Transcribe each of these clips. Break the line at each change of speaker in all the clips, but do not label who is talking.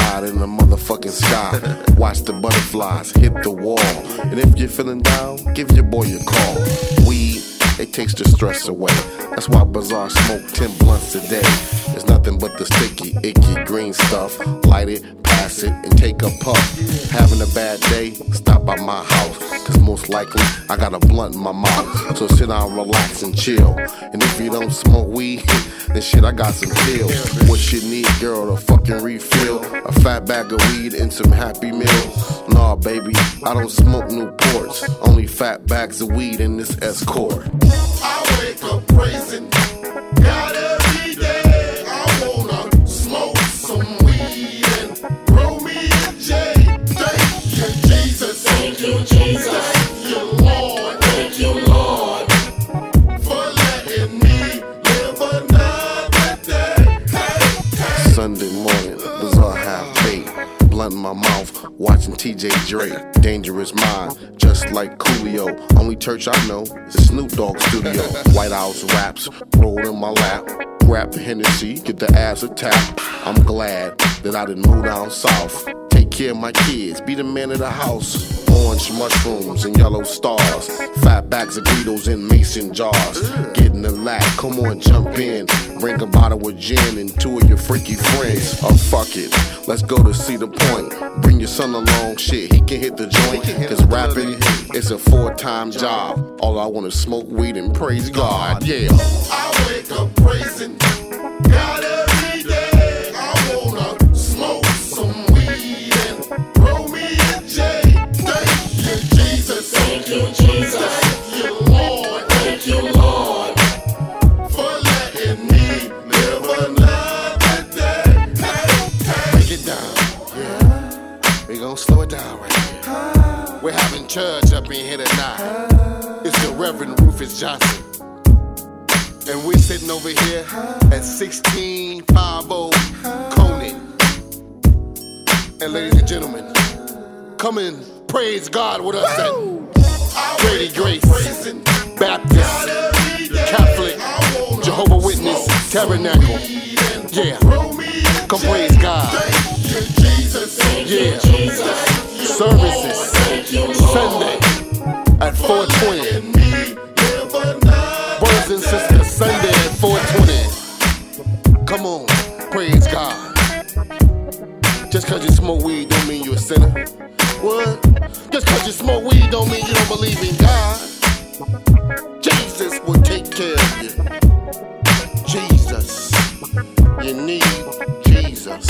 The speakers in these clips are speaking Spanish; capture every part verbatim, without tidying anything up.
outside in the motherfucking sky. Watch the butterflies hit the wall. And if you're feeling down, give your boy a call. Weed, it takes the stress away. That's why Bazaar smoke ten blunts a day. It's nothing but the sticky, icky green stuff. Light it, pass it, and take a puff. Having a bad day? Stop by my house. Cause most likely I got a blunt in my mouth. So sit down, relax, and chill. And if you don't smoke weed, then shit, I got some pills. What you need, girl, a fucking refill? A fat bag of weed and some Happy Meals? Nah, baby, I don't smoke Newports. Only fat bags of weed in this Escort.
I wake up praising God every day. I wanna smoke some weed and roll me a J. Thank you, Jesus.
Thank you, Jesus.
Thank you, Lord.
Thank you, Lord,
for letting me live another day. Hey, hey.
Sunday morning, Bazaar half baked, blunt in my mouth, watching T J Drake. Dangerous Mind, just like Coolio. Only church I know is the Snoop Dogg studio. White House raps, roll in my lap. Grab the Hennessy, get the ass a tap. I'm glad that I didn't move down south. Take care of my kids, be the man of the house. Orange mushrooms and yellow stars. Fat bags of Guidos in mason jars. Get in the lap, come on, jump in. Bring a bottle of gin and two of your freaky friends. Oh, fuck it, let's go to see the point. Bring your son along, shit, he can hit the joint. Cause rapping, it's a full-time job. All I want is smoke weed and praise God, yeah.
I wake up praising God every day. I wanna smoke some weed and roll me a J. Thank you, Jesus.
thank you, Jesus.
Thank you, Lord.
Thank you, Lord,
For letting me live another day. Hey, hey.
Break it down, yeah. We gon' slow it down right here. We're having church up in here tonight. It's the Reverend Rufus Johnson. And we're sitting over here at sixteen fifty Coney. And ladies and gentlemen, come and praise God with us at Grady Grace Baptist, Catholic, Jehovah Witness, Tabernacle. Yeah, come praise God. Yeah, services Sunday at four twenty. Brothers and sisters, Sunday at four twenty. Come on, praise God. Just cause you smoke weed don't mean you're a sinner. What? Just cause you smoke weed don't mean you don't believe in God. Jesus will take care of you. Jesus. You need Jesus.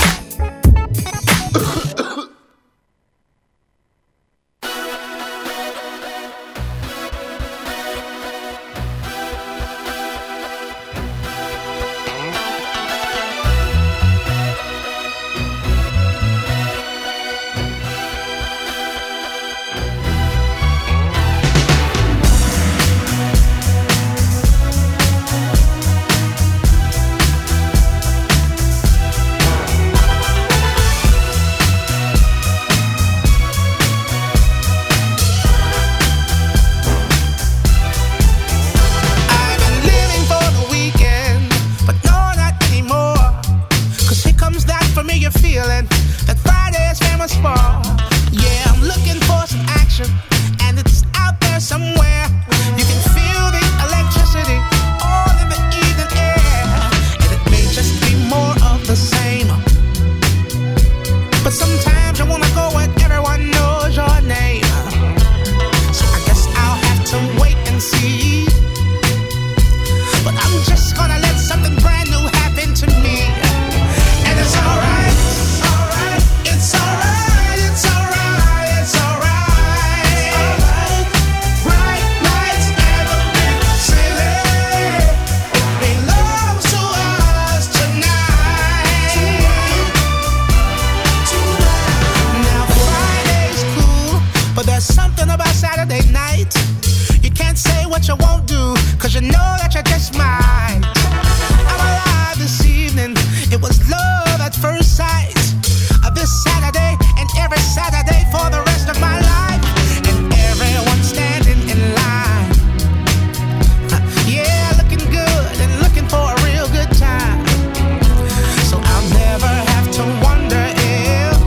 So I'll never have to wonder if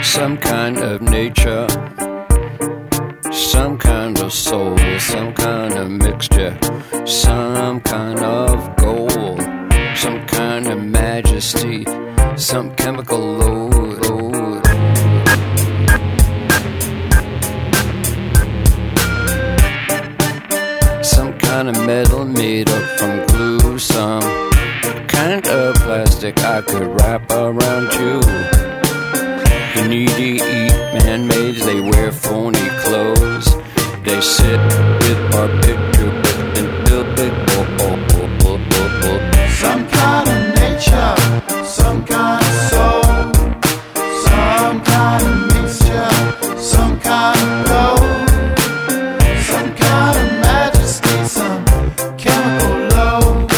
some kind of nature, some kind of soul, some kind of mixture, some kind of gold, some kind of majesty, some chemical load, load. Some kind of metal made up from glue, some kind of plastic I could wrap around you. The needy eat man-made, they wear phony clothes. They sit with our picture and build big oh, oh, oh, oh, oh, oh.
Some kind of nature, some kind of soul, some kind of mixture, some kind of gold, some kind of majesty, some chemical load.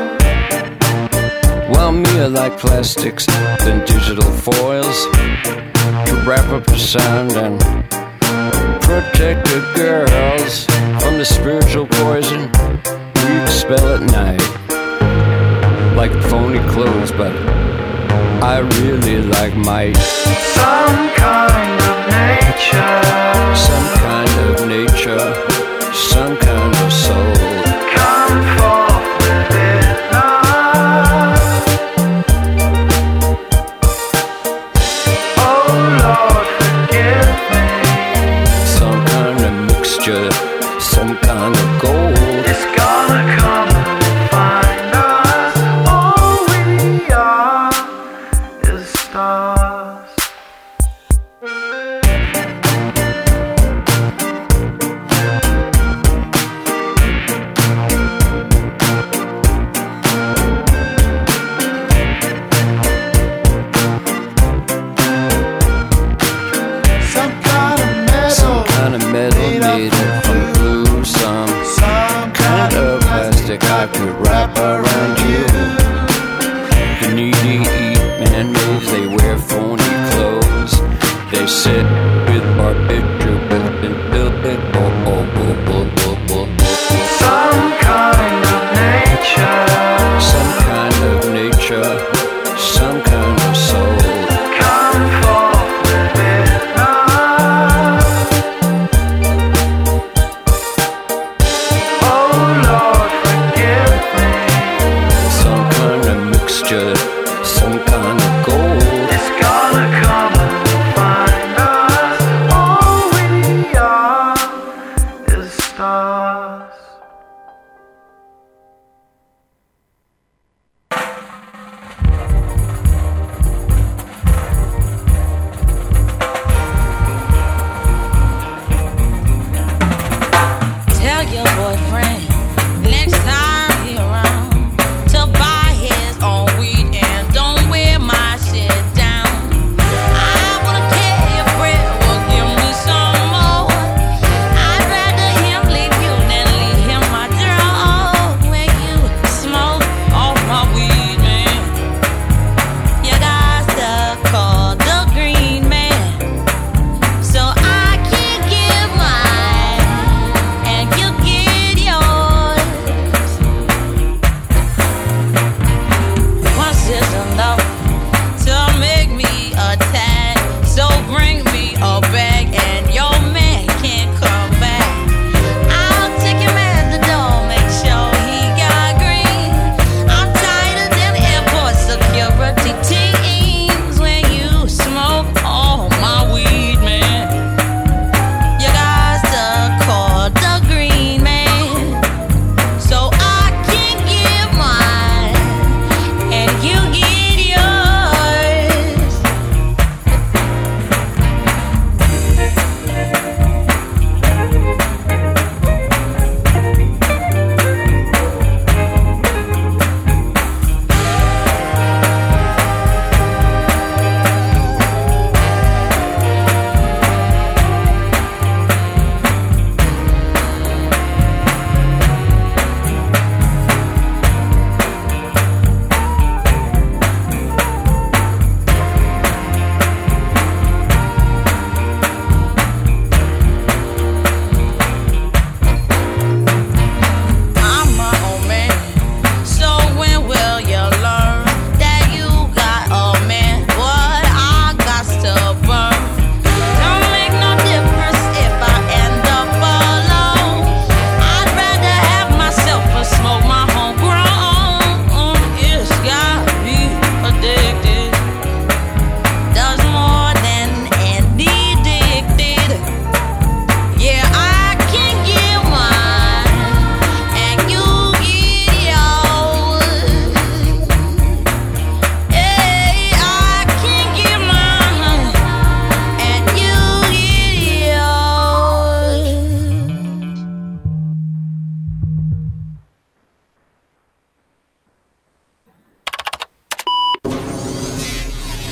Well, me I like plastics than digital foils to wrap up the sound and protect the girls from the spiritual poison we expel at night. Like phony clothes, but I really like might.
Some kind of nature,
Some kind of nature, some kind of soul.
come forth within us. Oh Lord, forgive me.
Some kind of mixture, some kind of gold.
It's gonna come and find us. All we are is stars. Some kind of metal,
Some kind of metal made up from glue, some
some
kind of plastic I could wrap around you. The needy eat man-made, they wear phony clothes. They sit with our picture but and build big oh, oh, oh, oh, oh, oh.
some kind of nature,
Some kind of nature, some kind of soul.
come forth within us. Oh Lord, forgive me.
Some kind of mixture, some kind of gold.
It's gonna come and find us. All we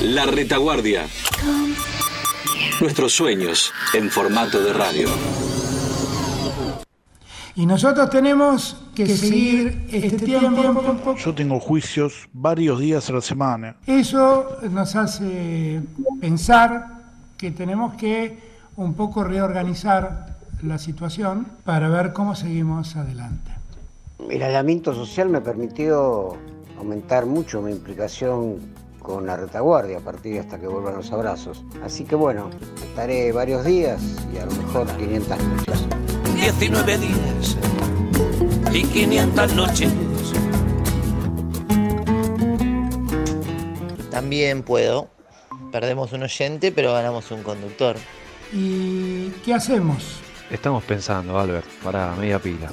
La Retaguardia. Nuestros sueños en formato de radio.
Y nosotros tenemos que seguir este tiempo.
Yo tengo juicios varios días a la semana.
Eso nos hace pensar que tenemos que un poco reorganizar la situación para ver cómo seguimos adelante.
El aislamiento social me permitió aumentar mucho mi implicación con la retaguardia a partir de hasta que vuelvan los abrazos. Así que bueno, estaré varios días y a lo mejor quinientas noches.
diecinueve días y quinientas noches.
También puedo. Perdemos un oyente, pero ganamos un conductor.
¿Y qué hacemos?
Estamos pensando, Albert, para media pila.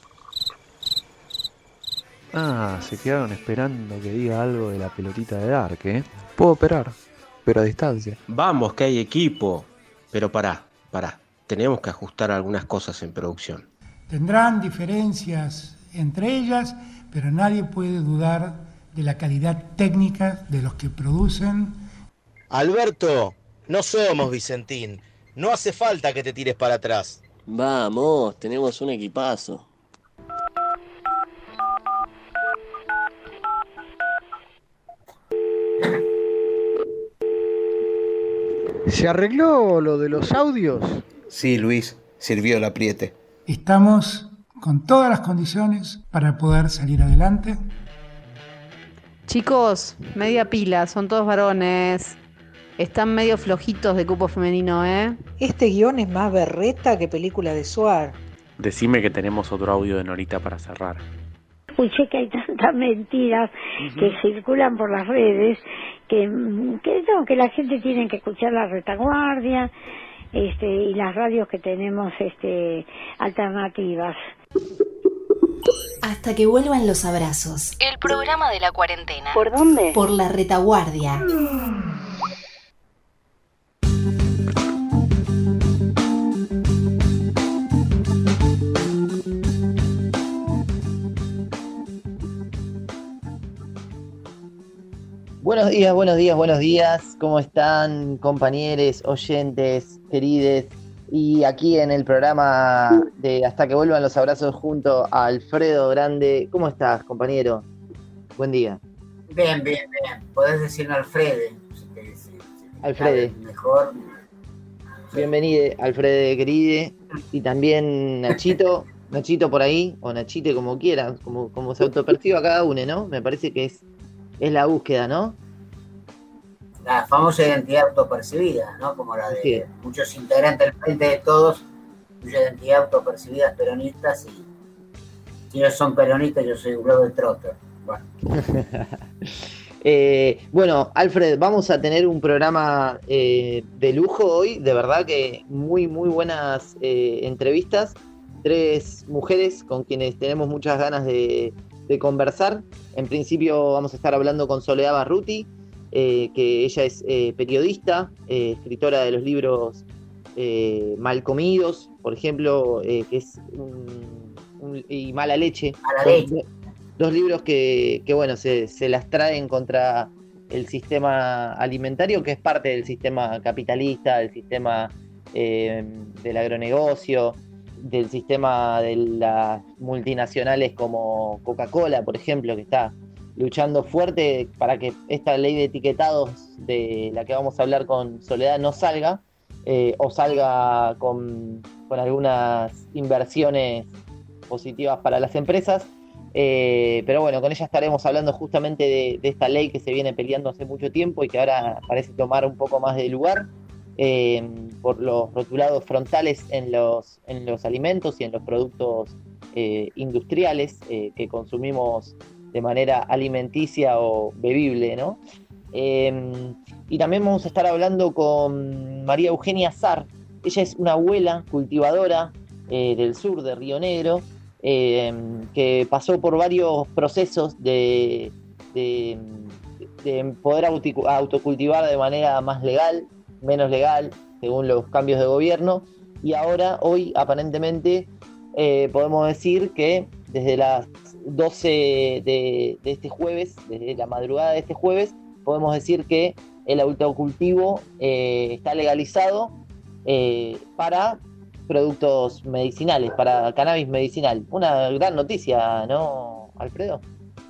Ah, se quedaron esperando que diga algo de la pelotita de Dark, ¿eh? Puedo operar, pero a distancia.
Vamos, que hay equipo. Pero pará, pará. Tenemos que ajustar algunas cosas en producción.
Tendrán diferencias entre ellas, pero nadie puede dudar de la calidad técnica de los que producen.
Alberto, no somos Vicentín. No hace falta que te tires para atrás.
Vamos, tenemos un equipazo.
¿Se arregló lo de los audios?
Sí, Luis, sirvió el apriete.
Estamos con todas las condiciones para poder salir adelante.
Chicos, media pila, son todos varones. Están medio flojitos de cupo femenino, ¿eh?
Este guión es más berreta que película de Suar.
Decime que tenemos otro audio de Norita para cerrar.
Escuché que hay tantas mentiras uh-huh. que circulan por las redes que, que, no, que la gente tiene que escuchar la retaguardia este, y las radios que tenemos este, alternativas.
Hasta que vuelvan los abrazos.
El programa de la cuarentena.
¿Por dónde? Por la retaguardia.
Buenos días, buenos días, buenos días. ¿Cómo están, compañeros, oyentes, querides? Y aquí en el programa de Hasta que vuelvan los abrazos junto a Alfredo Grande. ¿Cómo estás, compañero? Buen día.
Bien, bien, bien. Podés decirme Alfrede. Si te, si, si
Alfrede.
Mejor.
Bienvenido, Alfrede, querido. Y también Nachito. Nachito por ahí, o Nachite, como quieran, como, como se autoperciba cada uno, ¿no? Me parece que es, es la búsqueda, ¿no?
La famosa identidad autopercibida, ¿no? Como la de sí. muchos integrantes del Frente de Todos, cuya identidad autopercibida es peronistas, y si ellos son peronistas, yo soy un globo trotter. Bueno.
eh, bueno, Alfred, vamos a tener un programa eh, de lujo hoy, de verdad que muy, muy buenas eh, entrevistas. Tres mujeres con quienes tenemos muchas ganas de, de conversar. En principio vamos a estar hablando con Soledad Barruti, eh, que ella es eh, periodista, eh, escritora de los libros eh, Mal Comidos, por ejemplo, eh, que es un, un, y Mala Leche.
Mala Leche.
Dos, dos libros que, que bueno, se, se las traen contra el sistema alimentario, que es parte del sistema capitalista, del sistema eh, del agronegocio, del sistema de las multinacionales como Coca-Cola, por ejemplo, que está luchando fuerte para que esta ley de etiquetados de la que vamos a hablar con Soledad no salga, eh, o salga con, con algunas inversiones positivas para las empresas. Eh, pero bueno, con ella estaremos hablando justamente de, de esta ley que se viene peleando hace mucho tiempo y que ahora parece tomar un poco más de lugar. Eh, por los rotulados frontales en los, en los alimentos y en los productos eh, industriales eh, que consumimos de manera alimenticia o bebible, ¿no? Eh, y también vamos a estar hablando con María Eugenia Sar. Ella es una abuela cultivadora eh, del sur de Río Negro, eh, que pasó por varios procesos de, de, de poder autocultivar de manera más legal, menos legal, según los cambios de gobierno, y ahora, hoy, aparentemente, eh, podemos decir que desde las doce de, de este jueves, desde la madrugada de este jueves, podemos decir que el autocultivo eh, está legalizado eh, para productos medicinales, para cannabis medicinal. Una gran noticia, ¿no, Alfredo?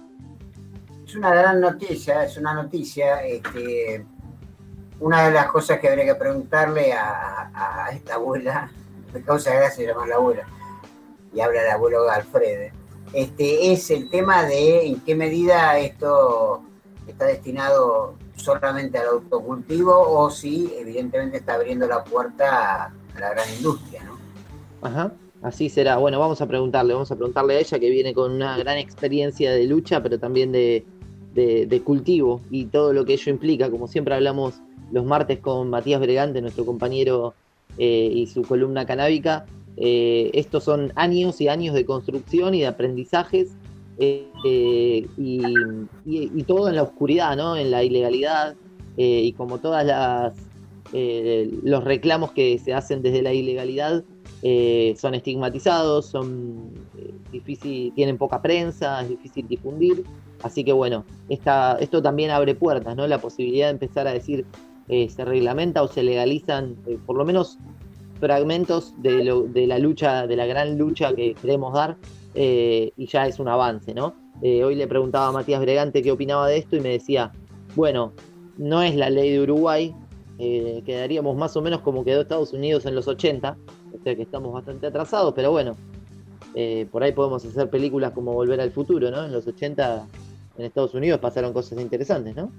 Es una gran noticia, es una noticia. Este, una de las cosas que habría que preguntarle a, a esta abuela, me causa gracia llamar la abuela, y habla el abuelo Alfredo, este, es el tema de en qué medida esto está destinado solamente al autocultivo o si evidentemente está abriendo la puerta a, a la gran industria, ¿no?
Ajá, así será. Bueno, vamos a preguntarle, vamos a preguntarle a ella, que viene con una gran experiencia de lucha, pero también de, de, de cultivo y todo lo que ello implica. Como siempre hablamos los martes con Matías Bregante, nuestro compañero, eh, y su columna canábica. Eh, estos son años y años de construcción y de aprendizajes, eh, eh, y, y, y todo en la oscuridad, ¿no? En la ilegalidad, eh, y como todas las eh, los reclamos que se hacen desde la ilegalidad eh, son estigmatizados, son eh, difícil, tienen poca prensa, es difícil difundir. Así que bueno, esta, esto también abre puertas, ¿no? La posibilidad de empezar a decir eh, se reglamenta o se legalizan, eh, por lo menos fragmentos de, lo, de la lucha, de la gran lucha que queremos dar, eh, y ya es un avance, ¿no? Eh, hoy le preguntaba a Matías Bregante qué opinaba de esto y me decía, bueno, no es la ley de Uruguay, eh, quedaríamos más o menos como quedó Estados Unidos en los ochenta, o sea que estamos bastante atrasados, pero bueno, eh, por ahí podemos hacer películas como Volver al Futuro, ¿no? En los ochenta en Estados Unidos pasaron cosas interesantes, ¿no?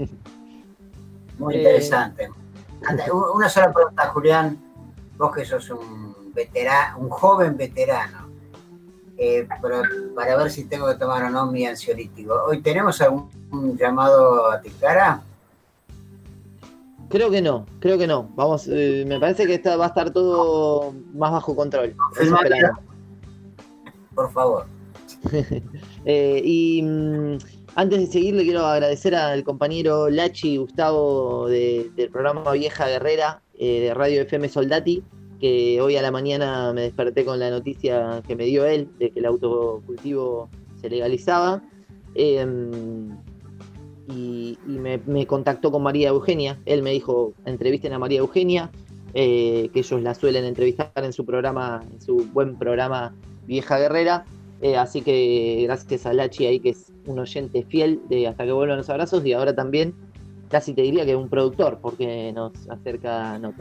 Muy interesante. Eh, Una sola pregunta, Julián. Vos que sos un veterano, un joven veterano, eh, pero para ver si tengo que tomar o no mi ansiolítico. ¿Hoy tenemos algún llamado a Tilcara?
Creo que no, creo que no. Vamos, eh, me parece que esta va a estar todo más bajo control.
Por favor.
eh, y mmm, antes de seguir, le quiero agradecer al compañero Lachi Gustavo de, del programa Vieja Guerrera, eh, de Radio F M Soldati, que hoy a la mañana me desperté con la noticia que me dio él de que el autocultivo se legalizaba, eh, y, y me, me contactó con María Eugenia. Él me dijo, entrevisten a María Eugenia, eh, que ellos la suelen entrevistar en su programa, en su buen programa Vieja Guerrera, eh, así que gracias a Lachi ahí, que es un oyente fiel de Hasta que vuelvan los abrazos, y ahora también casi te diría que es un productor, porque nos acerca nota.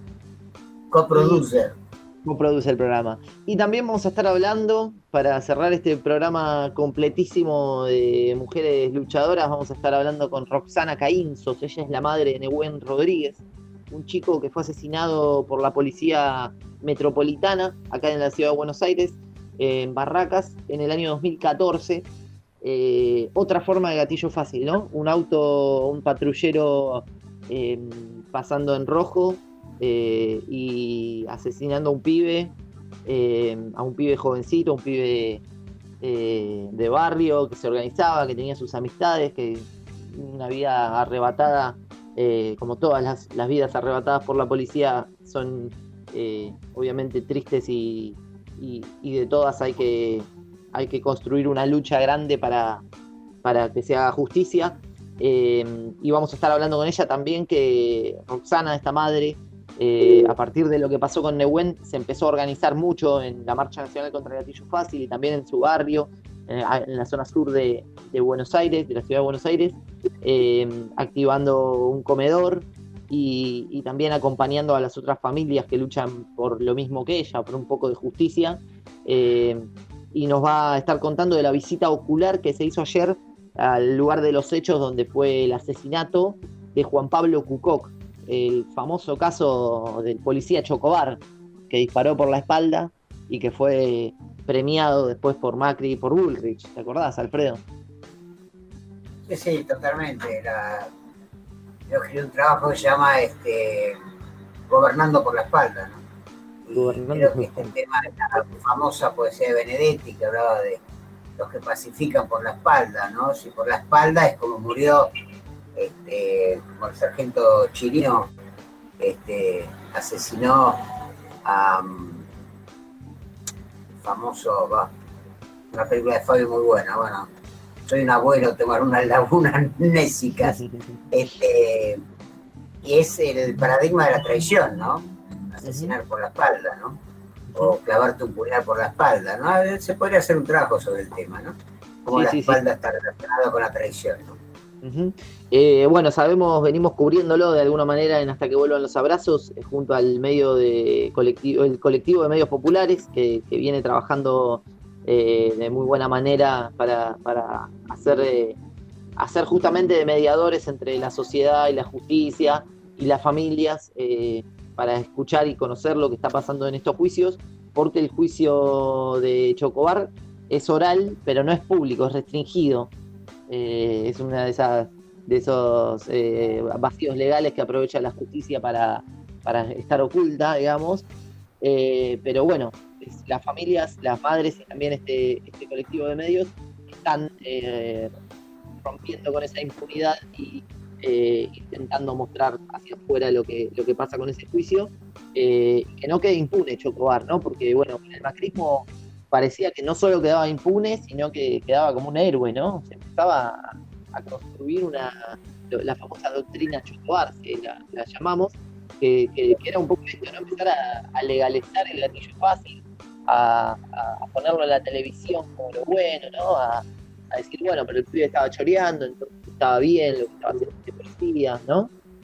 Coproducer.
Coproduce el programa. Y también vamos a estar hablando, para cerrar este programa completísimo de mujeres luchadoras, vamos a estar hablando con Roxana Caínzos. Ella es la madre de Nehuen Rodríguez, un chico que fue asesinado por la policía metropolitana, acá en la ciudad de Buenos Aires, en Barracas, en el año dos mil catorce. Eh, otra forma de gatillo fácil, ¿no? Un auto, un patrullero eh, pasando en rojo eh, y asesinando a un pibe, eh, a un pibe jovencito, un pibe eh, de barrio que se organizaba, que tenía sus amistades, que una vida arrebatada, eh, como todas las, las vidas arrebatadas por la policía, son eh, obviamente tristes y, y, y de todas hay que... hay que construir una lucha grande para, para que se haga justicia, eh, y vamos a estar hablando con ella también, que Roxana, esta madre, eh, a partir de lo que pasó con Nehuen, se empezó a organizar mucho en la Marcha Nacional contra el Gatillo Fácil y también en su barrio, eh, en la zona sur de, de Buenos Aires, de la ciudad de Buenos Aires, eh, activando un comedor y, y también acompañando a las otras familias que luchan por lo mismo que ella, por un poco de justicia. Eh, y nos va a estar contando de la visita ocular que se hizo ayer al lugar de los hechos, donde fue el asesinato de Juan Pablo Cucoc, el famoso caso del policía Chocobar, que disparó por la espalda y que fue premiado después por Macri y por Bullrich. ¿Te acordás, Alfredo?
Sí, sí, totalmente. La, yo escribí un trabajo que se llama este, Gobernando por la espalda, ¿no? Y creo que este tema de la famosa poesía de Benedetti, que hablaba de los que pacifican por la espalda, ¿no? Si por la espalda es como murió este, como el sargento Chirino, este, asesinó a um, famoso, va, una película de Fabio muy buena, bueno, soy un abuelo, tengo unas lagunas amnésicas, este, y es el paradigma de la traición, ¿no? Asesinar por la espalda, ¿no? O clavarte un puñal por la espalda, ¿no? Se podría hacer un trabajo sobre el tema, ¿no? Cómo
Sí,
la
sí,
espalda está relacionada con la traición, ¿no?
Ujú. Eh, bueno, sabemos, venimos cubriéndolo de alguna manera en Hasta que vuelvan los abrazos, eh, junto al medio de colectivo, el colectivo de medios populares que, que viene trabajando eh, de muy buena manera para, para hacer, eh, hacer justamente de mediadores entre la sociedad y la justicia y las familias, eh, para escuchar y conocer lo que está pasando en estos juicios, porque el juicio de Chocobar es oral, pero no es público, es restringido. Eh, es una de esas de esos eh, vacíos legales que aprovecha la justicia para, para estar oculta, digamos. Eh, pero bueno, es, las familias, las madres y también este, este colectivo de medios están eh, rompiendo con esa impunidad y eh, intentando mostrar hacia afuera lo que, lo que pasa con ese juicio, eh, que no quede impune Chocobar, ¿no? Porque bueno, el macrismo parecía que no solo quedaba impune, sino que quedaba como un héroe, ¿no? Se empezaba a, a construir una la famosa doctrina Chocobar, que la, la llamamos, que, que, que era un poco esto, ¿no? Empezar a, a legalizar el gatillo fácil, a, a ponerlo en la televisión como lo bueno, ¿no? A, a decir, bueno, pero el pibe estaba choreando, entonces estaba bien lo que estaba haciendo este policía, ¿no?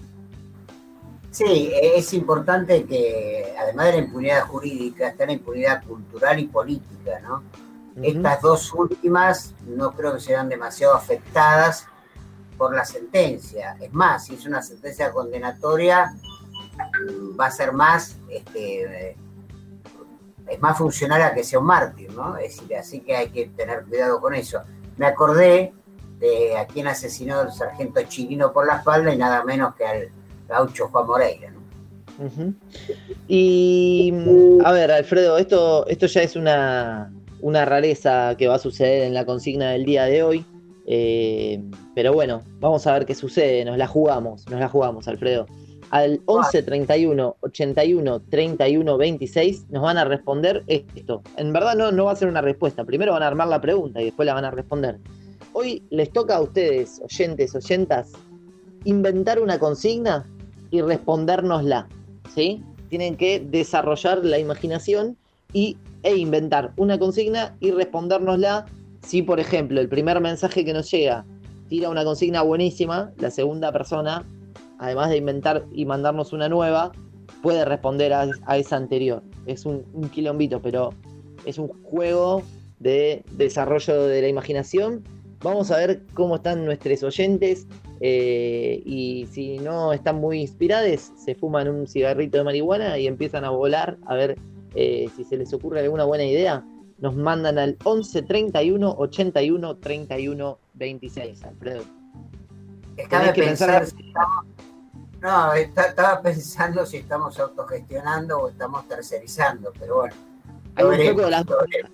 Sí, es importante que, además de la impunidad jurídica, está la impunidad cultural y política, ¿no? Uh-huh. Estas dos últimas no creo que sean demasiado afectadas por la sentencia. Es más, si es una sentencia condenatoria, va a ser más, este, es más funcional a que sea un mártir, ¿no? Es decir, así que hay que tener cuidado con eso. Me acordé de a quien asesinó el sargento Chirino por la espalda y nada menos que al gaucho Juan Moreira, ¿no?
Uh-huh. Y a ver, Alfredo, esto, esto ya es una, una rareza que va a suceder en la consigna del día de hoy, eh, pero bueno, vamos a ver qué sucede, nos la jugamos, nos la jugamos, Alfredo. Al once treinta y uno ochenta y uno treinta y uno veintiséis nos van a responder esto. En verdad no, no va a ser una respuesta, primero van a armar la pregunta y después la van a responder. Hoy les toca a ustedes, oyentes, oyentas, inventar una consigna y respondérnosla, ¿sí? Tienen que desarrollar la imaginación y, e inventar una consigna y respondérnosla. Si, por ejemplo, el primer mensaje que nos llega tira una consigna buenísima, la segunda persona, además de inventar y mandarnos una nueva, puede responder a, a esa anterior. Es un, un quilombito, pero es un juego de desarrollo de la imaginación. Vamos a ver cómo están nuestros oyentes. Eh, y si no están muy inspirados, se fuman un cigarrito de marihuana y empiezan a volar a ver eh, si se les ocurre alguna buena idea. Nos mandan al once treinta y uno ochenta y uno treinta y uno veintiséis, Alfredo.
Estaba pensar si estamos, no, está, estaba pensando si estamos autogestionando o estamos tercerizando, pero bueno.
Hay un veremos, poco de las dos cosas.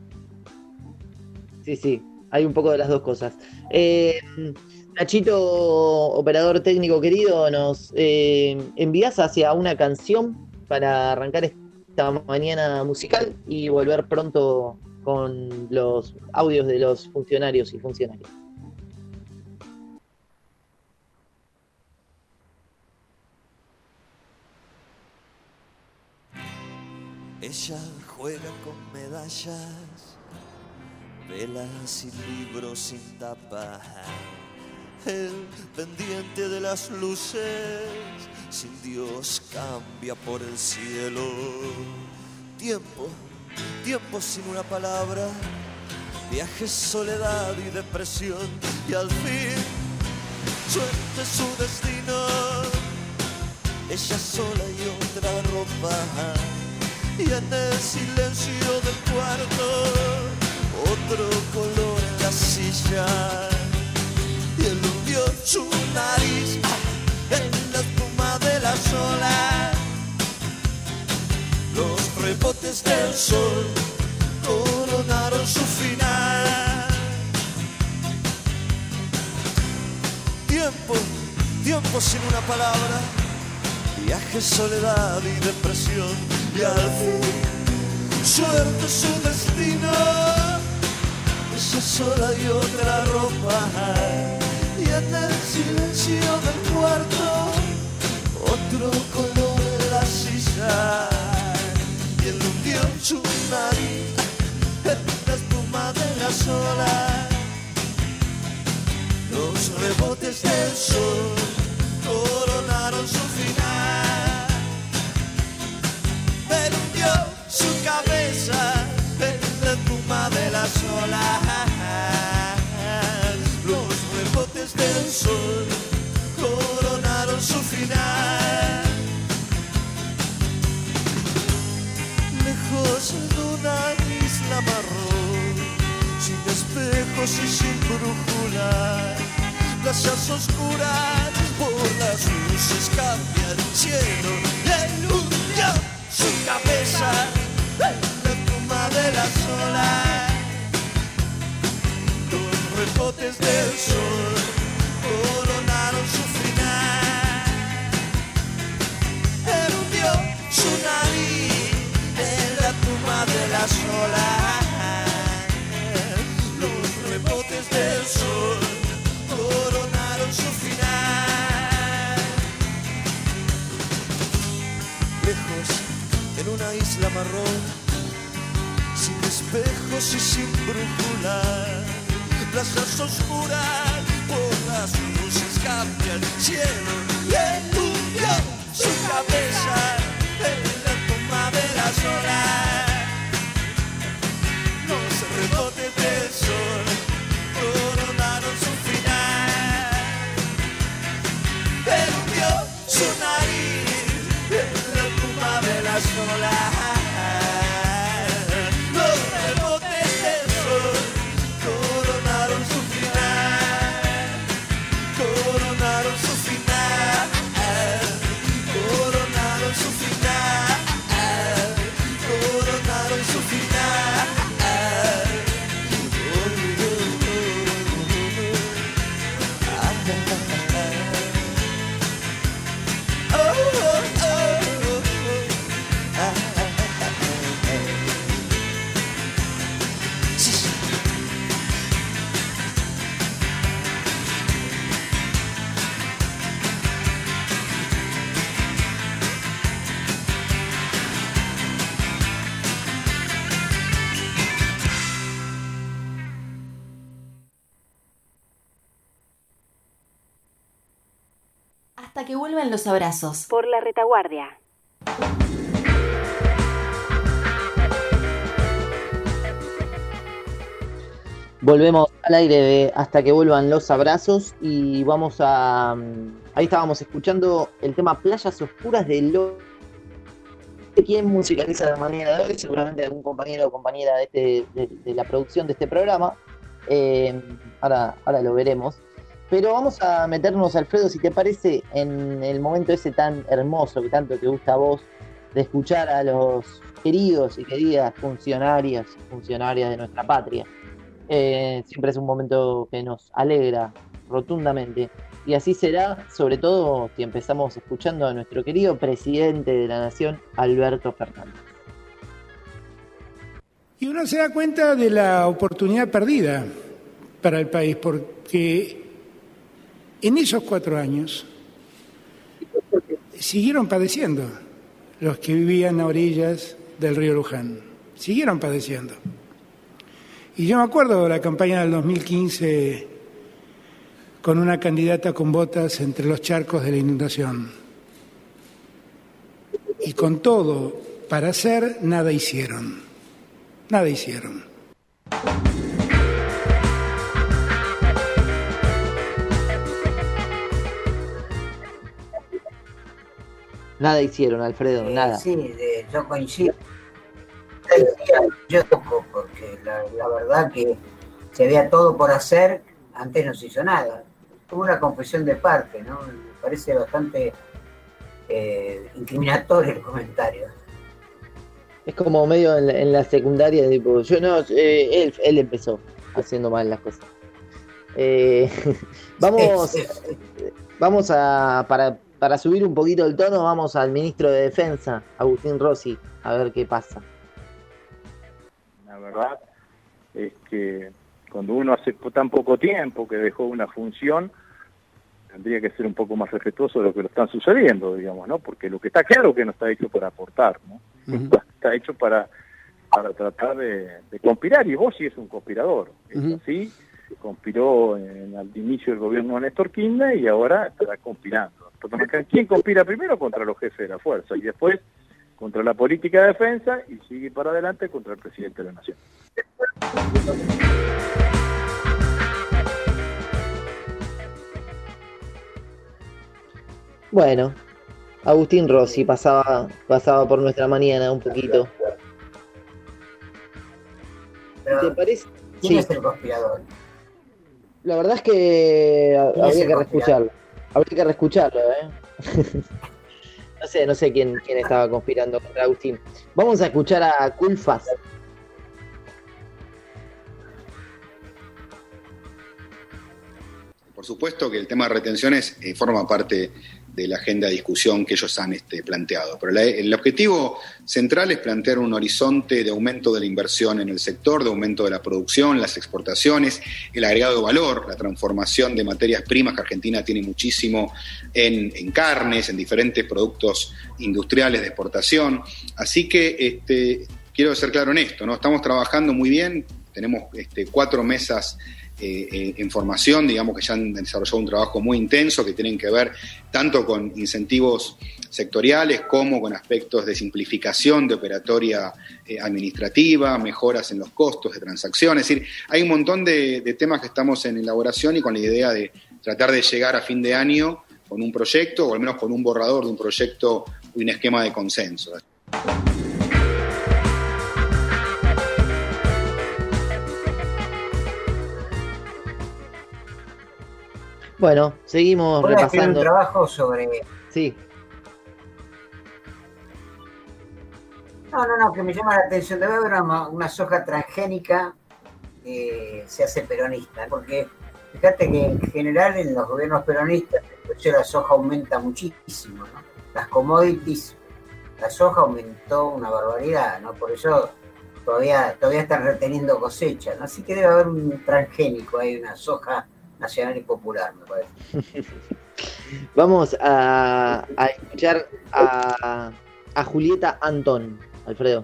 Sí, sí, hay un poco de las dos cosas. Eh, Nachito, operador técnico querido, nos eh, envías hacia una canción para arrancar esta mañana musical y volver pronto con los audios de los funcionarios y funcionarias.
Ella juega con medallas, velas y libros sin tapa. El pendiente de las luces, sin Dios cambia por el cielo. Tiempo, tiempo sin una palabra, viajes, soledad y depresión. Y al fin, suerte su destino, ella sola y otra ropa. Y en el silencio del cuarto, otro color en la silla. Y eludió su nariz en la espuma de las olas. Los rebotes del sol coronaron su final. Tiempo, tiempo sin una palabra, viaje, soledad y depresión. Y al fin, suerte su destino, ella sola y otra ropa. Y en el silencio del cuarto, la sola. Los rebotes del sol coronaron su final. Él hundió su cabeza en la tumba de las olas. Los rebotes del sol coronaron su final. Lejos de una isla marrón, sin espejos y sin brújula, plazas oscuras por las luces cambian el cielo. Él hundió su cabeza en la tumba de las olas. Los rebotes del sol coronaron su final. Él hundió su nariz en la tumba de las olas. Los rebotes del sol coronaron su final. Lejos en una isla marrón, sin espejos y sin brújula, plazas oscuras por las luces cambia el cielo. Y él hundió su cabeza en la tumba de las olas. Los rebotes del sol coronaron su final. Él hundió su nariz en la tumba de las olas. Los rebotes del sol coronaron su final. Coronaron su final. Coronaron su final. Coronaron su final.
Hasta que vuelvan los abrazos. Por la retaguardia.
Volvemos al aire de Hasta que vuelvan los abrazos y vamos a... Ahí estábamos escuchando el tema Playas Oscuras de Lo... ¿Quién musicaliza de manera de hoy? Seguramente algún compañero o compañera de, este, de, de la producción de este programa. Eh, ahora, ahora lo veremos. Pero vamos a meternos, Alfredo, si te parece, en el momento ese tan hermoso que tanto te gusta a vos, de escuchar a los queridos y queridas funcionarias y funcionarias de nuestra patria. Eh, siempre es un momento que nos alegra rotundamente. Y así será, sobre todo, si empezamos escuchando a nuestro querido presidente de la Nación, Alberto Fernández.
Y uno se da cuenta de la oportunidad perdida para el país, porque en esos cuatro años siguieron padeciendo los que vivían a orillas del río Luján. Siguieron padeciendo. Y yo me acuerdo de la campaña del dos mil quince con una candidata con botas entre los charcos de la inundación. Y con todo para hacer, nada hicieron. Nada hicieron.
Nada hicieron, Alfredo,
Eh,
nada.
Sí, de- yo coincido. Yo toco, porque la, la verdad que se había todo por hacer, antes no se hizo nada. Como una confesión de parte, ¿no? Me parece bastante eh, incriminatorio el comentario.
Es como medio en la, en la secundaria, tipo, yo no, eh, él, él empezó haciendo mal las cosas. Eh, vamos,
Sí, sí,
vamos a, para, para subir un poquito el tono, vamos al ministro de Defensa, Agustín Rossi, a ver qué pasa.
La verdad es que cuando uno hace tan poco tiempo que dejó una función, tendría que ser un poco más respetuoso de lo que lo están sucediendo, digamos, ¿no? Porque lo que está claro es que no está hecho para aportar, ¿no? Uh-huh. Está hecho para para tratar de, de conspirar, y vos sí es un conspirador. Uh-huh. Es así, conspiró en el inicio del gobierno de Néstor Kirchner y ahora está conspirando. ¿Quién conspira primero? Contra los jefes de la fuerza y después contra la política de defensa y sigue para adelante contra el presidente de la nación.
Bueno, Agustín Rossi pasaba, pasaba por nuestra mañana un poquito.
Pero,
¿te parece?
¿Quién
Sí.
es el conspirador?
La verdad es que habría que reescucharlo. Habría que reescucharlo, ¿eh? No sé, no sé quién, quién estaba conspirando contra Agustín. Vamos a escuchar a Culfas.
Por supuesto que el tema de retenciones eh, forma parte de la agenda de discusión que ellos han este, planteado. Pero la, el objetivo central es plantear un horizonte de aumento de la inversión en el sector, de aumento de la producción, las exportaciones, el agregado de valor, la transformación de materias primas, que Argentina tiene muchísimo en, en carnes, en diferentes productos industriales de exportación. Así que este, quiero ser claro en esto, ¿no? Estamos trabajando muy bien, tenemos este, cuatro mesas Eh, en formación, digamos que ya han desarrollado un trabajo muy intenso que tienen que ver tanto con incentivos sectoriales como con aspectos de simplificación de operatoria eh, administrativa, mejoras en los costos de transacciones. Es decir, hay un montón de, de temas que estamos en elaboración y con la idea de tratar de llegar a fin de año con un proyecto o al menos con un borrador de un proyecto y un esquema de consenso.
Bueno, seguimos
Voy a escribir
repasando.
un trabajo sobre...
Sí.
No, no, no, que me llama la atención. Debe haber una, una soja transgénica que se hace peronista, porque fíjate que en general en los gobiernos peronistas el precio de la soja aumenta muchísimo, ¿no? Las commodities, la soja aumentó una barbaridad, ¿no? Por eso todavía, todavía están reteniendo cosecha, ¿no? Así que debe haber un transgénico, hay una soja nacional y popular, me parece.
Vamos a, a escuchar a, a Julieta Antón, Alfredo.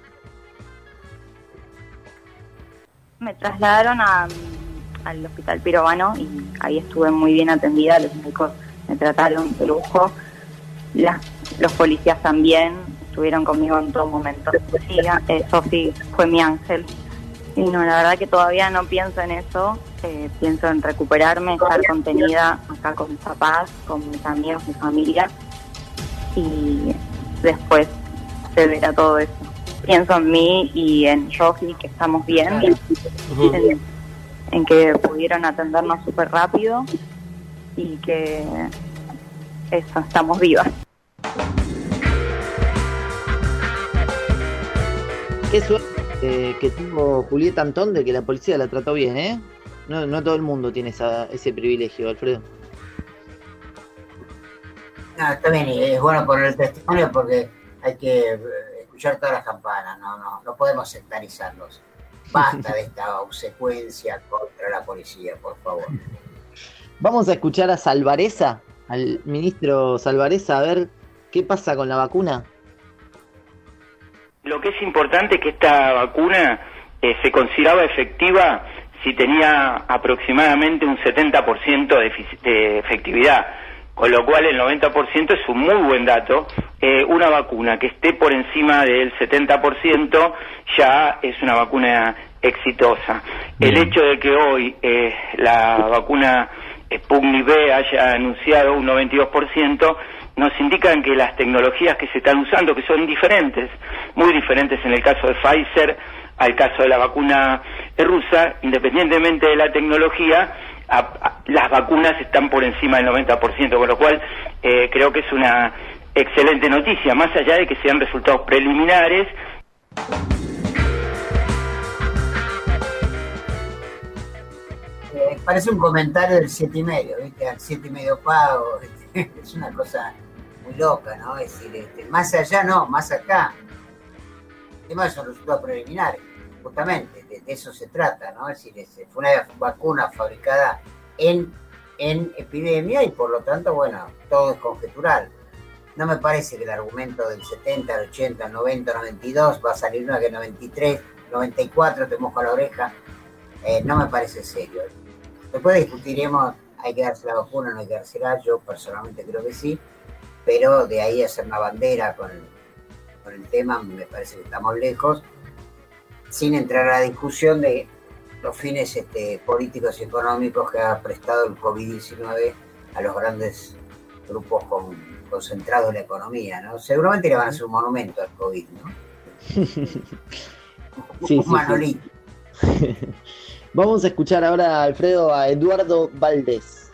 Me trasladaron a, al hospital Pirovano y ahí estuve muy bien atendida, los médicos me trataron de lujo, La, los policías también estuvieron conmigo en todo momento. Sí, eh, Sofi fue mi ángel. Y no, la verdad que todavía no pienso en eso, eh, pienso en recuperarme, estar contenida acá con mis papás, con mis amigos, mi familia, y después se verá todo eso. Pienso en mí y en Sofi, que estamos bien, uh-huh. en, en que pudieron atendernos súper rápido y que eso, estamos vivas.
Qué suerte eh, que tuvo Julieta Antón de que la policía la trató bien, ¿eh? No, no todo el mundo tiene esa, ese privilegio, Alfredo.
No, está bien, y es bueno poner el testimonio porque hay que escuchar todas las campanas, no, no, no podemos sectarizarlos. Basta de esta obsecuencia contra la policía, por favor.
Vamos a escuchar a Salvareza, al ministro Salvareza, a ver qué pasa con la vacuna.
Lo que es importante es que esta vacuna eh, se consideraba efectiva si tenía aproximadamente un setenta por ciento de, de efectividad, con lo cual el noventa por ciento es un muy buen dato. Eh, una vacuna que esté por encima del setenta por ciento ya es una vacuna exitosa. Bien. El hecho de que hoy eh, la vacuna Sputnik V haya anunciado un noventa y dos por ciento nos indican que las tecnologías que se están usando, que son diferentes, muy diferentes en el caso de Pfizer, al caso de la vacuna rusa, independientemente de la tecnología, a, a, las vacunas están por encima del noventa por ciento, con lo cual eh, creo que es una excelente noticia, más allá de que sean resultados preliminares.
Eh, parece un comentario del siete y medio, ¿viste? Al siete y medio pago, ¿viste? Es una cosa muy loca, ¿no? Es decir, este, más allá no, más acá. El tema de esos resultados preliminares, justamente, de, de eso se trata, ¿no? Es decir, es, fue una vacuna fabricada en, en epidemia y por lo tanto, bueno, todo es conjetural. no me parece que el argumento del setenta, el ochenta, el noventa, el noventa y dos, va a salir una que el noventa y tres, noventa y cuatro, te mojo la oreja, eh, no me parece serio. Después discutiremos, hay que darse la vacuna, no hay que dársela, yo personalmente creo que sí, pero de ahí hacer una bandera con el, con el tema, me parece que estamos lejos, sin entrar a la discusión de los fines este, políticos y económicos que ha prestado el covid diecinueve a los grandes grupos con, concentrados en la economía, ¿no? Seguramente le van a hacer un monumento al COVID, ¿no?
Sí,
un
sí,
manolito.
sí. Vamos a escuchar ahora, Alfredo, a Eduardo Valdés.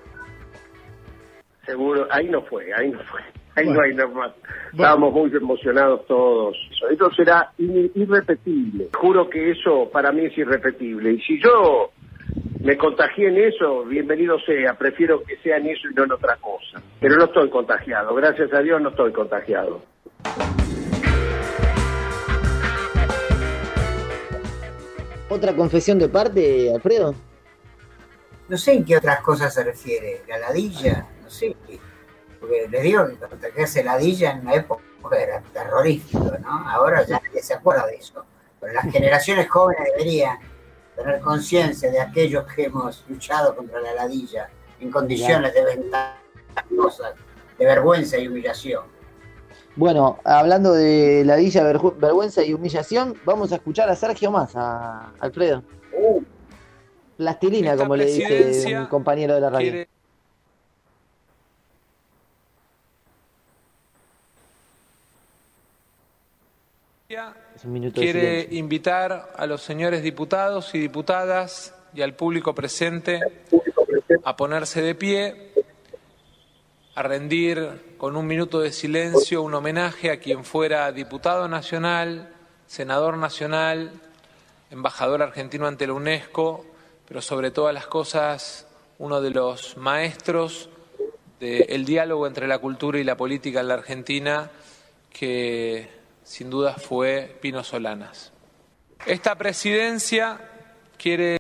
Seguro, ahí no fue, ahí no fue. Ahí bueno. no hay nada más. Estábamos muy emocionados todos. Eso será in- irrepetible. Juro que eso para mí es irrepetible. Y si yo me contagié en eso, bienvenido sea. Prefiero que sea en eso y no en otra cosa. Pero no estoy contagiado. Gracias a Dios no estoy contagiado.
¿Otra confesión de parte, Alfredo?
No sé en qué otras cosas se refiere. ¿La ladilla? No sé. Porque les digo que contagiarse ladilla en una época era terrorífico, ¿no? Ahora ya nadie se acuerda de eso. Pero las generaciones jóvenes deberían tener conciencia de aquellos que hemos luchado contra la ladilla en condiciones de ventajas, cosas, de vergüenza y humillación.
Bueno, hablando de ladilla, verju- vergüenza y humillación, vamos a escuchar a Sergio Massa, Alfredo.
Uh.
Plastilina,
Esta
como le dice un compañero de la radio.
Quiere...
Es un minuto de
quiere
silencio.
invitar a los señores diputados y diputadas y al público presente a ponerse de pie, a rendir con un minuto de silencio un homenaje a quien fuera diputado nacional, senador nacional, embajador argentino ante la UNESCO, pero sobre todas las cosas uno de los maestros del diálogo entre la cultura y la política en la Argentina, que sin duda fue Pino Solanas. Esta presidencia quiere...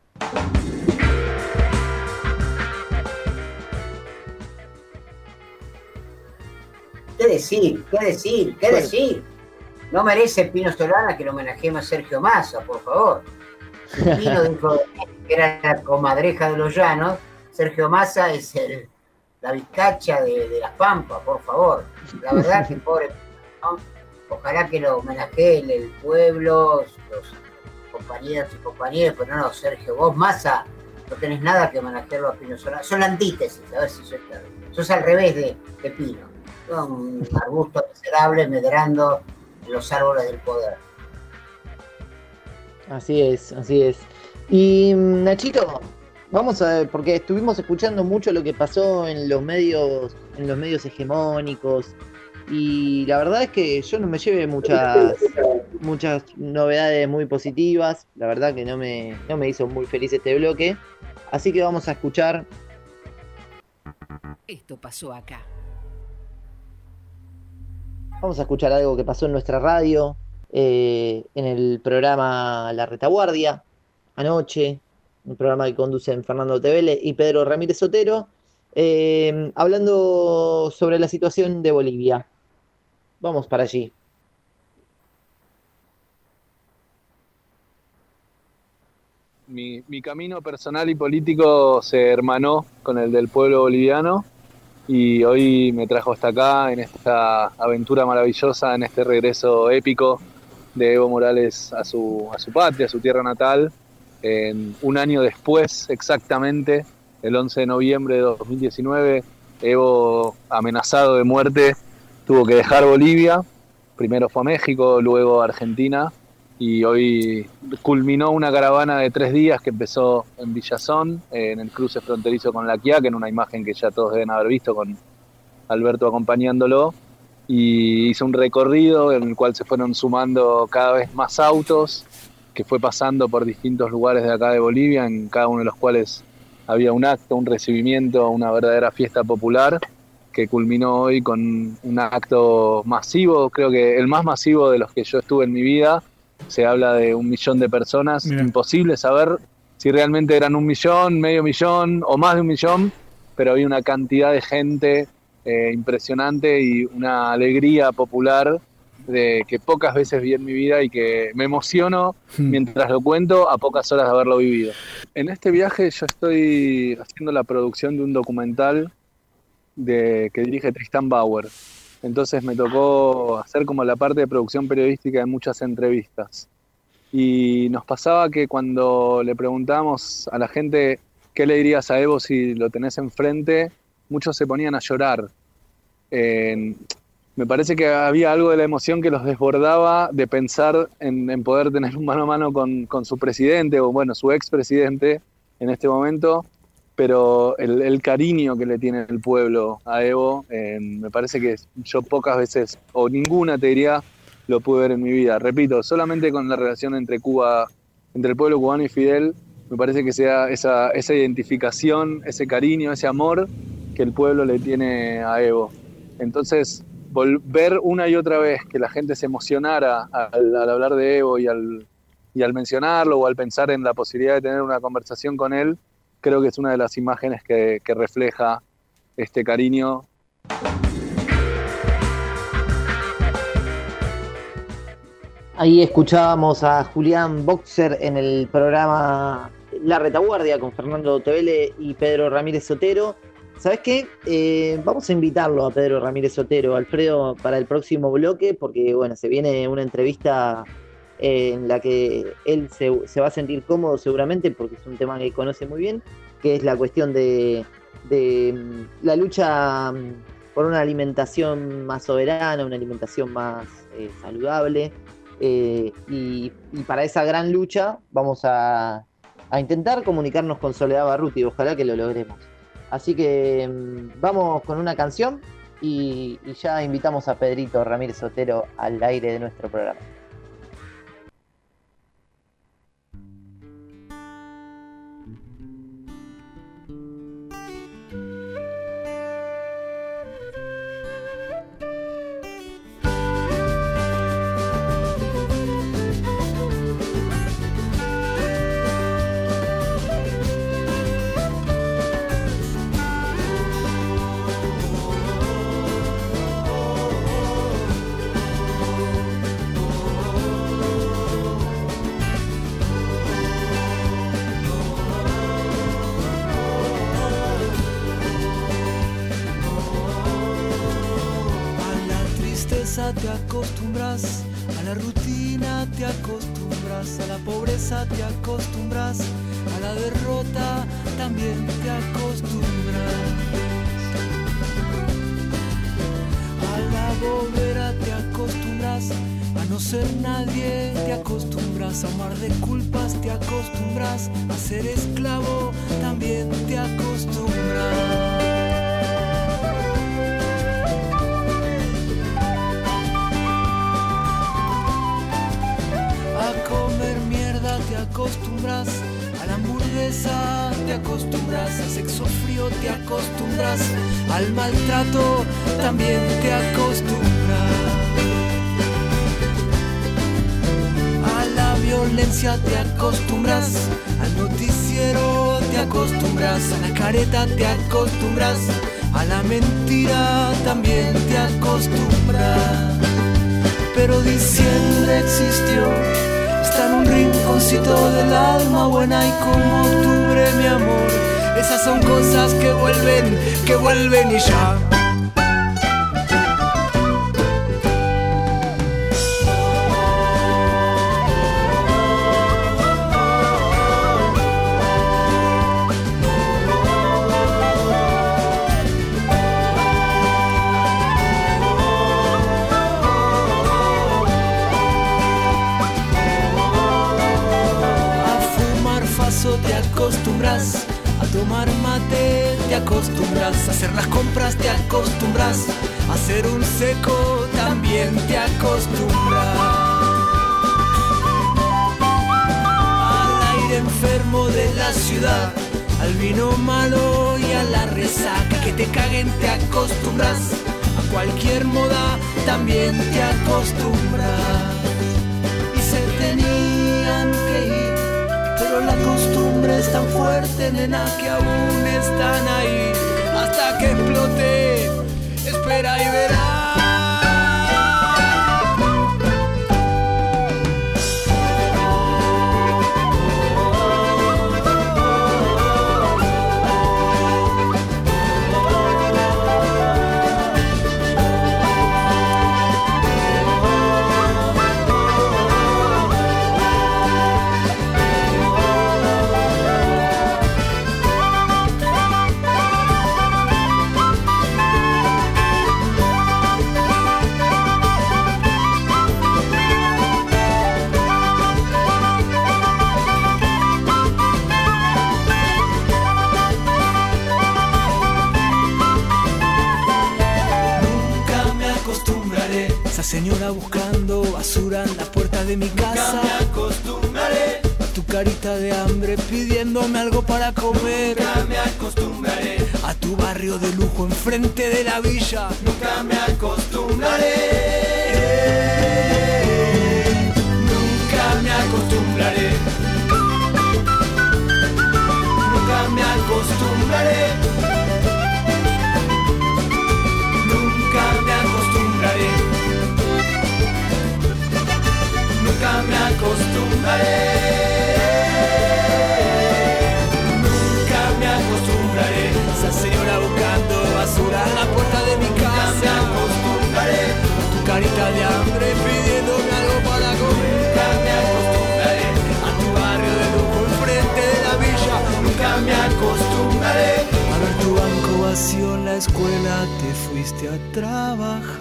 ¿Qué decir? ¿Qué decir? ¿Qué
Bueno.
decir? No merece Pino Solanas que lo homenajemos a Sergio Massa, por favor. Si Pino dijo que era la comadreja de los llanos, Sergio Massa es el, la vizcacha de, de las Pampas, por favor. La verdad que pobre, ¿no? Ojalá que lo homenajee el, el pueblo, los compañeros y compañeras, pero no, Sergio, vos Massa no tenés nada que homenajearlo a Pino Solanas. Son la antítesis, a ver si soy claro. Sos al revés de, de Pino. Son un arbusto miserable medrando en los árboles del poder.
Así es, así es. Y Nachito, vamos a ver, porque estuvimos escuchando mucho lo que pasó en los medios, en los medios hegemónicos, y la verdad es que yo no me llevé muchas, muchas novedades muy positivas. La verdad que no me, no me hizo muy feliz este bloque. Así que vamos a escuchar.
Esto pasó acá.
Vamos a escuchar algo que pasó en nuestra radio, eh, en el programa La Retaguardia, anoche, un programa que conducen Fernando Tevele y Pedro Ramírez Otero, eh, hablando sobre la situación de Bolivia. Vamos para allí.
Mi, mi camino personal y político se hermanó con el del pueblo boliviano y hoy me trajo hasta acá en esta aventura maravillosa, en este regreso épico de Evo Morales a su, a su patria, a su tierra natal, en un año después exactamente, el once de noviembre de dos mil diecinueve, Evo, amenazado de muerte, tuvo que dejar Bolivia, primero fue a México, luego a Argentina, y hoy culminó una caravana de tres días que empezó en Villazón, en el cruce fronterizo con La Quiaca, en una imagen que ya todos deben haber visto con Alberto acompañándolo, y hizo un recorrido en el cual se fueron sumando cada vez más autos, que fue pasando por distintos lugares de acá de Bolivia, en cada uno de los cuales había un acto, un recibimiento, una verdadera fiesta popular, que culminó hoy con un acto masivo, creo que el más masivo de los que yo estuve en mi vida. Se habla de un millón de personas, Mira. Imposible saber si realmente eran un millón, medio millón o más de un millón, pero había una cantidad de gente eh, impresionante y una alegría popular de que pocas veces vi en mi vida y que me emociono mientras lo cuento a pocas horas de haberlo vivido. En este viaje yo estoy haciendo la producción de un documental de, que dirige Tristan Bauer. Entonces me tocó hacer como la parte de producción periodística de muchas entrevistas. Y nos pasaba que cuando le preguntábamos a la gente qué le dirías a Evo si lo tenés enfrente, muchos se ponían a llorar. Eh, me parece que había algo de la emoción que los desbordaba de pensar en, en poder tener un mano a mano con, con su presidente, o bueno, su expresidente en este momento, pero el, el cariño que le tiene el pueblo a Evo, eh, me parece que yo pocas veces, o ninguna te diría, lo pude ver en mi vida. Repito, solamente con la relación entre Cuba, entre el pueblo cubano y Fidel, me parece que sea esa, esa identificación, ese cariño, ese amor que el pueblo le tiene a Evo. Entonces, volver una y otra vez que la gente se emocionara al, al hablar de Evo y al, y al mencionarlo o al pensar en la posibilidad de tener una conversación con él, creo que es una de las imágenes que, que refleja este cariño.
Ahí escuchábamos a Julián Boxer en el programa La Retaguardia con Fernando Tevele y Pedro Ramírez Sotero. ¿Sabes qué? Eh, vamos a invitarlo a Pedro Ramírez Sotero, Alfredo, para el próximo bloque, porque bueno, se viene una entrevista eh, en la que él se, se va a sentir cómodo seguramente, porque es un tema que conoce muy bien, que es la cuestión de, de la lucha por una alimentación más soberana, una alimentación más eh, saludable. Eh, y, y para esa gran lucha vamos a, a intentar comunicarnos con Soledad Barruti, ojalá que lo logremos. Así que mmm, vamos con una canción y, y ya invitamos a Pedrito Ramírez Sotero al aire de nuestro programa.
Te acostumbras, a la rutina te acostumbras, a la pobreza te acostumbras, a la derrota también te acostumbras, a la bobera te acostumbras, a no ser nadie te acostumbras, a un mar de culpas te acostumbras, a ser esclavo también te acostumbras. Te acostumbras, a la hamburguesa te acostumbras, al sexo frío te acostumbras, al maltrato también te acostumbras, a la violencia te acostumbras, al noticiero te acostumbras, a la careta te acostumbras, a la mentira también te acostumbras. Pero diciembre existió, está en un rinconcito del alma buena y como octubre, mi amor. Esas son cosas que vuelven, que vuelven y ya. Te acostumbras, a tomar mate te acostumbras, a hacer las compras te acostumbras, a hacer un seco también te acostumbras, al aire enfermo de la ciudad, al vino malo y a la resaca, que te caguen te acostumbras, a cualquier moda también te acostumbras, y se tenían que ir, pero la costumbre es tan fuerte, nena, que aún están ahí, hasta que explote
espera y verá.
Esa señora buscando basura en la puerta de mi casa.
Nunca me acostumbraré
a tu carita de hambre pidiéndome algo para comer.
Nunca me acostumbraré
a tu barrio de lujo enfrente de la villa.
Nunca me acostumbraré. Nunca me acostumbraré. Nunca me acostumbraré. Nunca me acostumbraré. Nunca me acostumbraré. Nunca me acostumbraré.
Esa señora buscando basura en la puerta de mi casa.
Nunca me acostumbraré.
Tu carita de hambre pidiéndome algo para comer.
Nunca me acostumbraré.
A tu barrio de lujo enfrente de la villa.
Nunca me acostumbraré.
A ver tu banco vacío en la escuela, te fuiste a trabajar.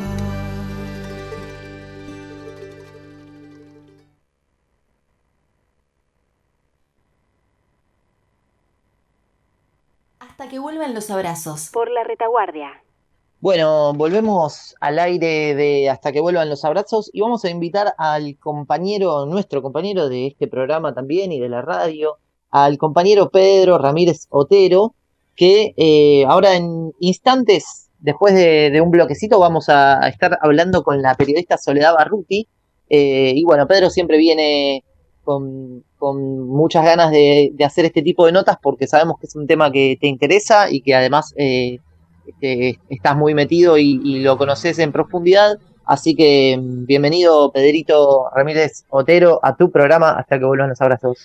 Hasta que vuelvan los abrazos. Por la retaguardia.
Bueno, volvemos al aire de Hasta que vuelvan los abrazos y vamos a invitar al compañero, nuestro compañero de este programa también y de la radio, al compañero Pedro Ramírez Otero, que eh, ahora en instantes, después de, de un bloquecito, vamos a, a estar hablando con la periodista Soledad Barruti. Eh, y bueno, Pedro siempre viene con, con muchas ganas de, de hacer este tipo de notas porque sabemos que es un tema que te interesa y que además eh, que estás muy metido y, y lo conoces en profundidad. Así que bienvenido, Pedrito Ramírez Otero, a tu programa Hasta que vuelvan los abrazos.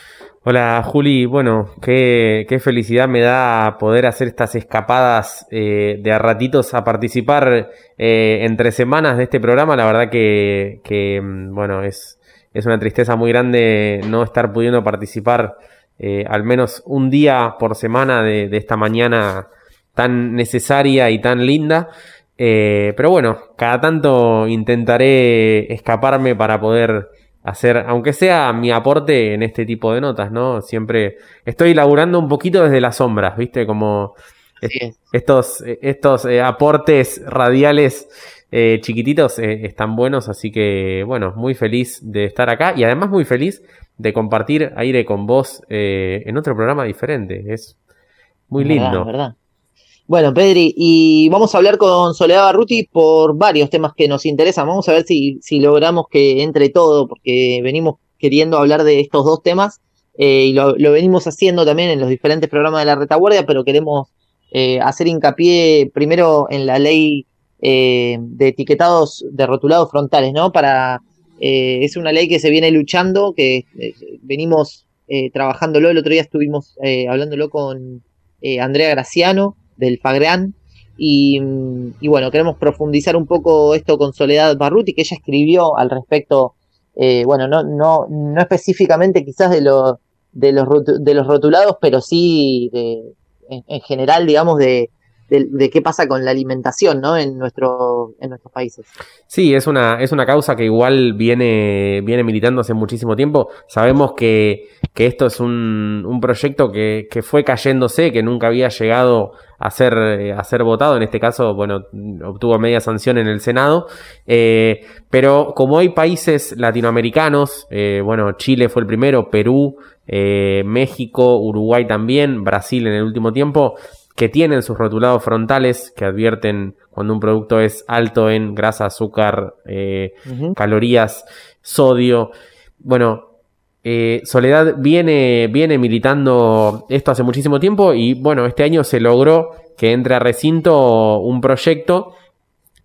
Hola Juli, bueno, qué, qué felicidad me da poder hacer estas escapadas eh, de a ratitos a participar eh, entre semanas de este programa. La verdad que, que bueno, es, es una tristeza muy grande no estar pudiendo participar eh, al menos un día por semana de, de esta mañana tan necesaria y tan linda. Eh, pero bueno, cada tanto intentaré escaparme para poder hacer, aunque sea mi aporte en este tipo de notas, ¿no? Siempre estoy laburando un poquito desde las sombras, ¿viste? Como sí. estos, estos eh, aportes radiales eh, chiquititos eh, están buenos, así que, bueno, muy feliz de estar acá y además muy feliz de compartir aire con vos eh, en otro programa diferente. Es muy lindo.
¿Verdad? ¿Verdad? Bueno, Pedri, y vamos a hablar con Soledad Barruti por varios temas que nos interesan. Vamos a ver si, si logramos que entre todo, porque venimos queriendo hablar de estos dos temas eh, y lo, lo venimos haciendo también en los diferentes programas de la retaguardia, pero queremos eh, hacer hincapié primero en la ley eh, de etiquetados de rotulados frontales, ¿no? Para eh, es una ley que se viene luchando, que eh, venimos eh, trabajándolo. El otro día estuvimos eh, hablándolo con eh, Andrea Graciano del FAGREAN y, y bueno, queremos profundizar un poco esto con Soledad Barruti, que ella escribió al respecto, eh, bueno, no, no, no específicamente quizás de, lo, de, los, de los rotulados, pero sí de, en, en general, digamos, de, de, de qué pasa con la alimentación, ¿no? En, nuestro, en nuestros países.
Sí, es una, es una causa que igual viene, viene militando hace muchísimo tiempo. Sabemos que, que esto es un, un proyecto que, que fue cayéndose, que nunca había llegado a ser, a ser votado. En este caso, bueno, obtuvo media sanción en el Senado. Eh, pero como hay países latinoamericanos, eh, bueno, Chile fue el primero, Perú, eh, México, Uruguay también, Brasil en el último tiempo, que tienen sus rotulados frontales que advierten cuando un producto es alto en grasa, azúcar, eh, uh-huh. calorías, sodio. Bueno, eh, Soledad viene, viene militando esto hace muchísimo tiempo y bueno, este año se logró que entre a recinto un proyecto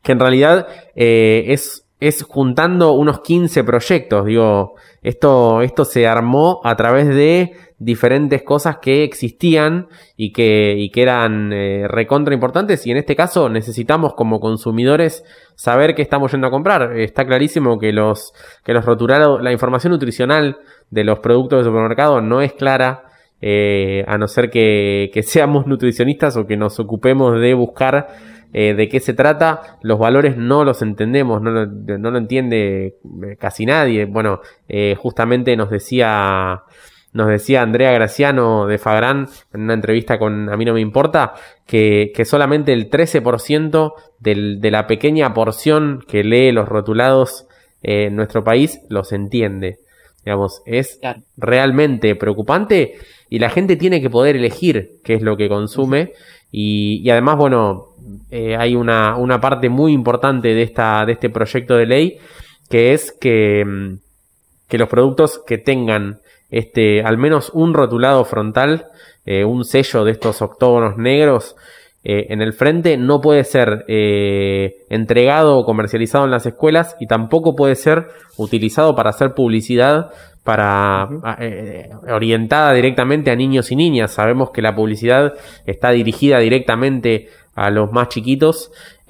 que en realidad eh, es, es juntando unos quince proyectos. Digo, esto, esto se armó a través de diferentes cosas que existían y que, y que eran eh, recontra importantes, y en este caso necesitamos como consumidores saber qué estamos yendo a comprar. Está clarísimo que los, que los rotulados, la información nutricional de los productos de supermercado no es clara, eh, a no ser que, que seamos nutricionistas o que nos ocupemos de buscar eh, de qué se trata. Los valores no los entendemos, no lo, no lo entiende casi nadie. Bueno, eh, justamente nos decía... Nos decía Andrea Graciano de Fagran en una entrevista con A mí no me importa que, que solamente el trece por ciento del, de la pequeña porción que lee los rotulados eh, en nuestro país los entiende. Digamos, es claro. realmente preocupante, y la gente tiene que poder elegir qué es lo que consume. Y, y además, bueno, eh, hay una, una parte muy importante de, esta, de este proyecto de ley, que es que, que los productos que tengan Este, al menos un rotulado frontal, eh, un sello de estos octógonos negros eh, en el frente, no puede ser eh, entregado o comercializado en las escuelas, y tampoco puede ser utilizado para hacer publicidad para eh, orientada directamente a niños y niñas. Sabemos que la publicidad está dirigida directamente a los más chiquitos,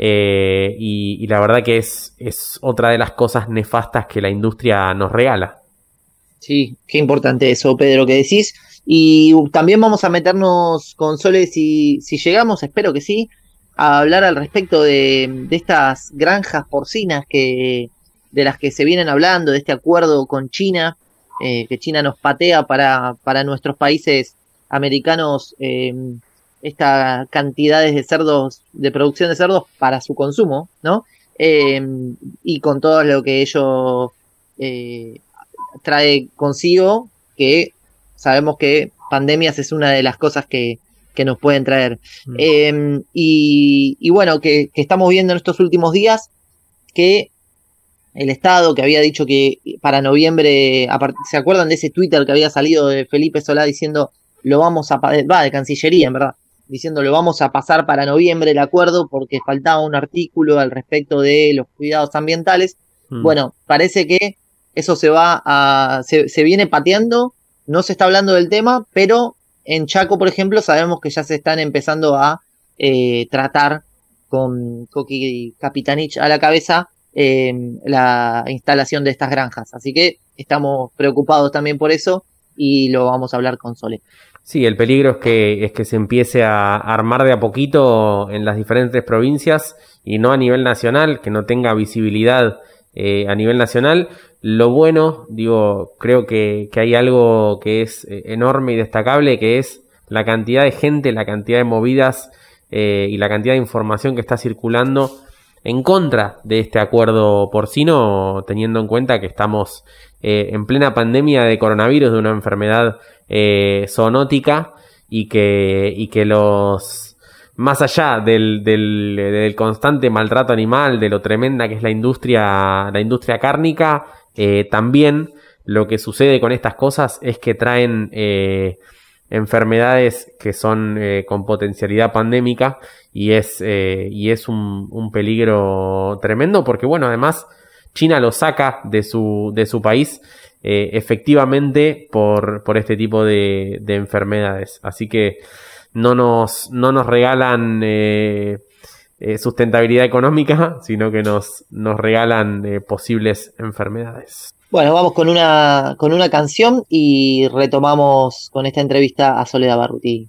eh, y, y la verdad que es, es otra de las cosas nefastas que la industria nos regala.
Sí, qué importante eso, Pedro, que decís. Y también vamos a meternos con Sole, si, si llegamos, espero que sí, a hablar al respecto de, de estas granjas porcinas que de las que se vienen hablando, de este acuerdo con China, eh, que China nos patea para, para nuestros países americanos eh, estas cantidades de cerdos, de producción de cerdos para su consumo, ¿no? Eh, y con todo lo que ello Eh, trae consigo, que sabemos que pandemias es una de las cosas que, que nos pueden traer. Mm. Eh, y, y bueno, que, que estamos viendo en estos últimos días que el Estado, que había dicho que para noviembre, ¿se acuerdan de ese Twitter que había salido de Felipe Solá diciendo lo vamos a, va, de Cancillería, en verdad, diciendo lo vamos a pasar para noviembre el acuerdo porque faltaba un artículo al respecto de los cuidados ambientales? Mm. Bueno, parece que eso se va a, se, se viene pateando, no se está hablando del tema, pero en Chaco, por ejemplo, sabemos que ya se están empezando a eh, tratar con Coqui Capitanich a la cabeza eh, la instalación de estas granjas. Así que estamos preocupados también por eso, y lo vamos a hablar con Sole.
Sí, el peligro es que, es que se empiece a armar de a poquito en las diferentes provincias y no a nivel nacional, que no tenga visibilidad eh, a nivel nacional. Lo bueno, digo, creo que, que hay algo que es eh, enorme y destacable, que es la cantidad de gente, la cantidad de movidas eh, y la cantidad de información que está circulando en contra de este acuerdo porcino, teniendo en cuenta que estamos eh, en plena pandemia de coronavirus, de una enfermedad eh, zoonótica, y que, y que los... más allá del, del, del constante maltrato animal, de lo tremenda que es la industria, la industria cárnica, eh, también lo que sucede con estas cosas es que traen eh, enfermedades que son eh, con potencialidad pandémica, y es, eh, y es un, un peligro tremendo, porque bueno, además China lo saca de su, de su país eh, efectivamente por, por este tipo de, de enfermedades. Así que no nos, no nos regalan eh, eh, sustentabilidad económica, sino que nos, nos regalan eh, posibles enfermedades.
Bueno, vamos con una, con una canción y retomamos con esta entrevista a Soledad Barruti.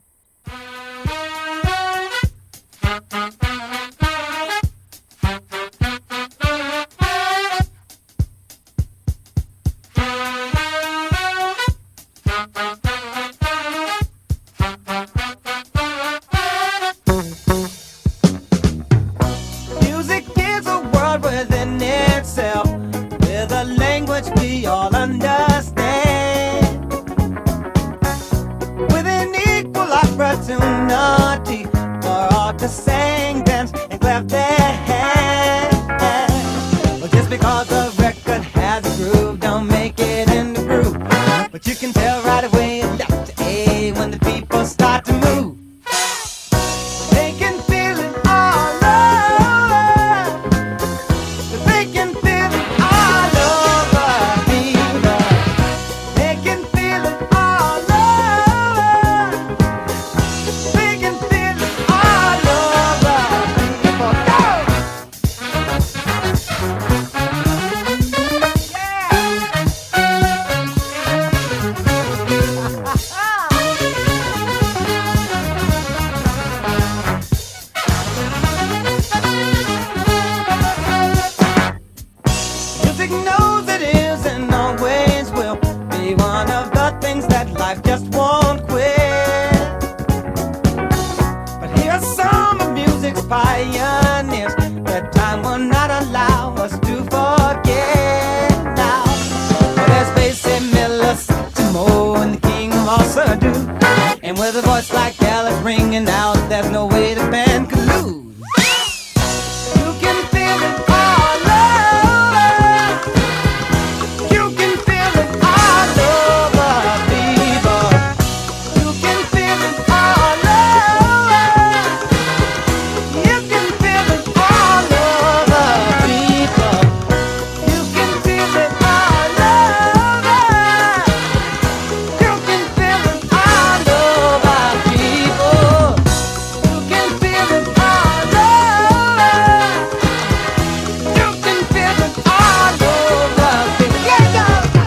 not allow us to forget now. But as Basie Miller said to Mo and the king of all Sudden, and with a voice like Alice ringing out, there's no way the band could lose. You can feel it all over. You can feel it all over, people. You can feel it all over. You can feel it all over, people. You can feel it all over. You can feel it all over, people. You can feel it all over. You can feel it all over, people. Yeah, go, go.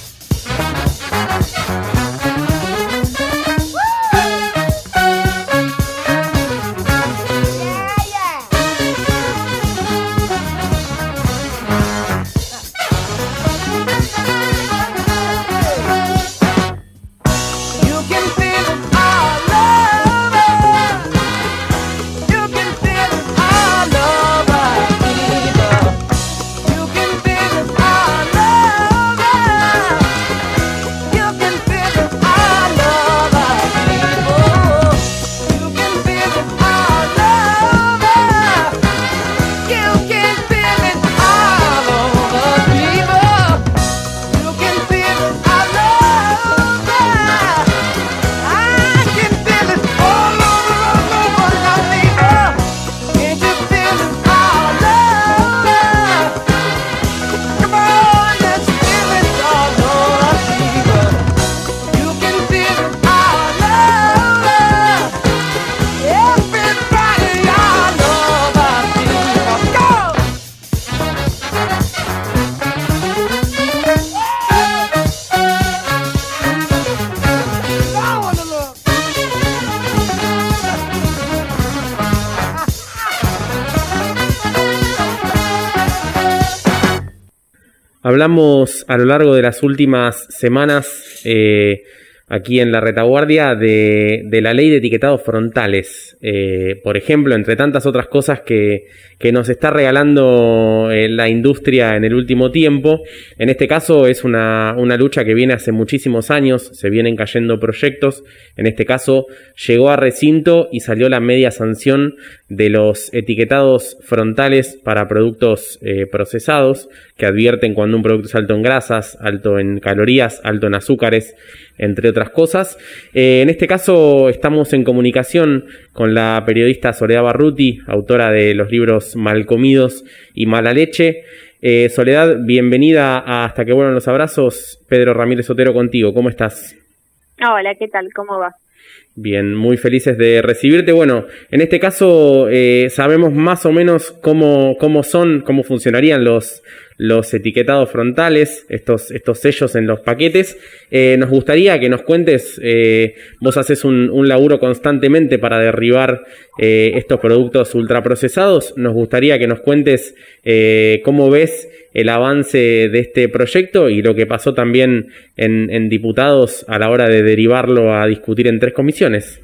You can feel it all over. You can feel it all over, people. You can feel it all over. You can feel it all over, people. You can feel it all over. You can feel it all over, people. You can feel it all over. I can feel it all over, all over, now, people. Can't you feel it all over? Come on, let's feel it all over, people. You can feel it all over. Everybody all over, people. Go! I wanna look.
Hablamos a lo largo de las últimas semanas eh, aquí en la retaguardia de, de la ley de etiquetados frontales. Eh, por ejemplo, entre tantas otras cosas que, que nos está regalando eh, la industria en el último tiempo. En este caso es una, una lucha que viene hace muchísimos años, se vienen cayendo proyectos. En este caso llegó a recinto y salió la media sanción de los etiquetados frontales para productos eh, procesados, que advierten cuando un producto es alto en grasas, alto en calorías, alto en azúcares, entre otras cosas. Eh, en este caso estamos en comunicación con la periodista Soledad Barruti, autora de los libros Mal Comidos y Mala Leche. Eh, Soledad, bienvenida a Hasta que vuelvan los abrazos. Pedro Ramírez Otero contigo, ¿cómo estás?
Hola, ¿qué tal? ¿Cómo va?
Bien, muy felices de recibirte. Bueno, en este caso eh, sabemos más o menos cómo, cómo son, cómo funcionarían los, los etiquetados frontales, estos, estos sellos en los paquetes. Eh, nos gustaría que nos cuentes, eh, vos haces un, un laburo constantemente para derribar eh, estos productos ultraprocesados. Nos gustaría que nos cuentes eh, cómo ves el avance de este proyecto y lo que pasó también en, en diputados a la hora de derivarlo a discutir en tres comisiones.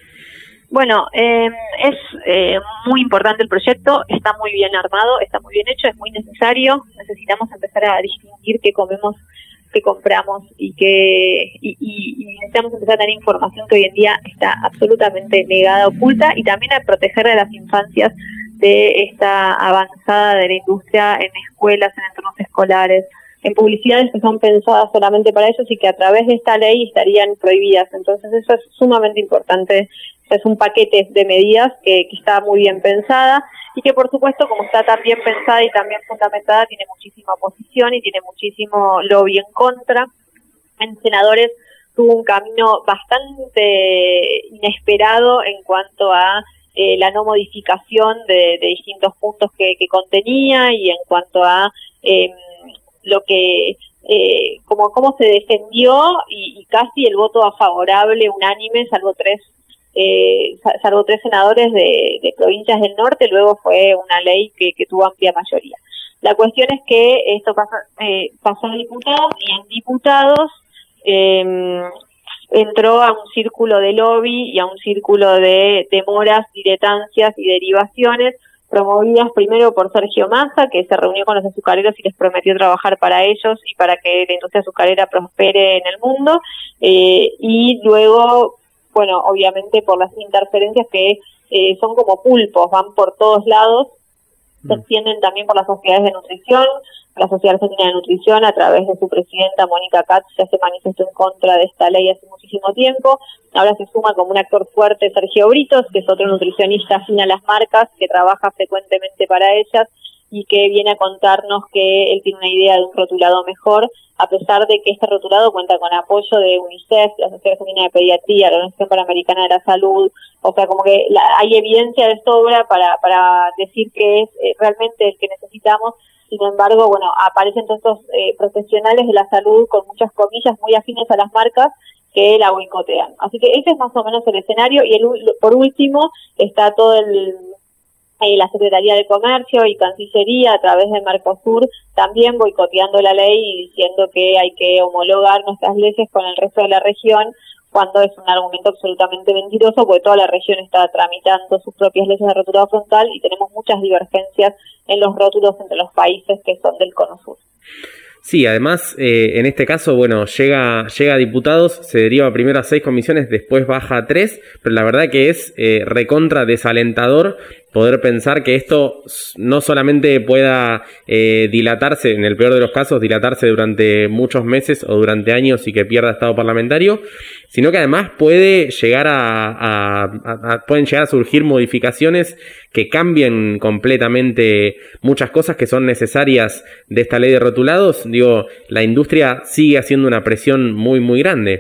Bueno, eh, es eh, muy importante el proyecto, está muy bien armado, está muy bien hecho, es muy necesario. Necesitamos empezar a distinguir qué comemos, qué compramos y qué y, y, y necesitamos empezar a tener información que hoy en día está absolutamente negada, oculta, y también a proteger a las infancias de esta avanzada de la industria en escuelas, en entornos escolares, en publicidades que son pensadas solamente para ellos y que a través de esta ley estarían prohibidas. Entonces eso es sumamente importante. Es un paquete de medidas que, que está muy bien pensada y que, por supuesto, como está tan bien pensada y tan bien fundamentada, tiene muchísima oposición y tiene muchísimo lobby en contra. En senadores tuvo un camino bastante inesperado en cuanto a eh, la no modificación de, de distintos puntos que, que contenía y en cuanto a eh, lo que eh, como cómo se defendió y, y casi el voto a favorable unánime, salvo tres Eh, salvo tres senadores de, de provincias del norte. Luego fue una ley que, que tuvo amplia mayoría. La cuestión es que esto pasó, eh, pasó a diputados y en diputados eh, entró a un círculo de lobby y a un círculo de demoras, diletancias y derivaciones promovidas primero por Sergio Massa, que se reunió con los azucareros y les prometió trabajar para ellos y para que la industria azucarera prospere en el mundo, eh, y luego, bueno, obviamente por las interferencias que eh, son como pulpos, van por todos lados, se extienden también por las sociedades de nutrición. La Sociedad Argentina de Nutrición, a través de su presidenta Mónica Katz, ya se manifestó en contra de esta ley hace muchísimo tiempo. Ahora se suma como un actor fuerte Sergio Britos, que es otro nutricionista afín a las marcas, que trabaja frecuentemente para ellas y que viene a contarnos que él tiene una idea de un rotulado mejor, a pesar de que este rotulado cuenta con apoyo de UNICEF, la Sociedad Argentina de Pediatría, la Organización Panamericana de la Salud. O sea, como que la, hay evidencia de sobra para, para decir que es eh, realmente el que necesitamos. Sin embargo, bueno, aparecen todos estos eh, profesionales de la salud con muchas comillas muy afines a las marcas que la boicotean. Así que ese es más o menos el escenario. Y el, por último está todo el eh, la Secretaría de Comercio y Cancillería a través de Mercosur también boicoteando la ley y diciendo que hay que homologar nuestras leyes con el resto de la región, cuando es un argumento absolutamente mentiroso, porque toda la región está tramitando sus propias leyes de rotulado frontal y tenemos muchas divergencias en los rótulos entre los países que son del Cono Sur.
Sí, además, eh, en este caso, bueno, llega, llega a diputados, se deriva primero a seis comisiones, después baja a tres, pero la verdad que es eh, recontra desalentador poder pensar que esto no solamente pueda eh, dilatarse, en el peor de los casos, dilatarse durante muchos meses o durante años y que pierda estado parlamentario, sino que además puede llegar a, a, a, a pueden llegar a surgir modificaciones que cambien completamente muchas cosas que son necesarias de esta ley de rotulados. Digo, la industria sigue haciendo una presión muy, muy grande.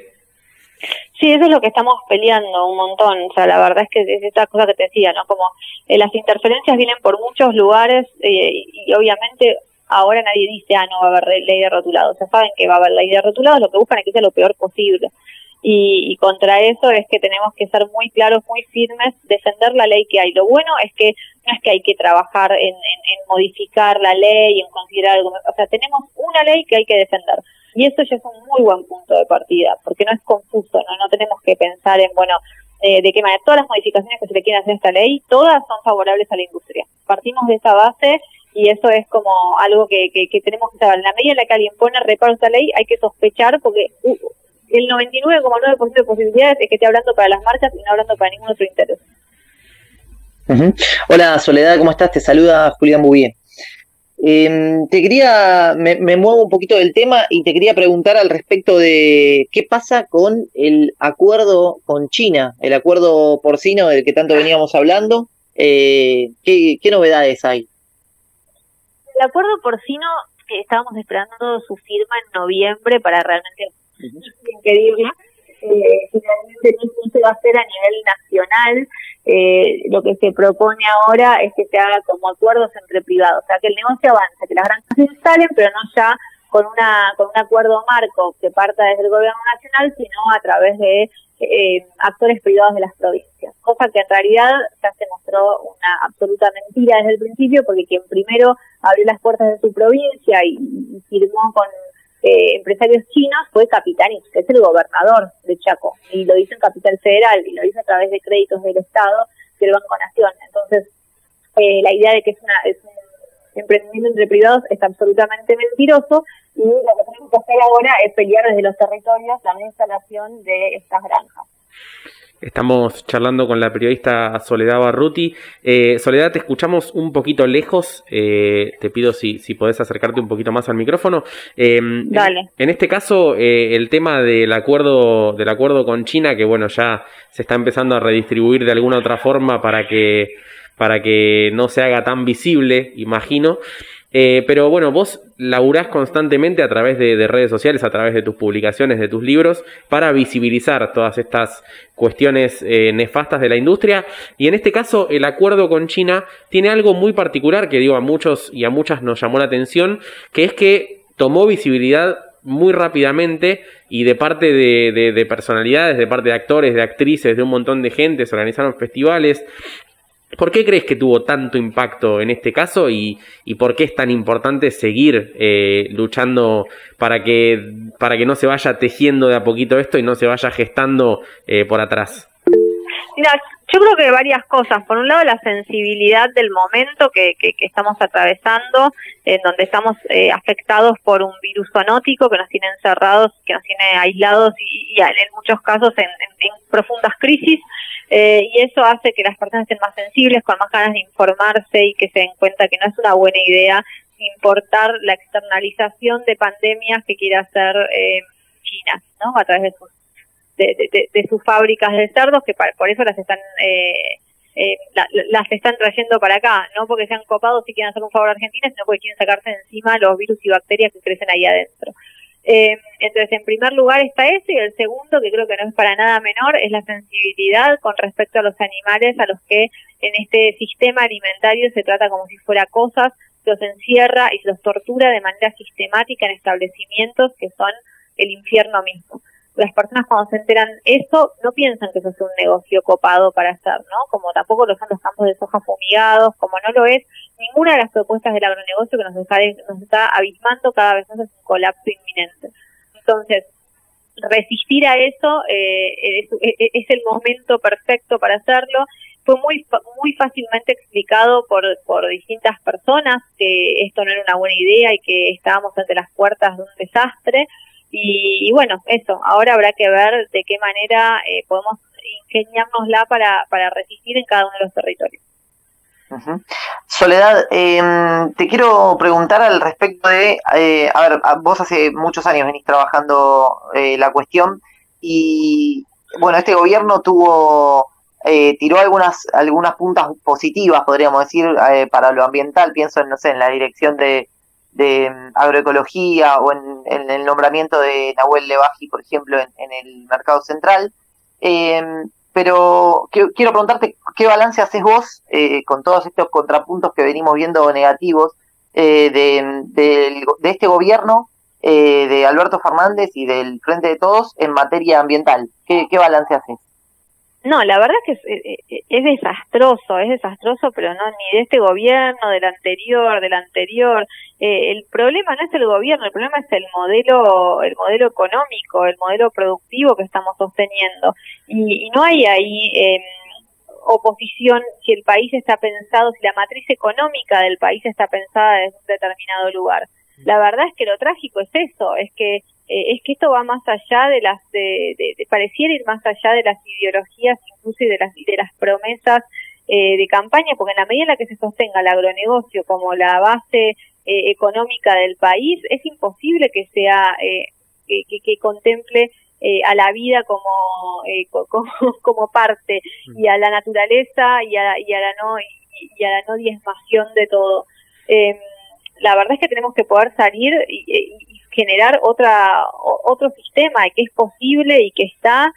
Sí, eso es lo que estamos peleando un montón. O sea, la verdad es que es esta cosa que te decía, ¿no? Como eh, las interferencias vienen por muchos lugares eh, y, y obviamente ahora nadie dice, ah, no va a haber ley de rotulados. O sea, saben que va a haber ley de rotulados, lo que buscan es que sea lo peor posible. Y, y contra eso es que tenemos que ser muy claros, muy firmes, defender la ley que hay. Lo bueno es que no es que hay que trabajar en, en, en modificar la ley, en considerar algo. O sea, tenemos una ley que hay que defender. Y eso ya es un muy buen punto de partida, porque no es confuso, no, no tenemos que pensar en, bueno, eh, de qué manera. Todas las modificaciones que se le quieren hacer a esta ley, todas son favorables a la industria. Partimos de esa base y eso es como algo que, que, que tenemos que saber. En la medida en la que alguien pone reparo a esta ley, hay que sospechar, porque uh, el noventa y nueve coma nueve por ciento de posibilidades es que esté hablando para las marcas y no hablando para ningún otro interés.
Uh-huh. Hola Soledad, ¿cómo estás? Te saluda Julián Bouvier. Eh, te quería, me, me muevo un poquito del tema y te quería preguntar al respecto de qué pasa con el acuerdo con China, el acuerdo porcino del que tanto veníamos hablando. Eh, ¿qué, ¿Qué novedades hay?
El acuerdo porcino, que estábamos esperando su firma en noviembre para realmente impedirla, eh, finalmente no se va a hacer a nivel nacional. Eh, lo que se propone ahora es que se haga como acuerdos entre privados, o sea, que el negocio avance, que las granjas se instalen, pero no ya con una con un acuerdo marco que parta desde el gobierno nacional, sino a través de eh, actores privados de las provincias, cosa que en realidad ya se mostró una absoluta mentira desde el principio, porque quien primero abrió las puertas de su provincia y, y firmó con eh, empresarios chinos fue Capitanich, que es el gobernador de Chaco, y lo hizo en Capital Federal, y lo hizo a través de créditos del Estado del Banco Nación. Entonces, eh, la idea de que es, una, es un emprendimiento entre privados es absolutamente mentiroso, y lo que tenemos que hacer ahora es pelear desde los territorios la instalación de estas granjas.
Estamos charlando con la periodista Soledad Barruti. Eh, Soledad, te escuchamos un poquito lejos. Eh, te pido si, si podés acercarte un poquito más al micrófono. Eh, Dale. En, en este caso, eh, el tema del acuerdo, del acuerdo con China, que bueno, ya se está empezando a redistribuir de alguna otra forma para que, para que no se haga tan visible, imagino. Eh, pero bueno, vos laburás constantemente a través de, de redes sociales, a través de tus publicaciones, de tus libros, para visibilizar todas estas cuestiones eh, nefastas de la industria. Y en este caso, el acuerdo con China tiene algo muy particular que digo a muchos y a muchas nos llamó la atención, que es que tomó visibilidad muy rápidamente y de parte de, de, de personalidades, de parte de actores, de actrices, de un montón de gente, se organizaron festivales. ¿Por qué crees que tuvo tanto impacto en este caso y, y por qué es tan importante seguir eh, luchando para que, para que no se vaya tejiendo de a poquito esto y no se vaya gestando eh, por atrás?
Mira, Yo creo que varias cosas. Por un lado, la sensibilidad del momento que, que, que estamos atravesando, en donde estamos eh, afectados por un virus zoonótico que nos tiene encerrados, que nos tiene aislados y, y en muchos casos en, en, en profundas crisis. Eh, y eso hace que las personas estén más sensibles, con más ganas de informarse y que se den cuenta que no es una buena idea importar la externalización de pandemias que quiere hacer eh, China, ¿no? A través de sus De, de, de sus fábricas de cerdos, que para, por eso las están eh, eh, la, las están trayendo para acá, no porque sean copados y quieran hacer un favor a Argentina, sino porque quieren sacarse de encima los virus y bacterias que crecen ahí adentro. Eh, entonces, en primer lugar está eso, y el segundo, que creo que no es para nada menor, es la sensibilidad con respecto a los animales, a los que en este sistema alimentario se trata como si fuera cosas, los encierra y los tortura de manera sistemática en establecimientos que son el infierno mismo. Las personas cuando se enteran eso no piensan que eso es un negocio copado para hacer, ¿no? Como tampoco lo son los campos de soja fumigados, como no lo es ninguna de las propuestas del agronegocio que nos está, nos está abismando cada vez más, es un colapso inminente. Entonces, resistir a eso eh, es, es el momento perfecto para hacerlo. Fue muy muy fácilmente explicado por, por distintas personas que esto no era una buena idea y que estábamos ante las puertas de un desastre. Y, y bueno, eso, ahora habrá que ver de qué manera eh, podemos ingeniárnosla para, para resistir en cada uno de los territorios.
Uh-huh. Soledad, eh, te quiero preguntar al respecto de, eh, a ver, vos hace muchos años venís trabajando eh, la cuestión y, bueno, este gobierno tuvo, eh, tiró algunas algunas puntas positivas, podríamos decir, eh, para lo ambiental, pienso en, no sé, en la dirección de de agroecología o en, en el nombramiento de Nahuel Levaji, por ejemplo, en, en el Mercado Central. Eh, pero que, quiero preguntarte, ¿qué balance haces vos eh, con todos estos contrapuntos que venimos viendo negativos eh, de, de, de este gobierno, eh, de Alberto Fernández y del Frente de Todos en materia ambiental? ¿Qué, qué balance haces?
No, la verdad es que es, es desastroso, es desastroso, pero no ni de este gobierno, del anterior, del anterior. Eh, el problema no es el gobierno, el problema es el modelo, el modelo económico, el modelo productivo que estamos sosteniendo. Y, y no hay ahí eh, oposición si el país está pensado, si la matriz económica del país está pensada desde un determinado lugar. La verdad es que lo trágico es eso, es que Eh, es que esto va más allá de las, de, de, de pareciera ir más allá de las ideologías, incluso y de las, y de las promesas eh, de campaña, porque en la medida en la que se sostenga el agronegocio como la base eh, económica del país, es imposible que sea, eh, que, que, que contemple eh, a la vida como, eh, como, como parte, y a la naturaleza, y a, y a la no, y, y a la no diezmación de todo. Eh, la verdad es que tenemos que poder salir y, y generar otra otro sistema que es posible y que está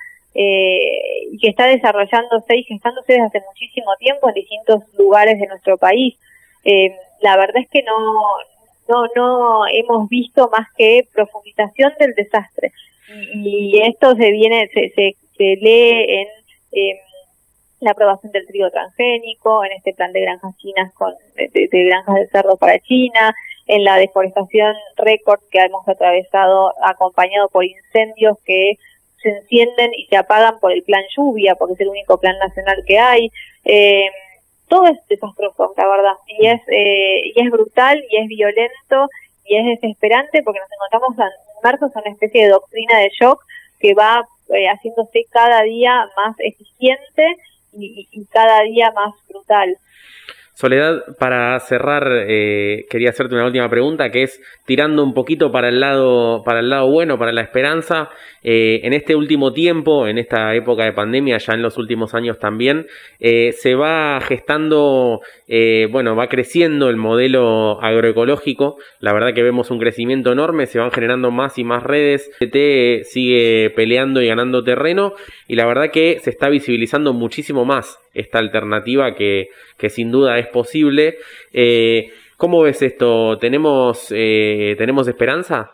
eh, y que está desarrollándose y gestándose desde hace muchísimo tiempo en distintos lugares de nuestro país. Eh, la verdad es que no no no hemos visto más que profundización del desastre, y, y esto se viene se se, se lee en eh, la aprobación del trigo transgénico, en este plan de granjas chinas con de, de, de granjas de cerdo para China, en la deforestación récord que hemos atravesado acompañado por incendios que se encienden y se apagan por el plan lluvia, porque es el único plan nacional que hay. Eh, todo es desastroso, la verdad, y es eh, y es brutal, y es violento, y es desesperante, porque nos encontramos inmersos en una especie de doctrina de shock que va eh, haciéndose cada día más eficiente y, y cada día más brutal.
Soledad, para cerrar, eh, quería hacerte una última pregunta, que es tirando un poquito para el lado, para el lado bueno, para la esperanza. Eh, en este último tiempo, en esta época de pandemia, ya en los últimos años también, eh, se va gestando, eh, bueno, va creciendo el modelo agroecológico. La verdad que vemos un crecimiento enorme, se van generando más y más redes. C T sigue peleando y ganando terreno, y la verdad que se está visibilizando muchísimo más esta alternativa que, que sin duda es posible. Eh, ¿Cómo ves esto? ¿Tenemos, eh, ¿tenemos esperanza?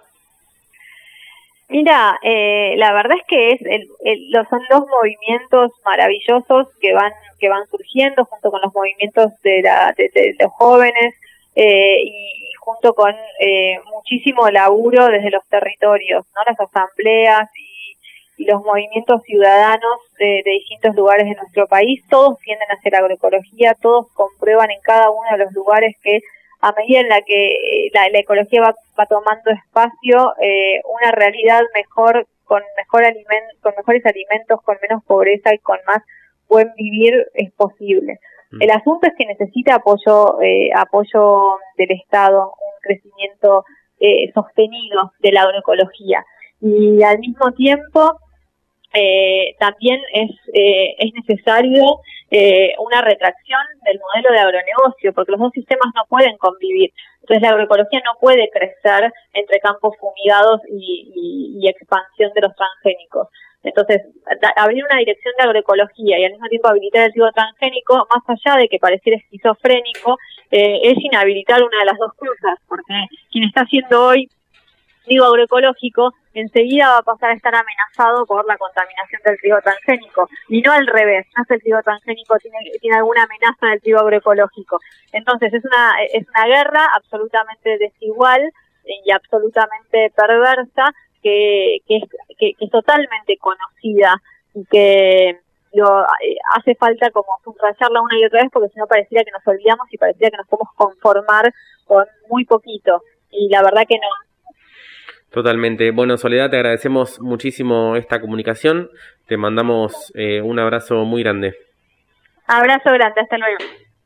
Mira, eh, la verdad es que es el, el, los, son dos movimientos maravillosos que van que van surgiendo junto con los movimientos de, la, de, de los jóvenes eh, y junto con eh, muchísimo laburo desde los territorios, ¿no? Las asambleas y, y los movimientos ciudadanos de, de distintos lugares de nuestro país, todos tienden a hacer agroecología, todos comprueban en cada uno de los lugares que a medida en la que la, la ecología va, va tomando espacio, eh, una realidad mejor, con mejor aliment, con mejores alimentos, con menos pobreza y con más buen vivir es posible. Mm. El asunto es que necesita apoyo, eh, apoyo del Estado, un crecimiento eh, sostenido de la agroecología. Y al mismo tiempo, eh, también es, eh, es necesario eh, una retracción del modelo de agronegocio, porque los dos sistemas no pueden convivir. Entonces la agroecología no puede crecer entre campos fumigados y, y, y expansión de los transgénicos. Entonces, abrir una dirección de agroecología y al mismo tiempo habilitar el riego transgénico, más allá de que pareciera esquizofrénico, eh, es inhabilitar una de las dos cosas, porque quien está haciendo hoy trigo agroecológico enseguida va a pasar a estar amenazado por la contaminación del trigo transgénico, y no al revés, no es el trigo transgénico tiene, tiene alguna amenaza del trigo agroecológico. Entonces es una, es una guerra absolutamente desigual y absolutamente perversa, que, que, es, que, que es totalmente conocida y que lo, eh, hace falta como subrayarla una y otra vez, porque si no pareciera que nos olvidamos y pareciera que nos podemos conformar con muy poquito, y la verdad que no.
Totalmente. Bueno, Soledad, te agradecemos muchísimo esta comunicación. Te mandamos eh, un abrazo muy grande.
Abrazo grande, hasta luego.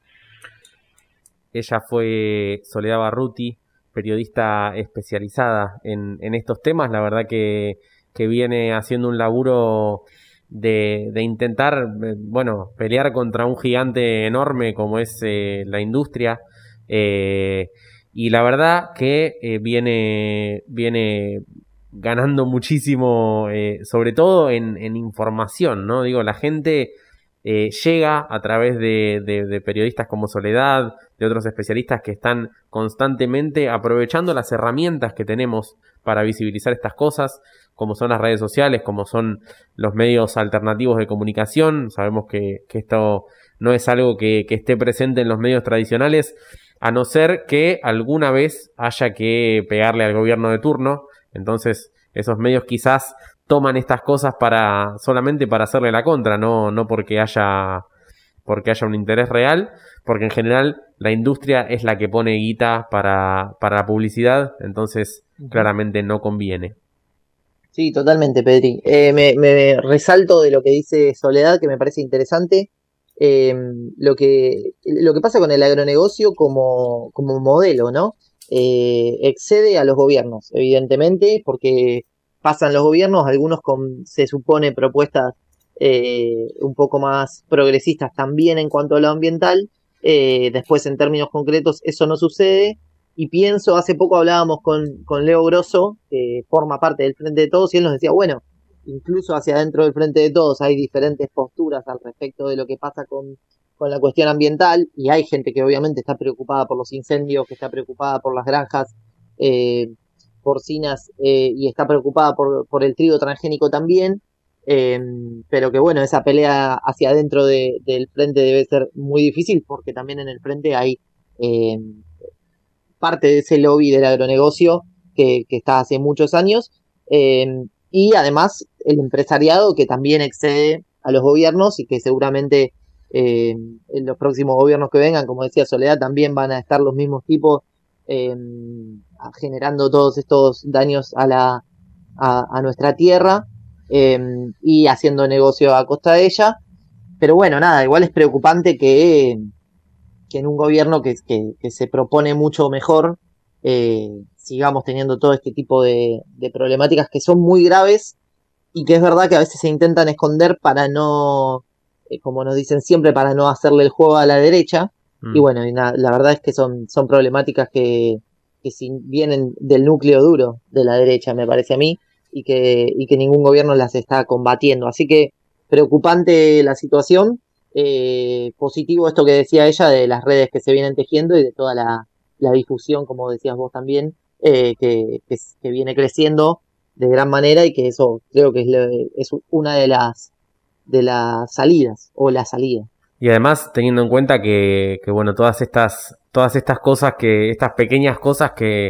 Ella fue Soledad Barruti, periodista especializada en, en estos temas. La verdad que, que viene haciendo un laburo de, de intentar, bueno, pelear contra un gigante enorme como es eh, la industria. Eh, Y la verdad que eh, viene, viene ganando muchísimo, eh, sobre todo en, en información, ¿no? Digo, la gente eh, llega a través de, de, de periodistas como Soledad, de otros especialistas que están constantemente aprovechando las herramientas que tenemos para visibilizar estas cosas, como son las redes sociales, como son los medios alternativos de comunicación. Sabemos que, que esto no es algo que, que esté presente en los medios tradicionales, a no ser que alguna vez haya que pegarle al gobierno de turno. Entonces esos medios quizás toman estas cosas para solamente para hacerle la contra, no, no porque haya porque haya un interés real, porque en general la industria es la que pone guita para, para la publicidad, entonces claramente no conviene.
Sí, totalmente, Pedri. Eh, me, me resalto de lo que dice Soledad, que me parece interesante. Eh, lo que lo que pasa con el agronegocio como, como modelo, ¿no? Eh, excede a los gobiernos, evidentemente, porque pasan los gobiernos, algunos con, se supone, propuestas eh, un poco más progresistas también en cuanto a lo ambiental. Eh, después, en términos concretos, eso no sucede. Y pienso, hace poco hablábamos con, con Leo Grosso, que forma parte del Frente de Todos, y él nos decía, bueno, incluso hacia adentro del Frente de Todos hay diferentes posturas al respecto de lo que pasa con, con la cuestión ambiental, y hay gente que obviamente está preocupada por los incendios, que está preocupada por las granjas eh, porcinas eh, y está preocupada por, por el trigo transgénico también, eh, pero que bueno, esa pelea hacia adentro de, del Frente debe ser muy difícil, porque también en el Frente hay eh, parte de ese lobby del agronegocio que, que está hace muchos años, eh, y además el empresariado que también excede a los gobiernos y que seguramente eh, en los próximos gobiernos que vengan, como decía Soledad, también van a estar los mismos tipos eh, generando todos estos daños a la a, a nuestra tierra eh, y haciendo negocio a costa de ella. Pero bueno, nada, igual es preocupante que, que en un gobierno que, que, que se propone mucho mejor eh, sigamos teniendo todo este tipo de, de problemáticas que son muy graves y que es verdad que a veces se intentan esconder para no, eh, como nos dicen siempre, para no hacerle el juego a la derecha. Mm. Y bueno, y na, la verdad es que son, son problemáticas que, que si vienen del núcleo duro de la derecha, me parece a mí, y que, y que ningún gobierno las está combatiendo. Así que preocupante la situación, eh, positivo esto que decía ella de las redes que se vienen tejiendo y de toda la, la difusión, como decías vos también, eh, que, que, que viene creciendo de gran manera, y que eso creo que es, lo, es una de las de las salidas o la salida.
Y además teniendo en cuenta que, que bueno, todas estas todas estas cosas que estas pequeñas cosas que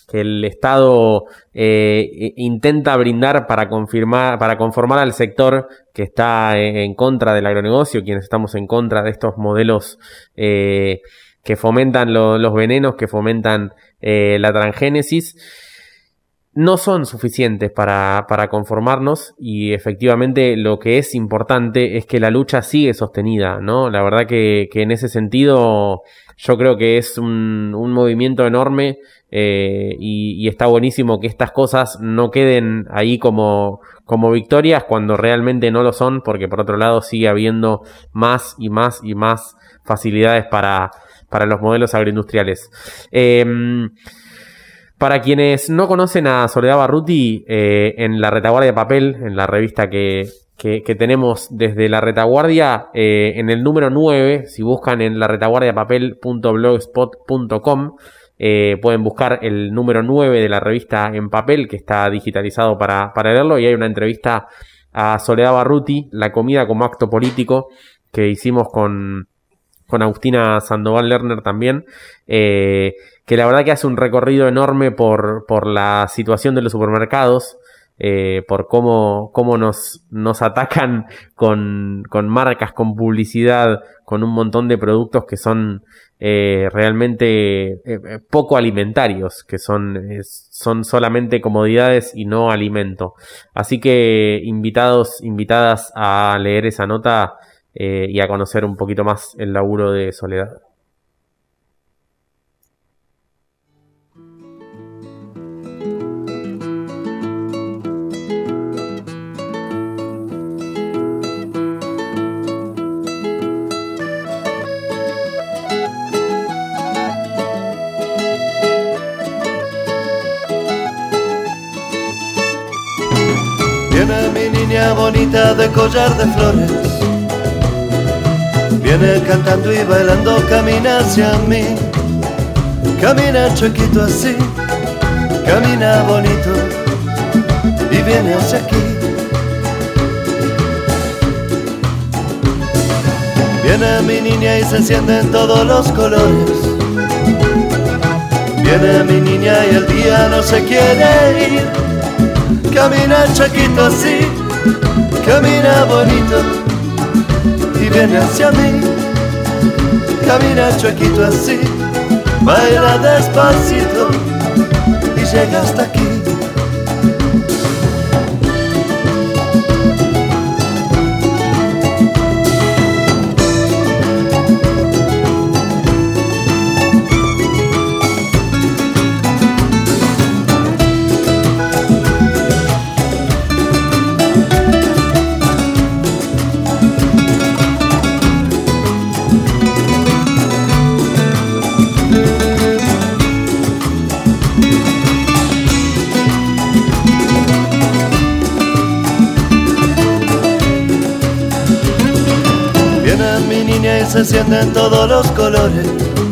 que el Estado eh, intenta brindar para confirmar, para conformar al sector que está en contra del agronegocio, quienes estamos en contra de estos modelos eh, que fomentan lo, los venenos, que fomentan eh, la transgénesis, no son suficientes para, para conformarnos, y efectivamente lo que es importante es que la lucha sigue sostenida, ¿no? La verdad que, que en ese sentido yo creo que es un, un movimiento enorme eh, y, y está buenísimo que estas cosas no queden ahí como, como victorias cuando realmente no lo son, porque por otro lado sigue habiendo más y más y más facilidades para, para los modelos agroindustriales. Eh, Para quienes no conocen a Soledad Barruti, eh, en La Retaguardia de Papel, en la revista que, que, que tenemos desde La Retaguardia, eh, en el número nueve, si buscan en la retaguardia de papel punto blogspot punto com, eh, pueden buscar el número nueve de la revista en papel, que está digitalizado para, para leerlo, y hay una entrevista a Soledad Barruti, La comida como acto político, que hicimos con, con Agustina Sandoval Lerner también, eh, que la verdad que hace un recorrido enorme por, por la situación de los supermercados, eh, por cómo, cómo nos, nos atacan con, con marcas, con publicidad, con un montón de productos que son eh, realmente eh, poco alimentarios, que son, eh, son solamente comodidades y no alimento. Así que invitados, invitadas a leer esa nota eh, y a conocer un poquito más el laburo de Soledad.
Viene mi niña bonita de collar de flores, viene cantando y bailando, camina hacia mí, camina chiquito así, camina bonito y viene hacia aquí. Viene mi niña y se encienden todos los colores, viene mi niña y el día no se quiere ir. Camina chiquito así, camina bonito y viene hacia mí. Camina chiquito así, baila despacito y llega hasta aquí. Se encienden todos los colores,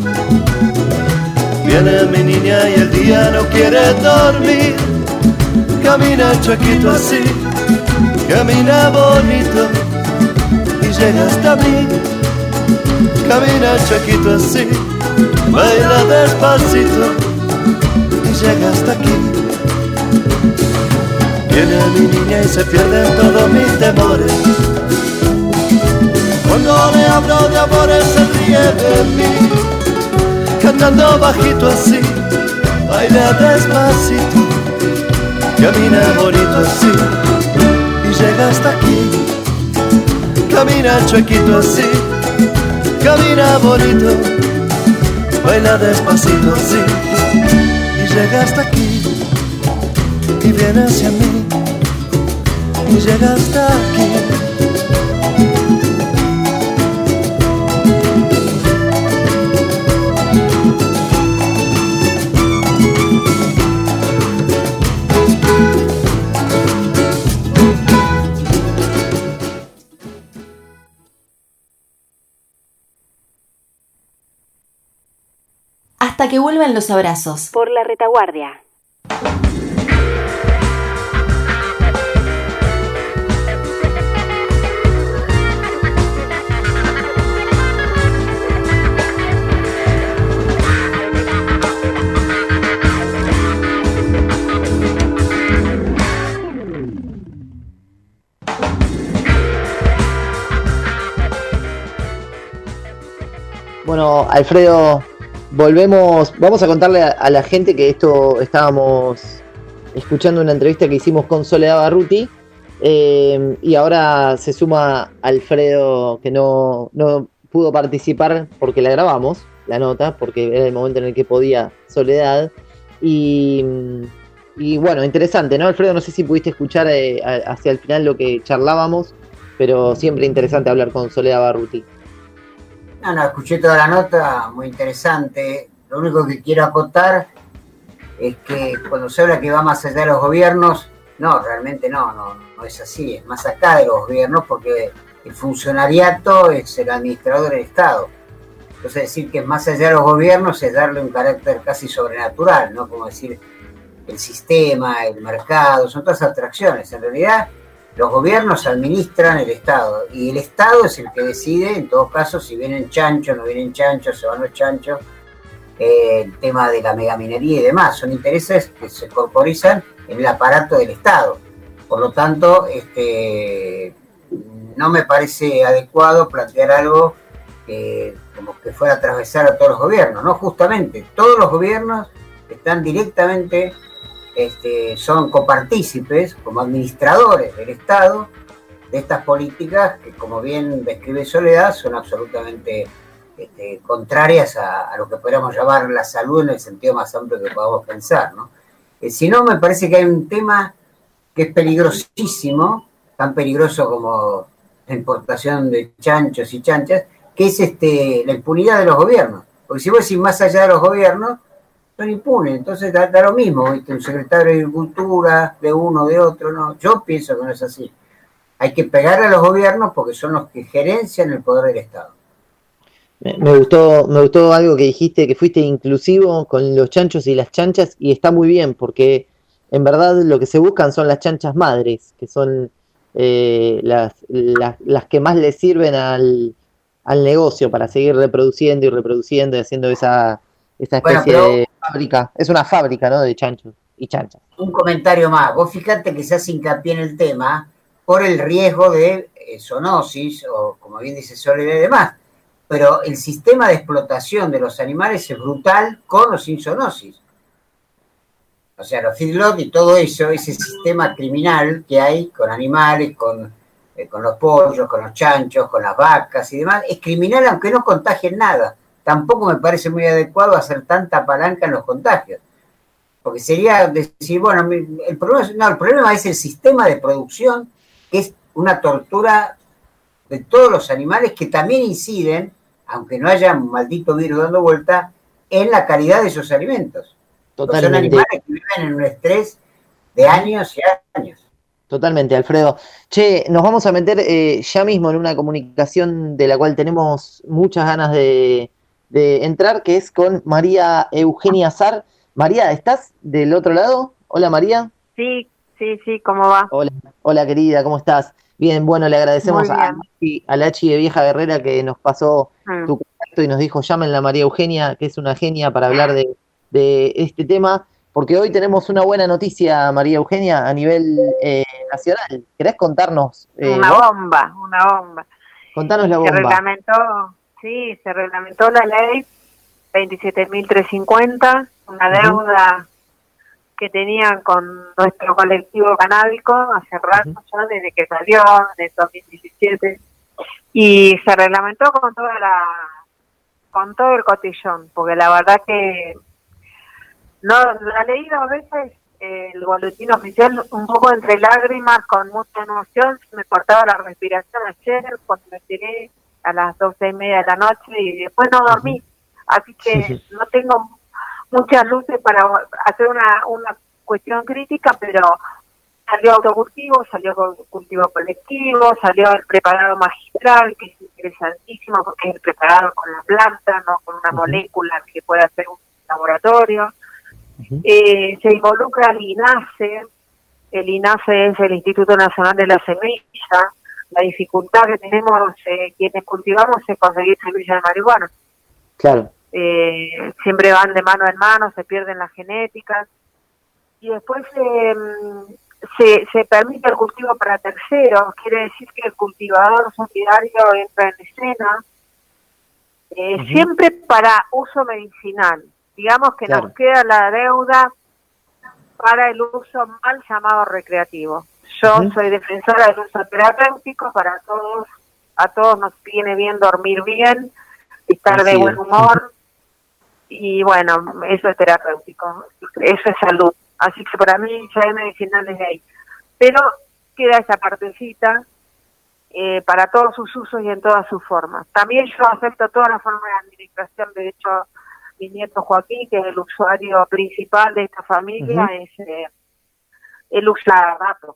viene mi niña y el día no quiere dormir. Camina chiquito así, camina bonito y llega hasta mí. Camina chiquito así, baila despacito y llega hasta aquí. Viene mi niña y se pierden todos mis temores. Cuando le hablo de amores se ríe de mí, cantando bajito así, baila despacito, camina bonito así y llega hasta aquí. Camina chiquito así, camina bonito, baila despacito así y llega hasta aquí y viene hacia mí y llega hasta aquí.
Hasta que vuelvan los abrazos. Por La Retaguardia.
Bueno, Alfredo, volvemos, vamos a contarle a, a la gente que esto estábamos escuchando una entrevista que hicimos con Soledad Barruti, eh, y ahora se suma Alfredo, que no, no pudo participar porque la grabamos, la nota, porque era el momento en el que podía Soledad, y, y bueno, interesante, ¿no, Alfredo? No sé si pudiste escuchar eh, hacia el final lo que charlábamos, pero siempre interesante hablar con Soledad Barruti.
No, no, escuché toda la nota, muy interesante. Lo único que quiero acotar es que cuando se habla que va más allá de los gobiernos, no, realmente no, no, no es así, es más acá de los gobiernos, porque el funcionariato es el administrador del Estado. Entonces decir que es más allá de los gobiernos es darle un carácter casi sobrenatural, ¿no? Como decir el sistema, el mercado, son todas abstracciones. En realidad los gobiernos administran el Estado y el Estado es el que decide, en todo caso, si vienen chanchos, no vienen chanchos, se van los chanchos, eh, el tema de la megaminería y demás. Son intereses que se corporizan en el aparato del Estado. Por lo tanto, este, no me parece adecuado plantear algo que, como que fuera a atravesar a todos los gobiernos, ¿no? Justamente, todos los gobiernos están directamente... Este, son copartícipes como administradores del Estado de estas políticas que, como bien describe Soledad, son absolutamente este, contrarias a, a lo que podríamos llamar la salud en el sentido más amplio que podamos pensar, ¿no? Eh, si no, me parece que hay un tema que es peligrosísimo, tan peligroso como la importación de chanchos y chanchas, que es este, la impunidad de los gobiernos. Porque si vos decís más allá de los gobiernos, son impunes, entonces da, da lo mismo, ¿viste? Un secretario de Agricultura, de uno, de otro, no, yo pienso que no es así. Hay que pegarle a los gobiernos porque son los que gerencian el poder del Estado.
Me, me gustó, me gustó algo que dijiste, que fuiste inclusivo con los chanchos y las chanchas, y está muy bien, porque en verdad lo que se buscan son las chanchas madres, que son eh, las, las, las que más le sirven al, al negocio para seguir reproduciendo y reproduciendo y haciendo esa... Esta especie bueno, de fábrica, es una fábrica, ¿no? De chanchos y chanchas.
Un comentario más, vos fíjate que se hace hincapié en el tema por el riesgo de eh, zoonosis, o como bien dice Soledad y demás, pero el sistema de explotación de los animales es brutal con o sin zoonosis. O sea, los feedlots y todo eso, ese sistema criminal que hay con animales, con, eh, con los pollos, con los chanchos, con las vacas y demás, es criminal aunque no contagien nada. Tampoco me parece muy adecuado hacer tanta palanca en los contagios. Porque sería decir, bueno, el problema, no, el problema es el sistema de producción, que es una tortura de todos los animales que también inciden, aunque no haya un maldito virus dando vuelta, en la calidad de esos alimentos. Totalmente. Son animales que viven en un estrés de años y años.
Totalmente, Alfredo. Che, nos vamos a meter eh, ya mismo en una comunicación de la cual tenemos muchas ganas de... de entrar, que es con María Eugenia Sar. María, ¿estás del otro lado? Hola, María.
Sí, sí, sí, ¿cómo va?
Hola, hola querida, ¿cómo estás? Bien, bueno, le agradecemos a, a la Chi de Vieja Guerrera que nos pasó mm. tu contacto y nos dijo, llámenla a María Eugenia, que es una genia para hablar de, de este tema, porque hoy tenemos una buena noticia, María Eugenia, a nivel eh, nacional. ¿Querés contarnos?
Eh, una ¿vos? bomba, una bomba.
Contanos la bomba.
Se reglamentó... Sí, se reglamentó la ley veintisiete mil trescientos cincuenta, una deuda uh-huh. que tenían con nuestro colectivo canábico hace rato uh-huh. ya, desde que salió en el dos mil diecisiete, y se reglamentó con toda la con todo el cotillón, porque la verdad que no la he leído a veces eh, el boletín oficial un poco entre lágrimas, con mucha emoción, me cortaba la respiración ayer cuando me tiré a las doce y media de la noche y después no dormí, así que no tengo muchas luces para hacer una, una cuestión crítica, pero salió autocultivo, salió cultivo colectivo, salió el preparado magistral, que es interesantísimo porque es el preparado con la planta, no con una uh-huh. molécula que puede hacer un laboratorio. Uh-huh. Eh, se involucra el INASE, el INASE es el Instituto Nacional de la Semilla. La dificultad que tenemos eh, quienes cultivamos es conseguir semillas de marihuana.
Claro.
Eh, siempre van de mano en mano, se pierden las genéticas. Y después eh, se, se permite el cultivo para terceros, quiere decir que el cultivador solidario entra en escena.
eh, uh-huh. siempre para uso medicinal. Digamos que claro. nos queda la deuda para el uso mal llamado recreativo. Yo uh-huh. soy defensora del uso terapéutico para todos, a todos nos viene bien dormir bien, estar Así de buen humor, y bueno, eso es terapéutico, eso es salud. Así que para mí ya es medicinal desde ahí. Pero queda esa partecita eh, para todos sus usos y en todas sus formas. También yo acepto todas las formas de administración. De hecho, mi nieto Joaquín, que es el usuario principal de esta familia, uh-huh. es eh, él usa vapo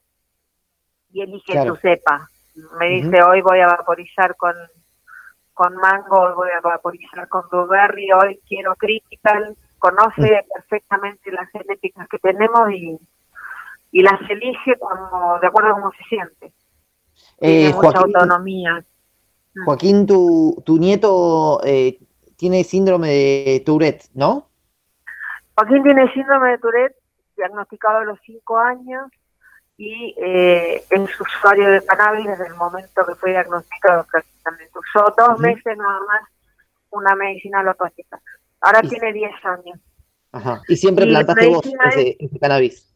y elige claro. su cepa. Me dice, uh-huh. hoy voy a vaporizar con con mango, hoy voy a vaporizar con blueberry, hoy quiero critical. Conoce uh-huh. perfectamente las genéticas que tenemos y, y las elige como de acuerdo a cómo se siente. Tiene eh, mucha Joaquín, autonomía.
Joaquín, tu, tu nieto eh, tiene síndrome de Tourette, ¿no?
Joaquín tiene síndrome de Tourette, diagnosticado a los cinco años, y eh, es usuario de cannabis desde el momento que fue diagnosticado prácticamente. Usó dos uh-huh. meses nada más una medicina alopática. Ahora y, tiene diez años.
Ajá. ¿Y siempre y plantaste vos ese, ese cannabis?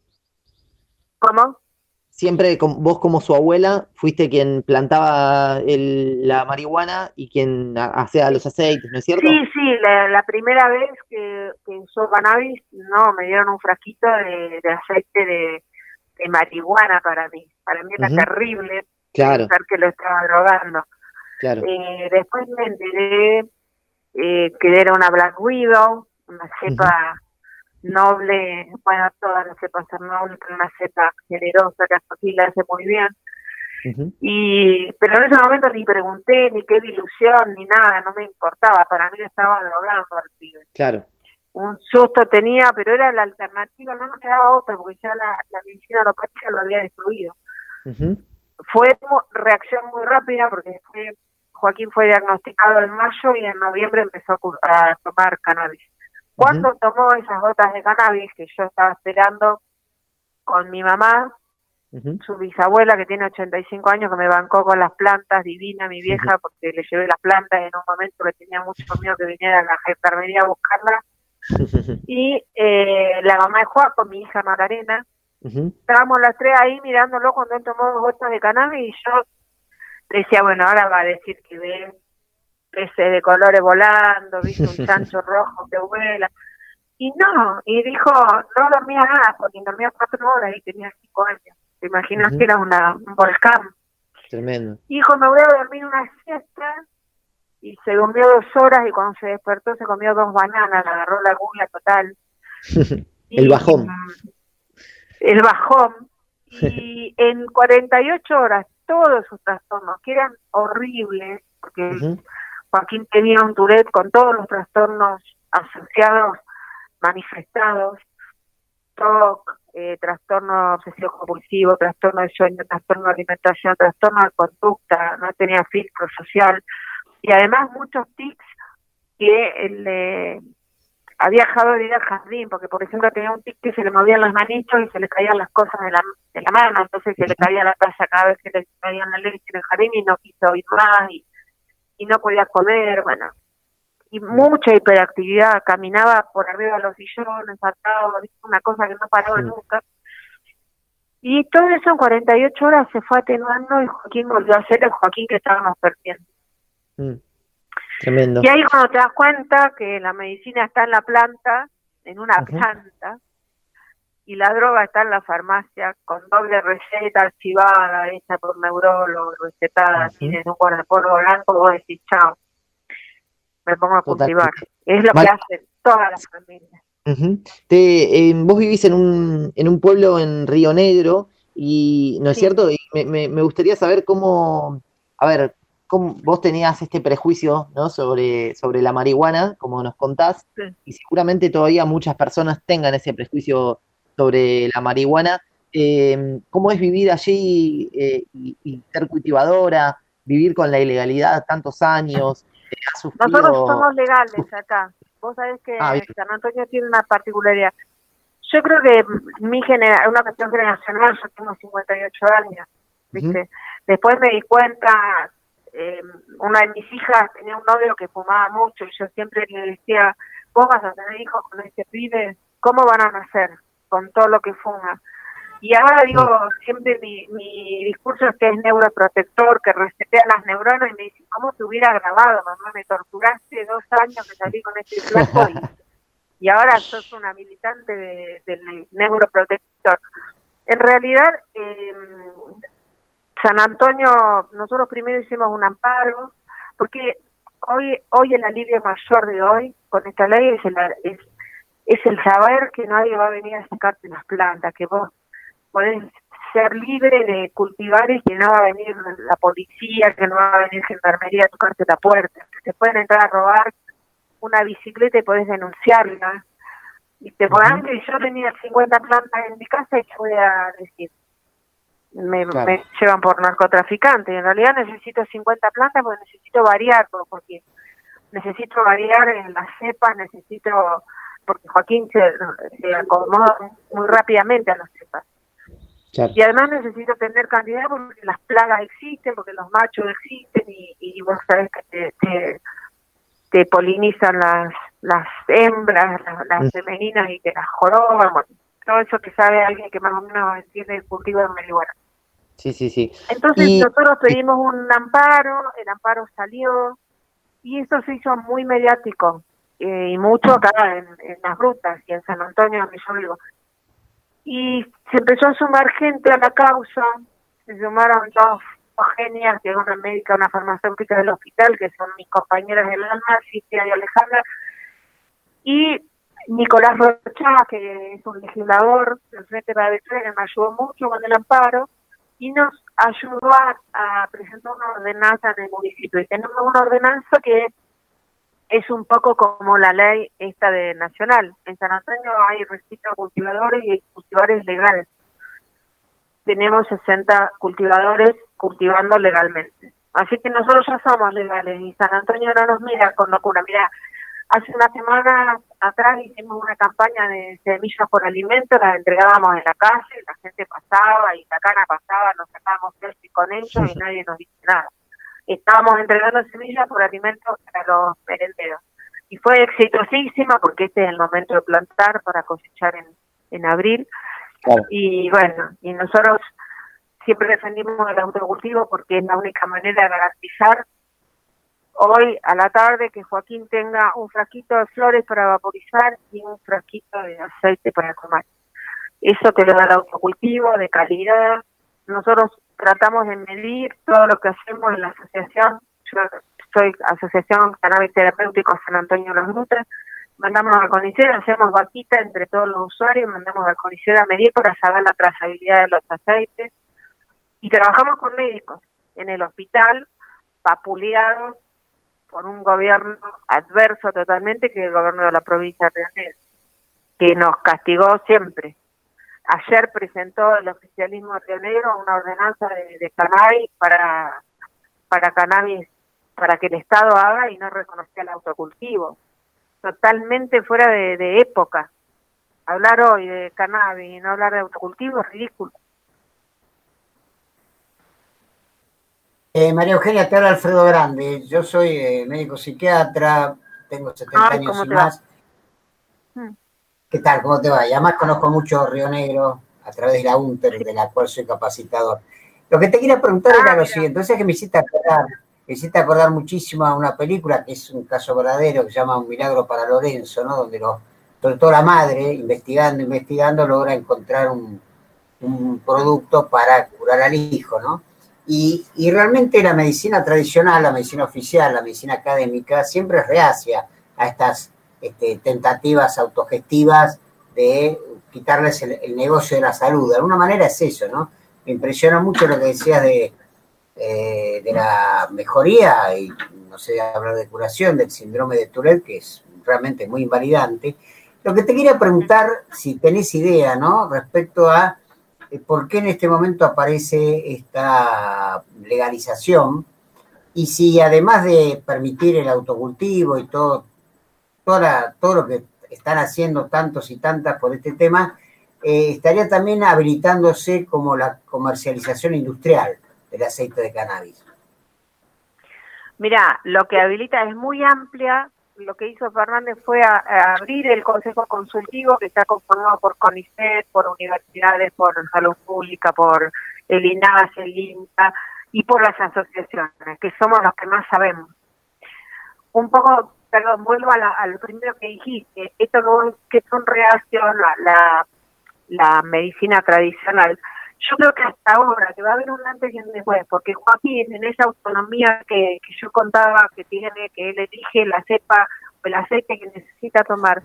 ¿Cómo?
Siempre con, vos como su abuela fuiste quien plantaba el, la marihuana y quien hacía los aceites, ¿no es cierto?
Sí, sí, la, la primera vez que, que usó cannabis, no, me dieron un frasquito de, de aceite de, de marihuana para mí. Para mí era uh-huh. terrible
claro.
pensar que lo estaba drogando.
Claro.
Eh, después me enteré eh, que era una Black Widow, una cepa uh-huh. noble, bueno, todas las cepas son nobles, pero una cepa generosa que aquí la hace muy bien. Uh-huh. Y pero en ese momento ni pregunté, ni qué ilusión, ni nada, no me importaba, para mí estaba drogando al pibe.
Claro.
Un susto tenía, pero era la alternativa, no nos quedaba otra, porque ya la, la medicina alopática lo había destruido. Uh-huh. Fue reacción muy rápida, porque fue, Joaquín fue diagnosticado en mayo y en noviembre empezó a tomar cannabis. Cuando uh-huh. tomó esas gotas de cannabis, que yo estaba esperando con mi mamá, uh-huh. su bisabuela que tiene ochenta y cinco años, que me bancó con las plantas, divina mi vieja, uh-huh. porque le llevé las plantas en un momento que tenía mucho miedo que viniera a la enfermería a buscarlas. Y eh, la mamá de Juan con mi hija Macarena, uh-huh. estábamos las tres ahí mirándolo cuando él tomó dos gotas de cannabis, y yo decía, bueno, ahora va a decir que ve peces de colores volando, viste un chancho rojo que vuela, y no, y dijo, no dormía nada, porque dormía cuatro horas y tenía cinco años, te imaginas uh-huh. que era una, un volcán.
Tremendo.
Dijo, me voy a dormir una siesta, y se durmió dos horas, y cuando se despertó se comió dos bananas, agarró la gula total.
El
y,
bajón.
El bajón. Y en cuarenta y ocho horas, todos sus trastornos, que eran horribles, porque uh-huh. Joaquín tenía un Tourette con todos los trastornos asociados, manifestados, T O C, eh, trastorno obsesivo compulsivo, trastorno de sueño, trastorno de alimentación, trastorno de conducta, no tenía filtro social, y además muchos tics que le había dejado de ir al jardín, porque por ejemplo tenía un tic que se le movían los manichos y se le caían las cosas de la, de la mano, entonces se le caía la taza cada vez que le caían la leche en el jardín y no quiso ir más, y, y no podía comer, bueno, y mucha hiperactividad, caminaba por arriba de los sillones, saltaba, una cosa que no paraba sí. nunca. Y todo eso en cuarenta y ocho horas se fue atenuando, y Joaquín volvió a ser el Joaquín que estábamos perdiendo.
Mm. Tremendo.
Y ahí cuando te das cuenta que la medicina está en la planta, en una uh-huh. planta, y la droga está en la farmacia, con doble receta archivada, hecha por neurólogo, recetada, uh-huh. tienes un guardapolvo blanco, vos decís, chao, me pongo a cultivar. Es lo Mal. que hacen todas las familias.
Uh-huh. Te, eh, vos vivís en un, en un pueblo en Río Negro, y ¿no es sí. cierto? Y me, me, me gustaría saber cómo, a ver, cómo vos tenías este prejuicio, ¿no? sobre, sobre la marihuana, como nos contás, sí. y seguramente todavía muchas personas tengan ese prejuicio sobre la marihuana. Eh, ¿Cómo es vivir allí eh, y, y ser cultivadora, vivir con la ilegalidad tantos años? Eh, ¿has sufrido...
Nosotros somos legales acá. Vos sabés que ah, San Antonio tiene una particularidad. Yo creo que mi generación, una cuestión generacional, yo tengo cincuenta y ocho años, ¿viste? Uh-huh. Después me di cuenta, eh, una de mis hijas tenía un novio que fumaba mucho y yo siempre le decía, vos vas a tener hijos con este pibe, ¿cómo van a nacer con todo lo que fuma? Y ahora digo, siempre mi, mi discurso es que es neuroprotector, que resetea las neuronas, y me dicen, ¿cómo te hubiera grabado, mamá? Me torturaste dos años que salí con este flaco y, y ahora sos una militante de, del neuroprotector. En realidad, eh, San Antonio, nosotros primero hicimos un amparo, porque hoy hoy el alivio mayor de hoy, con esta ley, es el, es, es el saber que nadie va a venir a sacarte las plantas, que vos podés ser libre de cultivar y que no va a venir la policía, que no va a venir gendarmería a tocarte la puerta, que te pueden entrar a robar una bicicleta y podés denunciarla. Y te podrán que yo tenía cincuenta plantas en mi casa y yo voy a decir, me, claro. me llevan por narcotraficante. En realidad necesito cincuenta plantas porque necesito variar, porque necesito variar en las cepas, necesito, porque Joaquín se, se acomoda muy rápidamente a las cepas. Claro. Y además necesito tener cantidad porque las plagas existen, porque los machos existen y, y vos sabés que te, te, te polinizan las las hembras, las, las femeninas y que las joroban, bueno, todo eso que sabe alguien que más o menos entiende el cultivo de marihuana.
Sí, sí, sí.
Entonces
y...
nosotros pedimos un amparo, el amparo salió y eso se hizo muy mediático eh, y mucho acá en, en las rutas y en San Antonio, donde yo vivo. Y se empezó a sumar gente a la causa, se sumaron dos, dos genias, que es una médica, una farmacéutica del hospital, que son mis compañeras del alma, Cintia y Alejandra, y Nicolás Rocha, que es un legislador del Frente para la Victoria, que me ayudó mucho con el amparo, y nos ayudó a, a presentar una ordenanza en el municipio. Y tenemos una ordenanza que es un poco como la ley esta de nacional. En San Antonio hay registro de cultivadores y hay cultivadores legales. Tenemos sesenta cultivadores cultivando legalmente. Así que nosotros ya somos legales y San Antonio no nos mira con locura. Mira, hace una semana atrás hicimos una campaña de semillas por alimento, las entregábamos en la calle, la gente pasaba y la cana pasaba, nos sacábamos selfie con ellos y nadie nos dice nada. Estábamos entregando semillas por alimentos para los merenderos. Y fue exitosísima porque este es el momento de plantar para cosechar en, en abril. Claro. Y bueno, y nosotros siempre defendimos el autocultivo porque es la única manera de garantizar hoy a la tarde que Joaquín tenga un frasquito de flores para vaporizar y un frasquito de aceite para tomar. Eso te lo da el autocultivo, de calidad. Nosotros tratamos de medir todo lo que hacemos en la asociación. Yo soy Asociación Cannabis Terapéutico San Antonio de las Grutas. Mandamos al CONICET, hacemos vaquita entre todos los usuarios, mandamos al CONICET a medir para saber la trazabilidad de los aceites. Y trabajamos con médicos en el hospital, vapuleados por un gobierno adverso totalmente, que es el gobierno de la provincia de Río Negro, que nos castigó siempre. Ayer presentó el oficialismo de Río Negro una ordenanza de, de cannabis para, para cannabis, para que el Estado haga y no reconozca el autocultivo. Totalmente fuera de, de época. Hablar hoy de cannabis y no hablar de autocultivo es ridículo.
Eh, María Eugenia, te habla Alfredo Grande. Yo soy eh, médico psiquiatra, tengo setenta Ay, años y más. Va? ¿Qué tal? ¿Cómo te va? Y además conozco mucho Río Negro a través de la UNTER, de la cual soy capacitador. Lo que te quería preguntar ah, era lo siguiente. Entonces que me hiciste acordar, me hiciste acordar muchísimo a una película que es un caso verdadero, que se llama Un milagro para Lorenzo, ¿no? Donde lo, sobre todo la madre, investigando, investigando, logra encontrar un, un producto para curar al hijo, ¿no? Y, y realmente la medicina tradicional, la medicina oficial, la medicina académica, siempre es reacia a estas este, tentativas autogestivas de quitarles el, el negocio de la salud. De alguna manera es eso, ¿no? Me impresiona mucho lo que decías de, eh, de la mejoría, y no sé, hablar de curación del síndrome de Tourette, que es realmente muy invalidante. Lo que te quería preguntar, si tenés idea, ¿no? Respecto a por qué en este momento aparece esta legalización y si además de permitir el autocultivo y todo, toda, todo lo que están haciendo tantos y tantas por este tema, eh, estaría también habilitándose como la comercialización industrial del aceite de cannabis.
Mira, lo que habilita es muy amplia. Lo que hizo Fernández fue a, a abrir el Consejo Consultivo, que está conformado por CONICET, por universidades, por salud pública, por el INAS, el INTA y por las asociaciones, que somos los que más sabemos. Un poco, perdón, vuelvo a, la, a lo primero que dijiste, esto no es que son reacción a la, la medicina tradicional. Yo creo que hasta ahora, que va a haber un antes y un después, porque Joaquín, en esa autonomía que, que yo contaba que tiene, que él elige la cepa o el aceite que necesita tomar,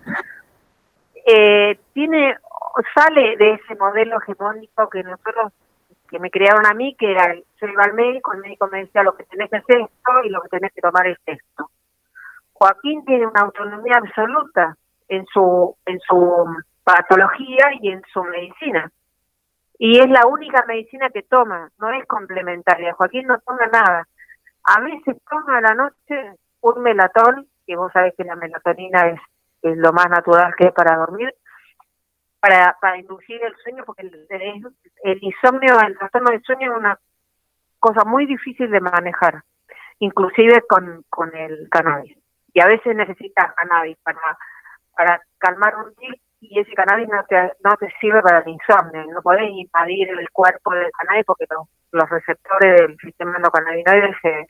eh, tiene sale de ese modelo hegemónico que nosotros, que me crearon a mí, que era, yo iba al médico, el médico me decía lo que tenés que hacer es esto y lo que tenés que tomar es esto. Joaquín tiene una autonomía absoluta en su, en su patología y en su medicina. Y es la única medicina que toma, no es complementaria. Joaquín no toma nada. A veces toma a la noche un melatón, que vos sabés que la melatonina es, es lo más natural que es para dormir, para, para inducir el sueño, porque el, el, el insomnio, el trastorno del sueño es una cosa muy difícil de manejar, inclusive con, con el cannabis. Y a veces necesitas cannabis para, para calmar un tic, y ese cannabis no te, no te sirve para el insomnio, no podés invadir el cuerpo del cannabis porque los, los receptores del sistema endocannabinoide se,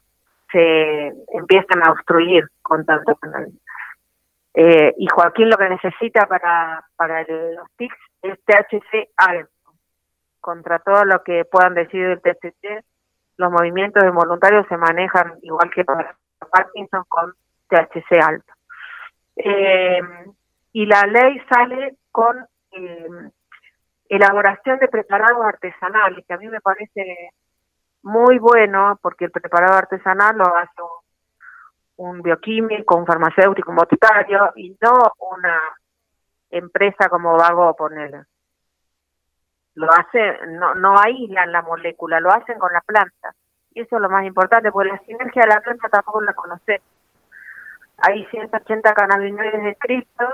se empiezan a obstruir con tanto cannabis. Eh, y Joaquín lo que necesita para, para el, los tics es T H C alto. Contra todo lo que puedan decir del T H C, los movimientos involuntarios se manejan igual que para Parkinson con T H C alto. Eh, y la ley sale con eh, elaboración de preparados artesanales, que a mí me parece muy bueno, porque el preparado artesanal lo hace un, un bioquímico, un farmacéutico, un boticario, y no una empresa como Vago, ponerla. Lo hace, no, no aíslan la molécula, lo hacen con la planta. Y eso es lo más importante, porque la sinergia de la planta tampoco la conocemos. Hay ciento ochenta cannabinoides descritos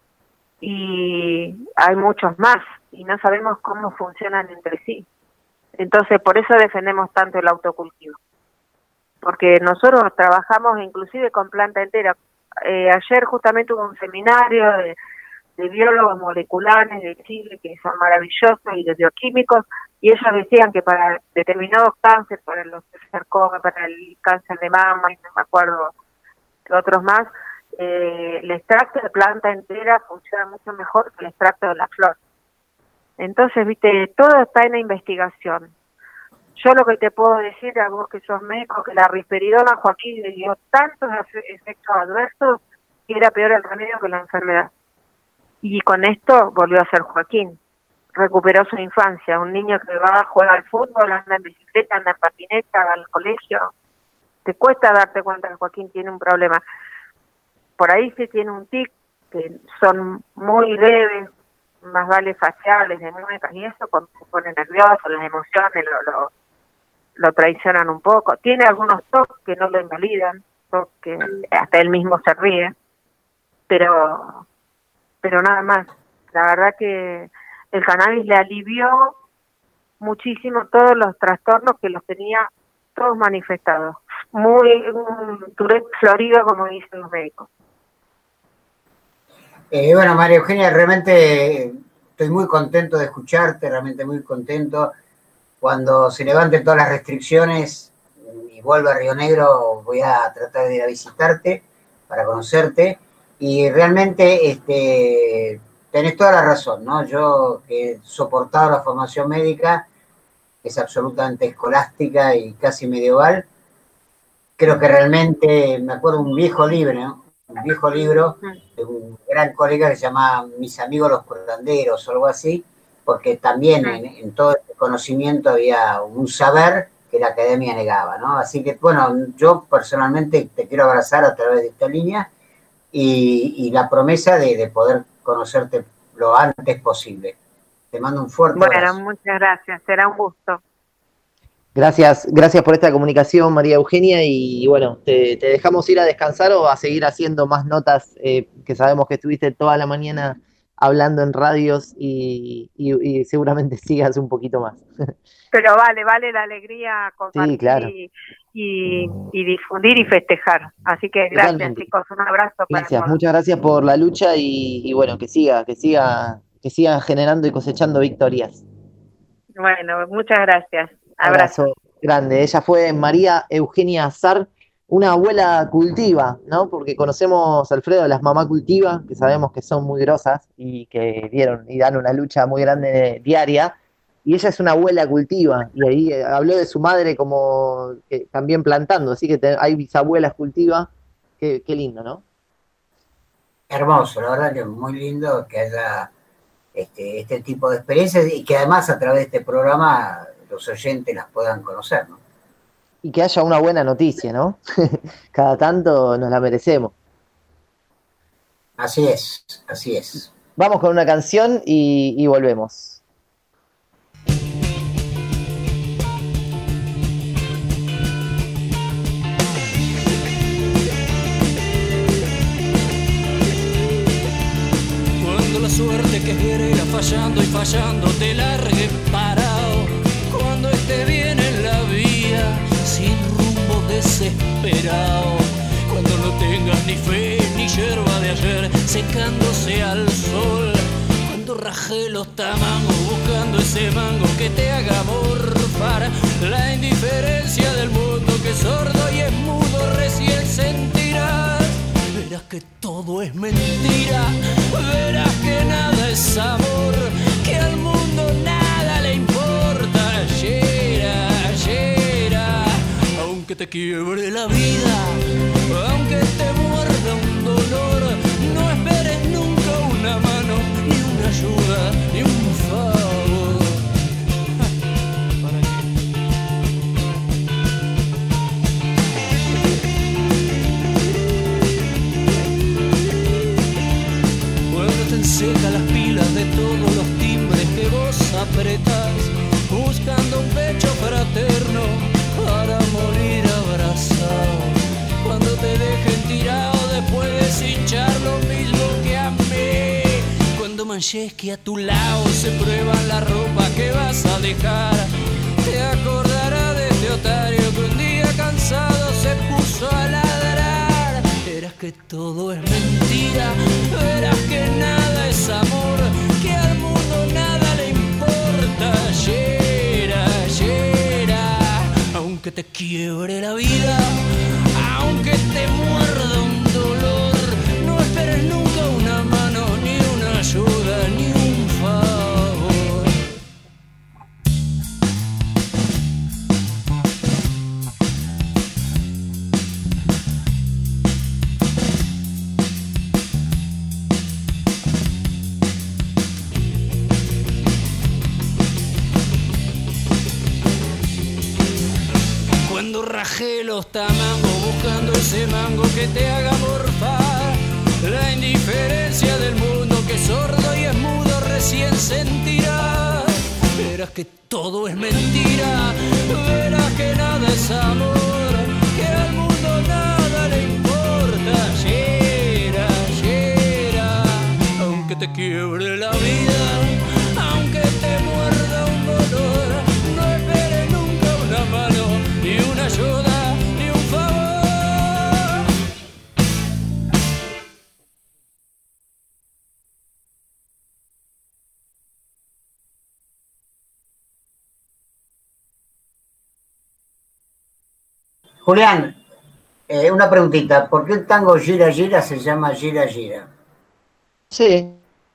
y hay muchos más y no sabemos cómo funcionan entre sí. Entonces, por eso defendemos tanto el autocultivo. Porque nosotros trabajamos inclusive con planta entera. Eh, ayer justamente hubo un seminario de, de biólogos moleculares de Chile que son maravillosos y de bioquímicos, y ellos decían que para determinados cánceres, para los sarcomas, para el cáncer de mama, y no me acuerdo que otros más, eh, el extracto de planta entera funciona mucho mejor que el extracto de la flor. Entonces, viste, todo está en la investigación. Yo lo que te puedo decir a vos que sos médico, que la risperidona Joaquín le dio tantos efectos adversos que era peor el remedio que la enfermedad. Y con esto volvió a ser Joaquín. Recuperó su infancia, un niño que va, juega al fútbol, anda en bicicleta, anda en patineta, va al colegio. Te cuesta darte cuenta que Joaquín tiene un problema. Por ahí sí tiene un tic, que son muy leves, más vale faciales, de muecas, y eso cuando se pone nervioso, las emociones lo, lo, lo traicionan un poco. Tiene algunos toques que no lo invalidan, que hasta él mismo se ríe, pero, pero nada más. La verdad que el cannabis le alivió muchísimo todos los trastornos que los tenía todos manifestados. Muy un Tourette florido, como dicen los médicos.
Eh, bueno, María Eugenia, realmente estoy muy contento de escucharte, realmente muy contento. Cuando se levanten todas las restricciones y vuelva a Río Negro, voy a tratar de ir a visitarte para conocerte. Y realmente este, tenés toda la razón, ¿no? Yo que he soportado la formación médica, que es absolutamente escolástica y casi medieval, creo que realmente, me acuerdo un viejo libro, ¿no? Un viejo libro de un gran colega que se llama Mis amigos los curanderos o algo así, porque también en, en todo este conocimiento había un saber que la academia negaba, ¿no? Así que, bueno, yo personalmente te quiero abrazar a través de esta línea y, y la promesa de, de poder conocerte lo antes posible. Te mando un fuerte
bueno,
abrazo.
Bueno, muchas gracias, será un gusto.
Gracias, gracias por esta comunicación, María Eugenia, y bueno, te, te dejamos ir a descansar o a seguir haciendo más notas, eh, que sabemos que estuviste toda la mañana hablando en radios y, y, y seguramente sigas un poquito más.
Pero vale, vale la alegría compartir
Sí, claro.
y, y, y difundir y festejar. Así que gracias,
Totalmente.
chicos, un abrazo para
Gracias,
todos.
muchas gracias por la lucha y, y bueno, que siga, que siga, que siga generando y cosechando victorias.
Bueno, muchas gracias. Abrazo.
Abrazo grande. Ella fue María Eugenia Azar, una abuela cultiva, ¿no? Porque conocemos, Alfredo, las mamá cultiva, que sabemos que son muy grosas y que dieron y dan una lucha muy grande diaria. Y ella es una abuela cultiva, y ahí eh, habló de su madre como que también plantando, así que te, hay bisabuelas cultivas, qué, qué lindo, ¿no?
Hermoso, la verdad que es muy lindo que haya este, este tipo de experiencias y que además a través de este programa los oyentes las puedan conocer, ¿no?
Y que haya una buena noticia, ¿no? Cada tanto nos la merecemos.
Así es, así es.
Vamos con una canción y, y volvemos.
La suerte que quiere irá fallando y fallando te largue parado. Cuando esté bien en la vía, sin rumbo desesperado. Cuando no tengas ni fe ni yerba de ayer, secándose al sol. Cuando raje los tamangos buscando ese mango que te haga morfar. La indiferencia del mundo que es sordo y es mudo recién sentirás. Verás que todo es mentira, verás que nada es amor, que al mundo nada le importa. Ayer, ayer, aunque te quiebre la vida, aunque te muerda un dolor, no esperes nunca una mano, ni una ayuda, ni un favor. Seca las pilas de todos los timbres que vos apretás, buscando un pecho fraterno para morir abrazado. Cuando te dejen tirado después de cinchar lo mismo que a mí. Cuando manches que a tu lado se prueba la ropa que vas a dejar, te acordarás de este otario que un día cansado se puso a ladrar. Verás que todo es mentira, verás que nada es amor, que al mundo nada le importa. Ayer, ayer, aunque te quiebre la vida, aunque te muerda un dolor, no esperes nunca una mano, ni una ayuda, ni un favor. Cuando rajé los tamangos buscando ese mango que te haga morfar. La indiferencia del mundo que es sordo y es mudo recién sentirás. Verás que todo es mentira, verás que nada es amor, que al mundo nada le importa. Ayer, ayer, aunque te quiebre la vida, aunque te muerda un dolor, no esperes nunca una mano, ni una ayuda, ni un favor.
Julián, eh, una preguntita. ¿Por qué el tango Gira Gira se llama Gira Gira?
Sí.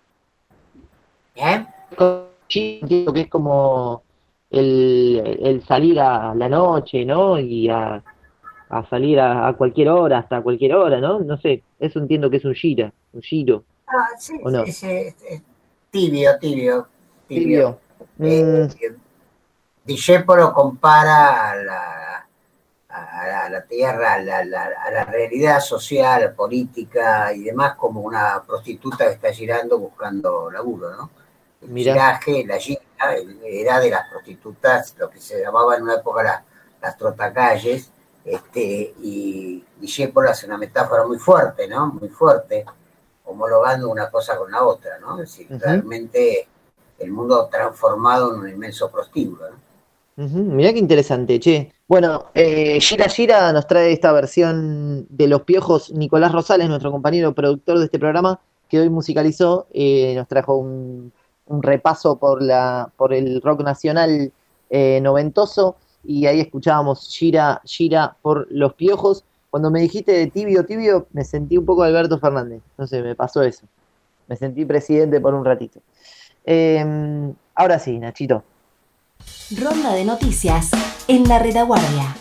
¿Eh?
Entiendo que es como el, el salir a la noche, ¿no? Y a, a salir a, a cualquier hora, hasta cualquier hora, ¿no? No sé, eso entiendo que es un gira, un giro.
Ah, sí,
¿o no?
es, es, es tibio, tibio,
Tibio.
tibio.
Mm.
Eh, Discépolo compara a la, a la, a la tierra, a la, la, a la realidad social, política y demás como una prostituta que está girando buscando laburo, ¿no? El
Mirá.
giraje, la gira, era de las prostitutas, lo que se llamaba en una época la, las trotacalles, este, y Discépolo hace una metáfora muy fuerte, ¿no? Muy fuerte, homologando una cosa con la otra, ¿no? Es decir, uh-huh. realmente el mundo transformado en un inmenso prostíbulo, ¿no?
Uh-huh. Mirá qué interesante, che. Bueno, eh, Gira Gira nos trae esta versión de Los Piojos. Nicolás Rosales, nuestro compañero productor de este programa, que hoy musicalizó, eh, nos trajo un, un repaso por la por el rock nacional eh, noventoso, y ahí escuchábamos Gira Gira por Los Piojos. Cuando me dijiste de tibio, tibio, me sentí un poco Alberto Fernández. No sé, me pasó eso. Me sentí presidente por un ratito. Eh, ahora sí, Nachito.
Ronda de noticias en la retaguardia.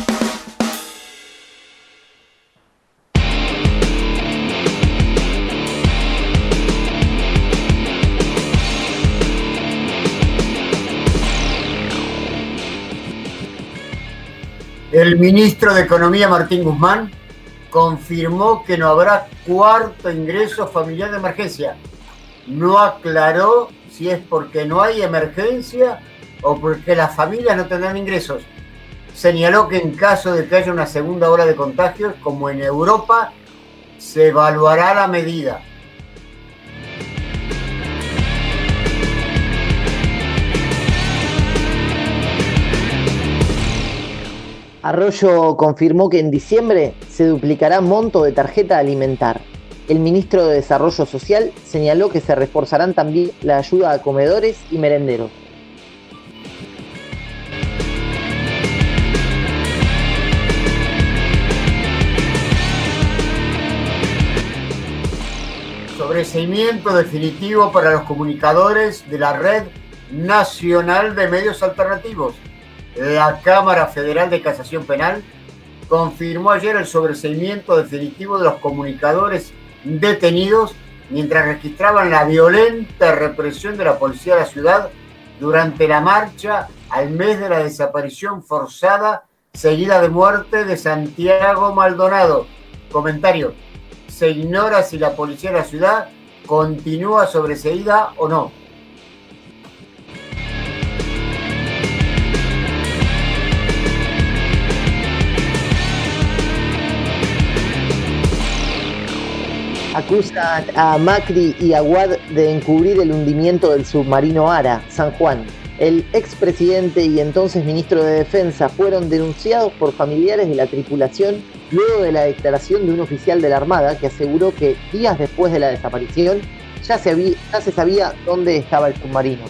El ministro de Economía, Martín Guzmán, confirmó que no habrá cuarto ingreso familiar de emergencia. No aclaró si es porque no hay emergencia o porque las familias no tendrán ingresos. Señaló que en caso de que haya una segunda ola de contagios, como en Europa, se evaluará la medida.
Arroyo confirmó que en diciembre se duplicará monto de tarjeta alimentar. El ministro de Desarrollo Social señaló que se reforzarán también la ayuda a comedores y merenderos.
Sobreseimiento definitivo para los comunicadores de la Red Nacional de Medios Alternativos. La Cámara Federal de Casación Penal confirmó ayer el sobreseimiento definitivo de los comunicadores detenidos mientras registraban la violenta represión de la policía de la ciudad durante la marcha al mes de la desaparición forzada seguida de muerte de Santiago Maldonado. Comentario: se ignora si la policía de la ciudad continúa sobreseída o no.
Acusan a Macri y a Wad de encubrir el hundimiento del submarino Ara, San Juan. El expresidente y entonces ministro de Defensa fueron denunciados por familiares de la tripulación luego de la declaración de un oficial de la Armada que aseguró que días después de la desaparición ya se, había, ya se sabía dónde estaba el submarino.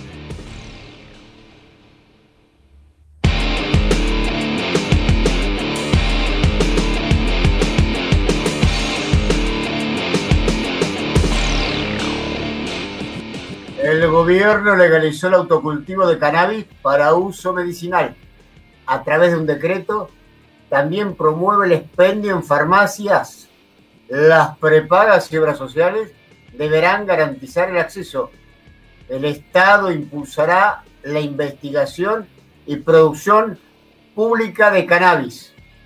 El gobierno legalizó el autocultivo de cannabis para uso medicinal. A través de un decreto, también promueve el expendio en farmacias. Las prepagas y obras sociales deberán garantizar el acceso. El Estado impulsará la investigación y producción pública de cannabis.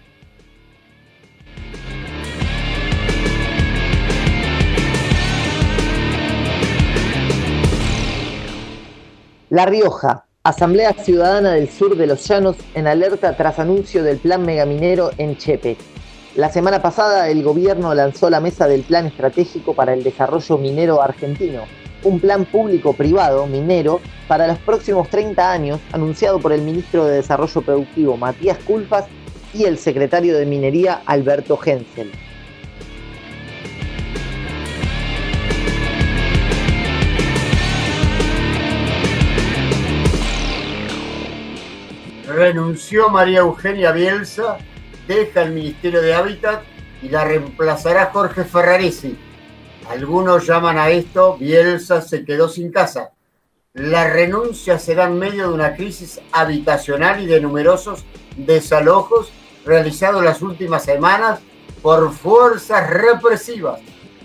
La Rioja, Asamblea Ciudadana del Sur de los Llanos en alerta tras anuncio del plan megaminero en Chepe. La semana pasada el gobierno lanzó la mesa del Plan Estratégico para el Desarrollo Minero Argentino, un plan público-privado minero para los próximos treinta años, anunciado por el ministro de Desarrollo Productivo Matías Culfas y el secretario de Minería Alberto Hensel.
Renunció María Eugenia Bielsa, deja el Ministerio de Hábitat y la reemplazará Jorge Ferraresi. Algunos llaman a esto Bielsa se quedó sin casa. La renuncia se da en medio de una crisis habitacional y de numerosos desalojos realizados las últimas semanas por fuerzas represivas.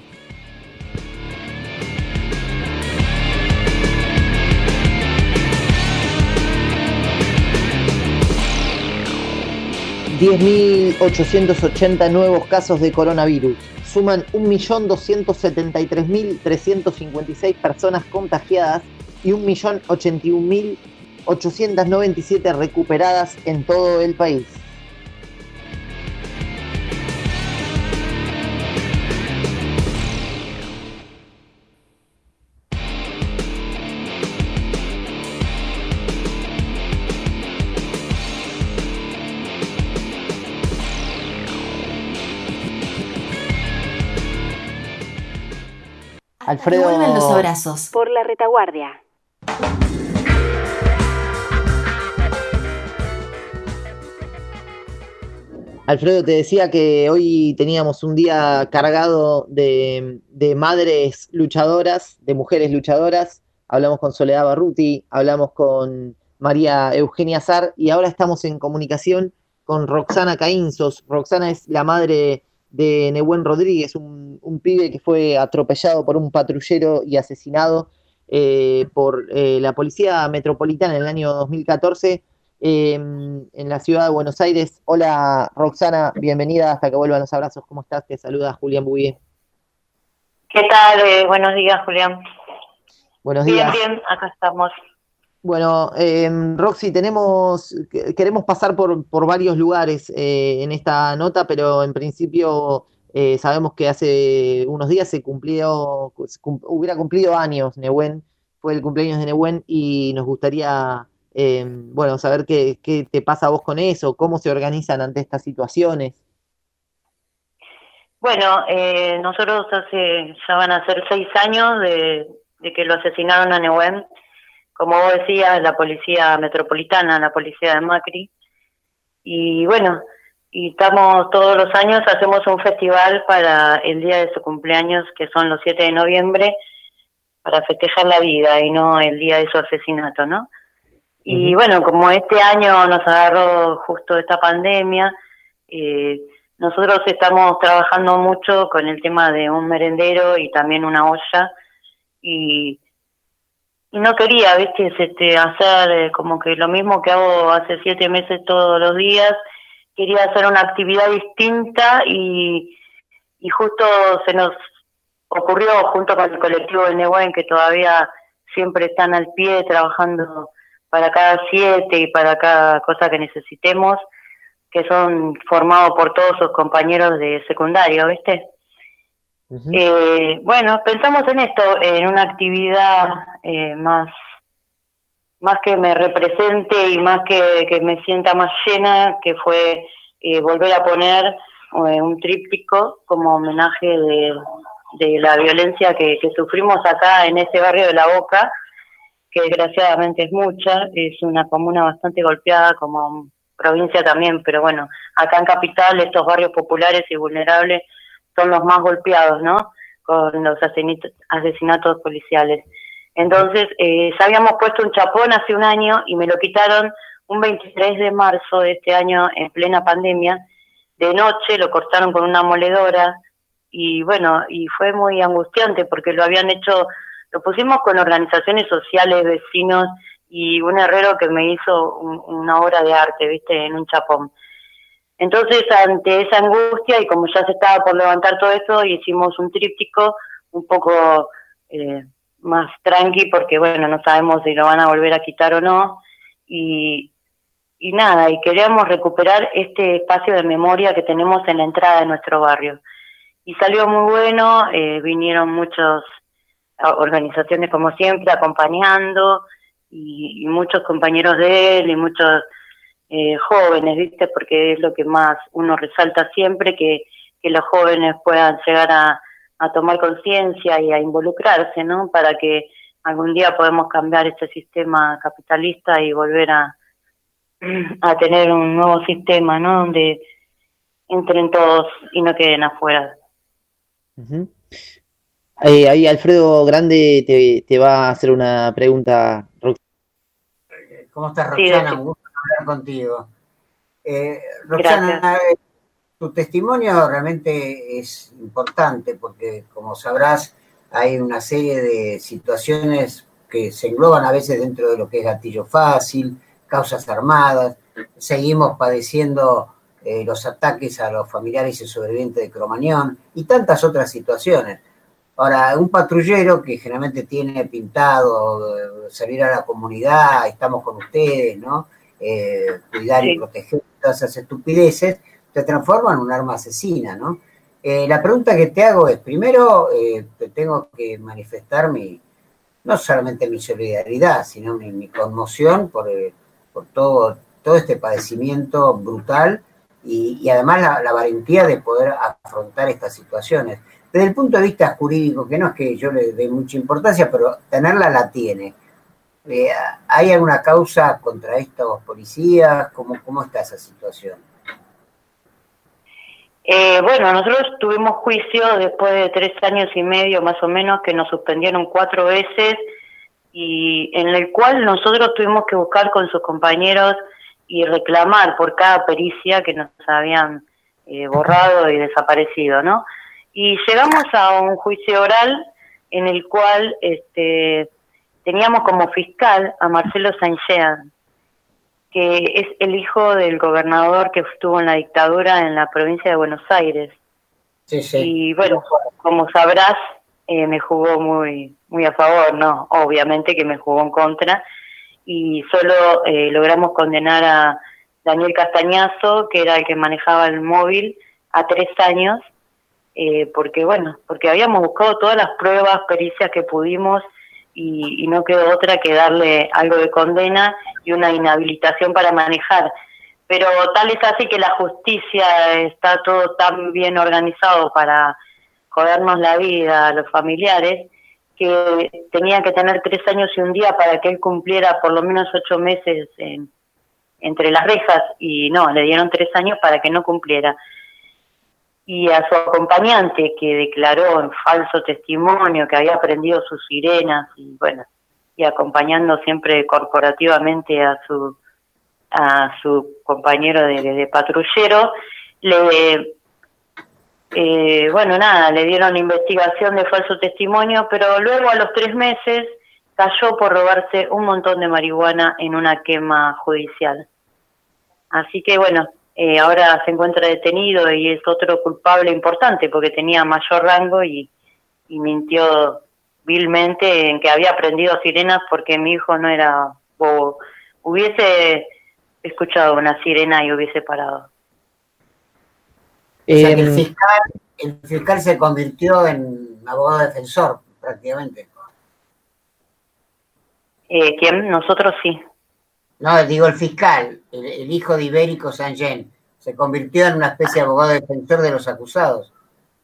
diez mil ochocientos ochenta nuevos casos de coronavirus. Suman un millón doscientos setenta y tres mil trescientos cincuenta y seis personas contagiadas y un millón ochenta y un mil ochocientos noventa y siete recuperadas en todo el país. Alfredo...
Vuelven los abrazos. Por la retaguardia.
Alfredo, te decía que hoy teníamos un día cargado de, de madres luchadoras, de mujeres luchadoras. Hablamos con Soledad Barruti, hablamos con María Eugenia Sar y ahora estamos en comunicación con Roxana Caínzos. Roxana es la madre de Nehuen Rodríguez, un, un pibe que fue atropellado por un patrullero y asesinado eh, por eh, la Policía Metropolitana en el año dos mil catorce eh, en la ciudad de Buenos Aires. Hola Roxana, bienvenida hasta que vuelvan los abrazos. ¿Cómo estás? Te saluda Julián Bouvier.
¿Qué tal? Eh, buenos días, Julián.
Buenos días.
Bien, bien, acá estamos.
Bueno, eh, Roxy, tenemos, queremos pasar por, por varios lugares eh, en esta nota, pero en principio eh, sabemos que hace unos días se cumplió, cum, hubiera cumplido años Nehuen, fue el cumpleaños de Nehuen y nos gustaría, eh, bueno, saber qué, qué te pasa a vos con eso, cómo se organizan ante estas situaciones.
Bueno, eh, nosotros hace, ya van a ser seis años de, de que lo asesinaron a Nehuen. Como vos decías, la policía metropolitana, la policía de Macri. Y bueno, y estamos todos los años, hacemos un festival para el día de su cumpleaños, que son los siete de noviembre, para festejar la vida y no el día de su asesinato, ¿no? Y uh-huh. bueno, como este año nos agarró justo esta pandemia, eh, nosotros estamos trabajando mucho con el tema de un merendero y también una olla, y Y no quería, viste, este, hacer eh, como que lo mismo que hago hace siete meses todos los días. Quería hacer una actividad distinta y, y justo se nos ocurrió, junto con el colectivo de Nehuen, que todavía siempre están al pie trabajando para cada siete y para cada cosa que necesitemos, que son formados por todos sus compañeros de secundario, ¿viste? Uh-huh. Eh, bueno, pensamos en esto, en una actividad eh, más más que me represente y más que, que me sienta más llena, que fue eh, volver a poner eh, un tríptico como homenaje de, de la violencia que, que sufrimos acá en este barrio de La Boca, que desgraciadamente es mucha, es una comuna bastante golpeada como provincia también, pero bueno, acá en Capital estos barrios populares y vulnerables son los más golpeados, ¿no? Con los asesinatos policiales. Entonces, eh, ya habíamos puesto un chapón hace un año y me lo quitaron un veintitrés de marzo de este año en plena pandemia. De noche lo cortaron con una moledora y bueno, y fue muy angustiante porque lo habían hecho, lo pusimos con organizaciones sociales, vecinos y un herrero que me hizo un, una obra de arte, viste, en un chapón. Entonces, ante esa angustia, y como ya se estaba por levantar todo esto, hicimos un tríptico un poco eh, más tranqui, porque bueno, no sabemos si lo van a volver a quitar o no, y, y nada, y queríamos recuperar este espacio de memoria que tenemos en la entrada de nuestro barrio. Y salió muy bueno, eh, vinieron muchas organizaciones como siempre acompañando, y, y muchos compañeros de él, y muchos Eh, jóvenes, ¿viste? Porque es lo que más uno resalta siempre, que, que los jóvenes puedan llegar a, a tomar conciencia y a involucrarse, ¿no? Para que algún día podamos cambiar este sistema capitalista y volver a, a tener un nuevo sistema, ¿no? Donde entren todos y no queden afuera.
Uh-huh. Eh, ahí Alfredo Grande te, te va a hacer una pregunta.
¿Cómo estás, Roxana?
Sí,
un gusto hablar contigo. Eh, Roxana, eh, tu testimonio realmente es importante porque, como sabrás, hay una serie de situaciones que se engloban a veces dentro de lo que es gatillo fácil, causas armadas. Seguimos padeciendo eh, los ataques a los familiares y sobrevivientes de Cromañón y tantas otras situaciones. Ahora, un patrullero que generalmente tiene pintado eh, salir a la comunidad, estamos con ustedes, ¿no? Eh, cuidar sí. y proteger todas esas estupideces, te transforma en un arma asesina, ¿no? Eh, la pregunta que te hago es, primero, eh, te tengo que manifestar mi, no solamente mi solidaridad, sino mi, mi conmoción por, eh, por todo, todo este padecimiento brutal y, y además la, la valentía de poder afrontar estas situaciones. desde el punto de vista jurídico, que no es que yo le dé mucha importancia, pero tenerla la tiene. Eh, ¿Hay alguna causa contra estos policías? ¿Cómo, cómo está esa situación?
Eh, bueno, nosotros tuvimos juicio después de tres años y medio más o menos, que nos suspendieron cuatro veces, y en el cual nosotros tuvimos que buscar con sus compañeros y reclamar por cada pericia que nos habían eh, borrado y desaparecido, ¿no? Y llegamos a un juicio oral en el cual este, teníamos como fiscal a Marcelo Saint-Jean, que es el hijo del gobernador que estuvo en la dictadura en la provincia de Buenos Aires.
Sí, sí.
Y bueno, como sabrás, eh, me jugó muy muy a favor, ¿no? Obviamente que me jugó en contra, y solo eh, logramos condenar a Daniel Castañazo, que era el que manejaba el móvil, a tres años, eh, porque bueno, porque habíamos buscado todas las pruebas, pericias que pudimos, y, y no quedó otra que darle algo de condena y una inhabilitación para manejar. Pero tal es así que la justicia está todo tan bien organizado para jodernos la vida a los familiares, que tenía que tener tres años y un día para que él cumpliera por lo menos ocho meses en, entre las rejas, y no, le dieron tres años para que no cumpliera. Y a su acompañante, que declaró en falso testimonio que había prendido sus sirenas, y bueno, y acompañando siempre corporativamente a su a su compañero de, de, de patrullero, le eh, bueno, nada, le dieron investigación de falso testimonio, pero luego a los tres meses cayó por robarse un montón de marihuana en una quema judicial. Así que bueno, eh, ahora se encuentra detenido y es otro culpable importante porque tenía mayor rango y, y mintió vilmente en que había prendido sirenas porque mi hijo no era bobo. Hubiese escuchado una sirena y hubiese parado.
O sea que el fiscal, el fiscal se convirtió en abogado defensor, prácticamente.
Eh, ¿Quién? Nosotros sí.
No, digo el fiscal, el, el hijo de Ibérico Saint-Jean, se convirtió en una especie de abogado defensor de los acusados.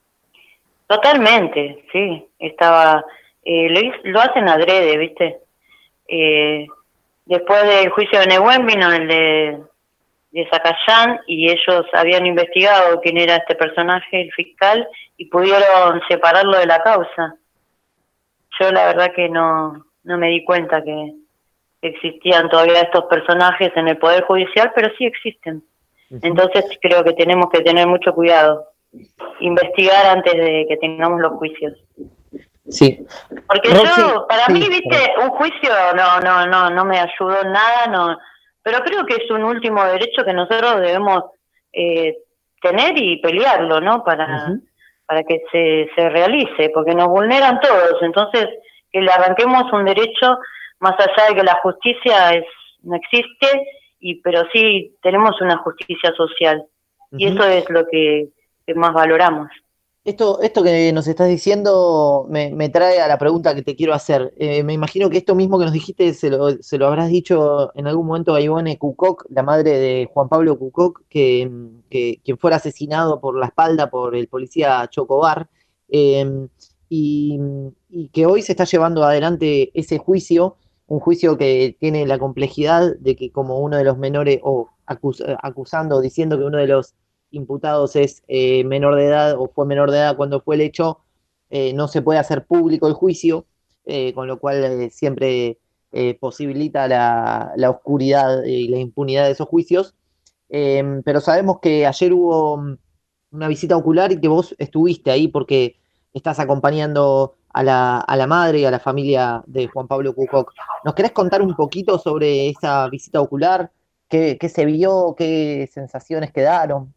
Totalmente, sí. Estaba, eh, lo, lo hacen adrede, ¿viste? Eh, después del juicio de Nehuen vino el de, de Zacayán, y ellos habían investigado quién era este personaje, el fiscal, y pudieron separarlo de la causa. Yo la verdad que no, no me di cuenta que existían todavía estos personajes en el Poder Judicial, pero sí existen. Entonces creo que tenemos que tener mucho cuidado, investigar antes de que tengamos los juicios.
Sí.
Porque
Roxy,
yo, para
sí,
mí, viste, un juicio no, no, no, no me ayudó en nada, no, pero creo que es un último derecho que nosotros debemos eh, tener y pelearlo, ¿no? Para, uh-huh. para que se, se realice, porque nos vulneran todos. Entonces, que le arranquemos un derecho más allá de que la justicia es no existe, y pero sí tenemos una justicia social, uh-huh. y eso es lo que, que más valoramos.
Esto, esto que nos estás diciendo me, me trae a la pregunta que te quiero hacer. Eh, me imagino que esto mismo que nos dijiste se lo, se lo habrás dicho en algún momento a Ivone Cucoc, la madre de Juan Pablo Cucoc, que, que quien fuera asesinado por la espalda por el policía Chocobar, eh, y, y que hoy se está llevando adelante ese juicio, un juicio que tiene la complejidad de que como uno de los menores, o acus, acusando, diciendo que uno de los imputados es eh, menor de edad o fue menor de edad cuando fue el hecho, eh, no se puede hacer público el juicio, eh, con lo cual eh, siempre eh, posibilita la, la oscuridad y la impunidad de esos juicios, eh, pero sabemos que ayer hubo una visita ocular y que vos estuviste ahí porque estás acompañando a la, a la madre y a la familia de Juan Pablo Cucoc. ¿Nos querés contar un poquito sobre esa visita ocular? ¿Qué, qué se vio? ¿Qué sensaciones quedaron?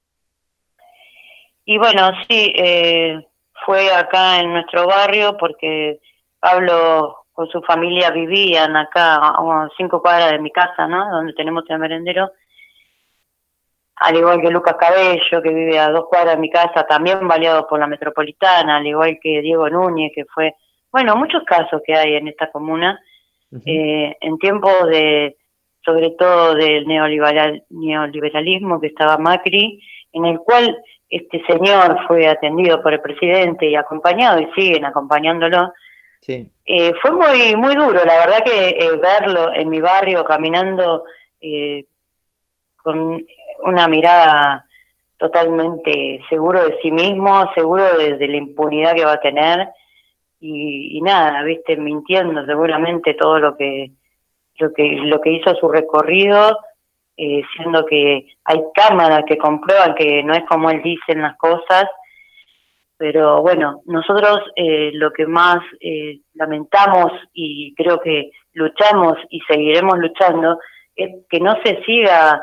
Y bueno, sí, eh, fue acá en nuestro barrio porque Pablo con su familia vivían acá a cinco cuadras de mi casa, ¿no? Donde tenemos el merendero. Al igual que Lucas Cabello, que vive a dos cuadras de mi casa, también baleado por la Metropolitana, al igual que Diego Núñez, que fue... Bueno, muchos casos que hay en esta comuna, uh-huh. eh, en tiempos de, sobre todo del neoliberal, neoliberalismo que estaba Macri, en el cual... este señor fue atendido por el presidente y acompañado, y siguen acompañándolo.
Sí.
Eh, fue muy muy duro, la verdad que eh, verlo en mi barrio caminando eh, con una mirada totalmente seguro de sí mismo, seguro de, de la impunidad que va a tener, y, y nada, viste, mintiendo seguramente todo lo que lo que lo que hizo su recorrido, eh, siendo que hay cámaras que comprueban que no es como él dice en las cosas. Pero bueno, nosotros eh, lo que más eh, lamentamos, y creo que luchamos y seguiremos luchando, es que no se siga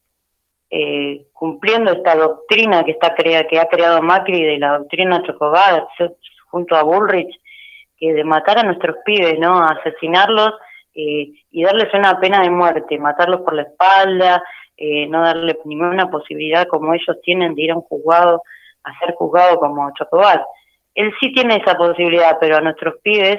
eh, cumpliendo esta doctrina que está crea que ha creado Macri, de la doctrina Chocobar junto a Bullrich, que de matar a nuestros pibes, ¿no? Asesinarlos eh, y darles una pena de muerte, matarlos por la espalda, eh, no darle ninguna posibilidad como ellos tienen de ir a un juzgado, a ser juzgado como Chocobar. Él sí tiene esa posibilidad, pero a nuestros pibes,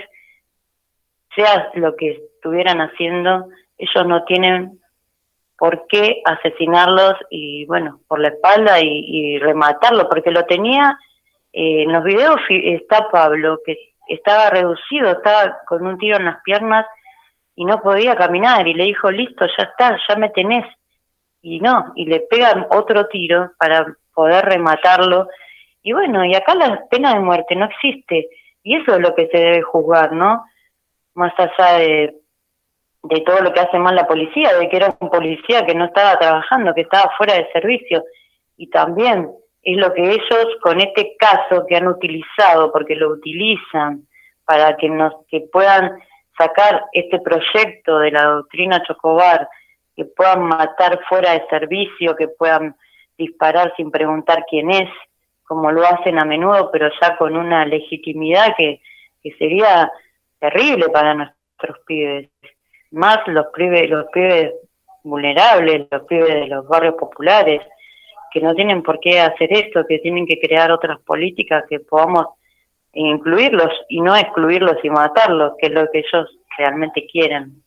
sea lo que estuvieran haciendo, ellos no tienen por qué asesinarlos y, bueno, por la espalda y, y rematarlo, porque lo tenía, eh, en los videos está Pablo, que estaba reducido, estaba con un tiro en las piernas y no podía caminar, y le dijo, listo, ya está, ya me tenés. Y no, y le pegan otro tiro para poder rematarlo, y bueno, y acá la pena de muerte no existe, y eso es lo que se debe juzgar, ¿no? Más allá de, de todo lo que hace mal la policía, de que era un policía que no estaba trabajando, que estaba fuera de servicio, y también es lo que ellos con este caso que han utilizado, porque lo utilizan para que nos que puedan sacar este proyecto de la doctrina Chocobar, que puedan matar fuera de servicio, que puedan disparar sin preguntar quién es, como lo hacen a menudo, pero ya con una legitimidad que, que sería terrible para nuestros pibes, más los pibes, los pibes vulnerables, los pibes de los barrios populares, que no tienen por qué hacer esto, que tienen que crear otras políticas que podamos incluirlos y no excluirlos y matarlos, que es lo que ellos realmente quieren.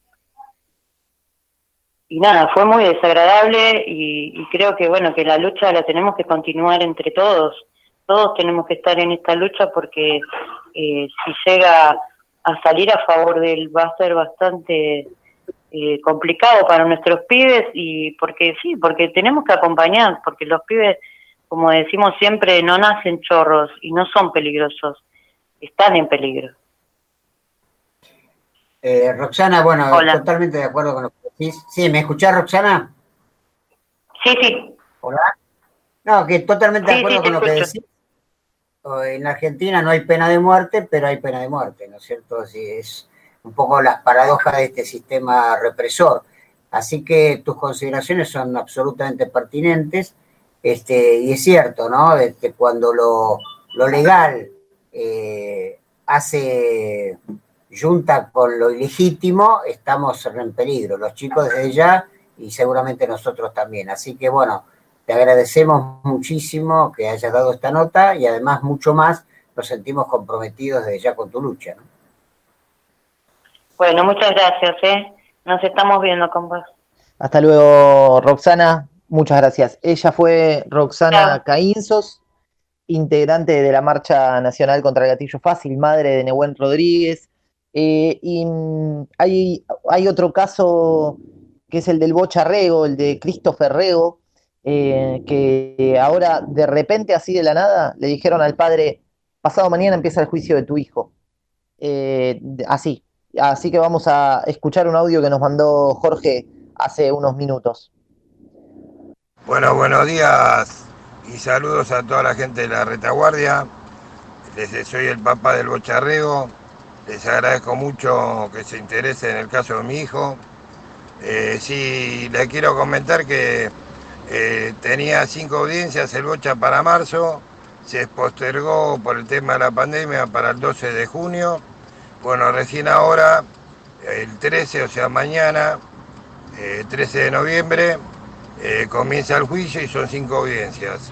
Y nada, fue muy desagradable y, y creo que bueno, que la lucha la tenemos que continuar entre todos. Todos tenemos que estar en esta lucha porque eh, si llega a salir a favor de él va a ser bastante eh, complicado para nuestros pibes, y porque sí, porque tenemos que acompañar, porque los pibes, como decimos siempre, no nacen chorros y no son peligrosos, están en peligro.
Eh, Roxana, bueno,
Hola.
Totalmente de acuerdo con lo que decís. Sí, ¿me escuchás, Roxana?
Sí, sí.
Hola. No, que totalmente de
Sí,
acuerdo
sí,
con lo
te
que
escucho.
decís. En Argentina no hay pena de muerte, pero hay pena de muerte, ¿no es cierto? Así es un poco las paradojas de este sistema represor. Así que tus consideraciones son absolutamente pertinentes, este, y es cierto, ¿no? Este, cuando lo, lo legal eh, hace junta con lo ilegítimo, estamos en peligro, los chicos desde ya y seguramente nosotros también. Así que bueno, te agradecemos muchísimo que hayas dado esta nota y además mucho más nos sentimos comprometidos desde ya con tu lucha, ¿no?
Bueno, muchas gracias, ¿eh? Nos estamos viendo con vos.
Hasta luego, Roxana. Muchas gracias. Ella fue Roxana Caínzos, integrante de la Marcha Nacional contra el Gatillo Fácil, madre de Nehuen Rodríguez. Eh, y mm, hay, hay otro caso que es el del Bocha Rego, el de Christopher Rego, eh, que ahora de repente, así de la nada, le dijeron al padre, pasado mañana empieza el juicio de tu hijo. Eh, así. Así que vamos a escuchar un audio que nos mandó Jorge hace unos minutos.
Bueno, buenos días y saludos a toda la gente de la retaguardia. Les, soy el papá del Bocha Rego. Les agradezco mucho que se interese en el caso de mi hijo. Eh, sí, le quiero comentar que eh, tenía cinco audiencias el Bocha para marzo. Se postergó por el tema de la pandemia para el doce de junio. Bueno, recién ahora, el trece, o sea, mañana, eh, trece de noviembre, eh, comienza el juicio y son cinco audiencias.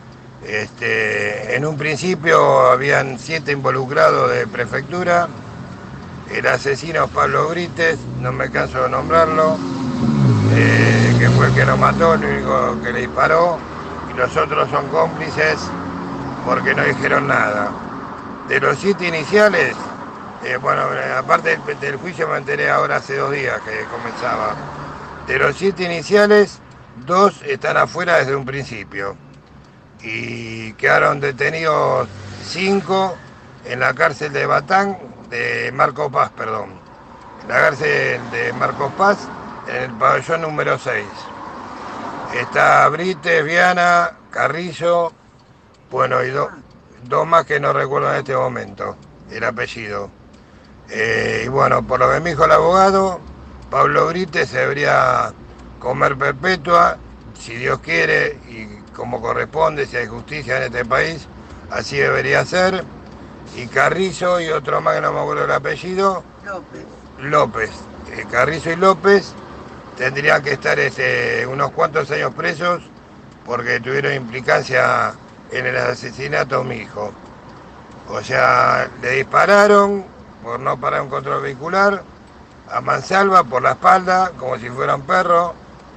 Este, en un principio habían siete involucrados de prefectura. El asesino Pablo Brites, no me canso de nombrarlo, eh, que fue el que lo mató, el único que le disparó, y los otros son cómplices porque no dijeron nada. De los siete iniciales, eh, bueno, aparte del, del juicio me enteré ahora hace dos días que comenzaba. De los siete iniciales, dos están afuera desde un principio y quedaron detenidos cinco en la cárcel de Batán, de Marcos Paz, perdón, en la cárcel de Marcos Paz, en el pabellón número seis. Está Brites, Viana, Carrillo, bueno, y do, dos más que no recuerdo en este momento el apellido. Eh, y bueno, por lo que me dijo el abogado, Pablo Brites se debería comer perpetua, si Dios quiere y como corresponde, si hay justicia en este país, así debería ser. Y Carrizo y otro más que no me acuerdo el apellido, López. López. Eh, Carrizo y López tendrían que estar este, unos cuantos años presos porque tuvieron implicancia en el asesinato de mi hijo. O sea, le dispararon por no parar un control vehicular, a mansalva por la espalda, como si fuera un perro,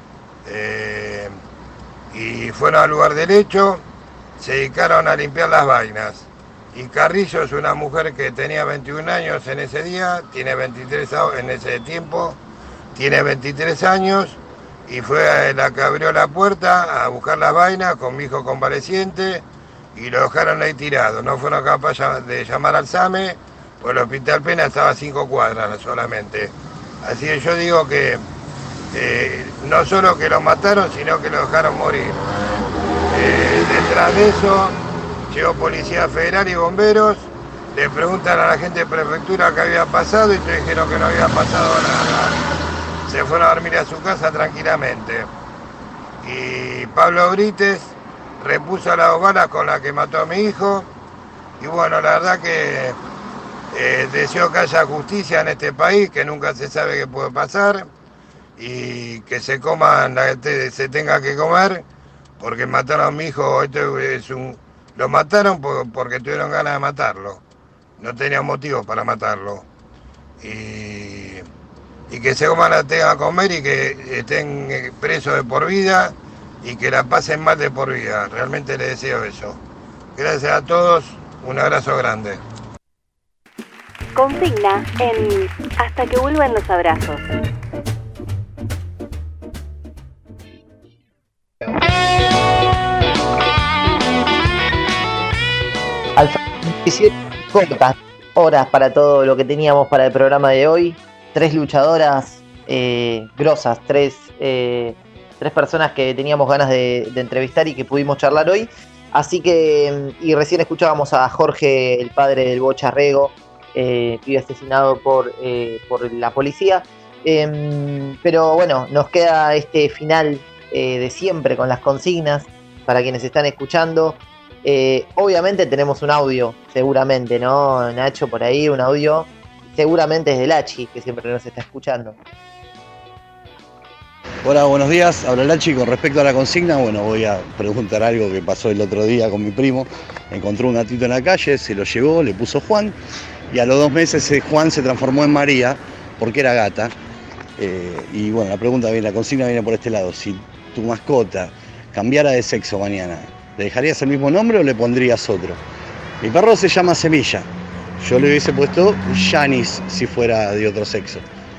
eh, y fueron al lugar del hecho, se dedicaron a limpiar las vainas. Y Carrillo es una mujer que tenía veintiún años en ese día, tiene veintitrés en ese tiempo, tiene veintitrés años, y fue la que abrió la puerta a buscar las vainas con mi hijo convaleciente, y lo dejaron ahí tirado. No fueron capaces de llamar al SAME, pues el Hospital Pena estaba a cinco cuadras solamente. Así que yo digo que eh, no solo que lo mataron, sino que lo dejaron morir. Eh, detrás de eso llegó Policía Federal y bomberos, le preguntan a la gente de prefectura qué había pasado y te dijeron que no había pasado nada. Se fueron a dormir a su casa tranquilamente. Y Pablo Brites repuso las dos balas con las que mató a mi hijo. Y bueno, la verdad que eh, deseo que haya justicia en este país, que nunca se sabe qué puede pasar, y que se coman la que se tenga que comer, porque mataron a mi hijo. Esto es un, lo mataron porque tuvieron ganas de matarlo. No tenían motivos para matarlo. Y, y que se coman la tengan a comer y que estén presos de por vida y que la pasen mal de por vida. Realmente les deseo eso. Gracias a todos, un abrazo grande.
Consigna en Hasta que vuelvan los abrazos.
Al diecisiete cortas horas para todo lo que teníamos para el programa de hoy. Tres luchadoras eh, grosas, tres, eh, tres personas que teníamos ganas de, de entrevistar y que pudimos charlar hoy. Así que, y recién escuchábamos a Jorge, el padre del Bocharrego, eh, que fue asesinado por, eh, por la policía. Eh, pero bueno, nos queda este final eh, de siempre con las consignas para quienes están escuchando. Eh, obviamente tenemos un audio, seguramente, ¿no, Nacho? Por ahí un audio, seguramente es de Lachi, que siempre nos está escuchando.
Hola, buenos días, habla Lachi. Con respecto a la consigna, bueno, voy a preguntar algo que pasó el otro día con mi primo. Encontró un gatito en la calle, se lo llevó, le puso Juan, y a los dos meses Juan se transformó en María, porque era gata. Eh, y bueno, la pregunta viene, la consigna viene por este lado: si tu mascota cambiara de sexo mañana, ¿le dejarías el mismo nombre o le pondrías otro? Mi perro se llama Semilla. Yo le hubiese puesto Yanis si fuera de otro sexo.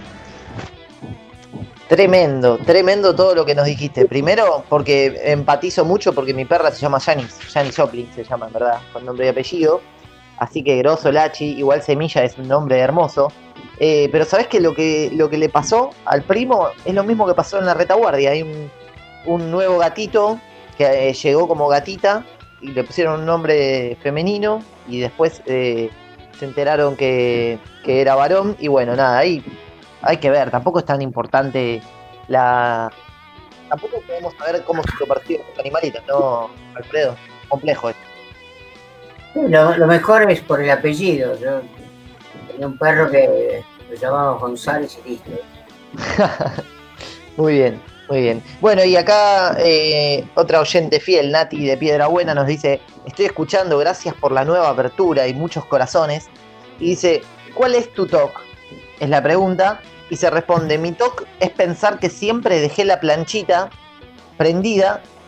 Tremendo, tremendo todo lo que nos dijiste. Primero, porque empatizo mucho porque mi perra se llama Janis, Janis Joplin se llama, en verdad, con nombre y apellido. Así que grosso Lachi, igual Semilla es un nombre hermoso. Eh, pero ¿sabés que lo que lo que le pasó al primo es lo mismo que pasó en la retaguardia? Hay un, un nuevo gatito que eh, llegó como gatita y le pusieron un nombre femenino y después eh, se enteraron que, que era varón y bueno, nada, ahí hay que ver, tampoco es tan importante la... Tampoco podemos saber cómo se lo perciben los animalitos, ¿no, Alfredo? Complejo esto.
Lo, lo mejor es por el apellido. Yo tenía un perro que lo llamaba González y listo.
Muy bien, muy bien. Bueno, y acá eh, otra oyente fiel, Nati de Piedra Buena, nos dice: estoy escuchando, gracias por la nueva apertura y muchos corazones. Y dice: ¿cuál es tu toque? Es la pregunta. Y se responde: mi toque es pensar que siempre dejé la planchita prendida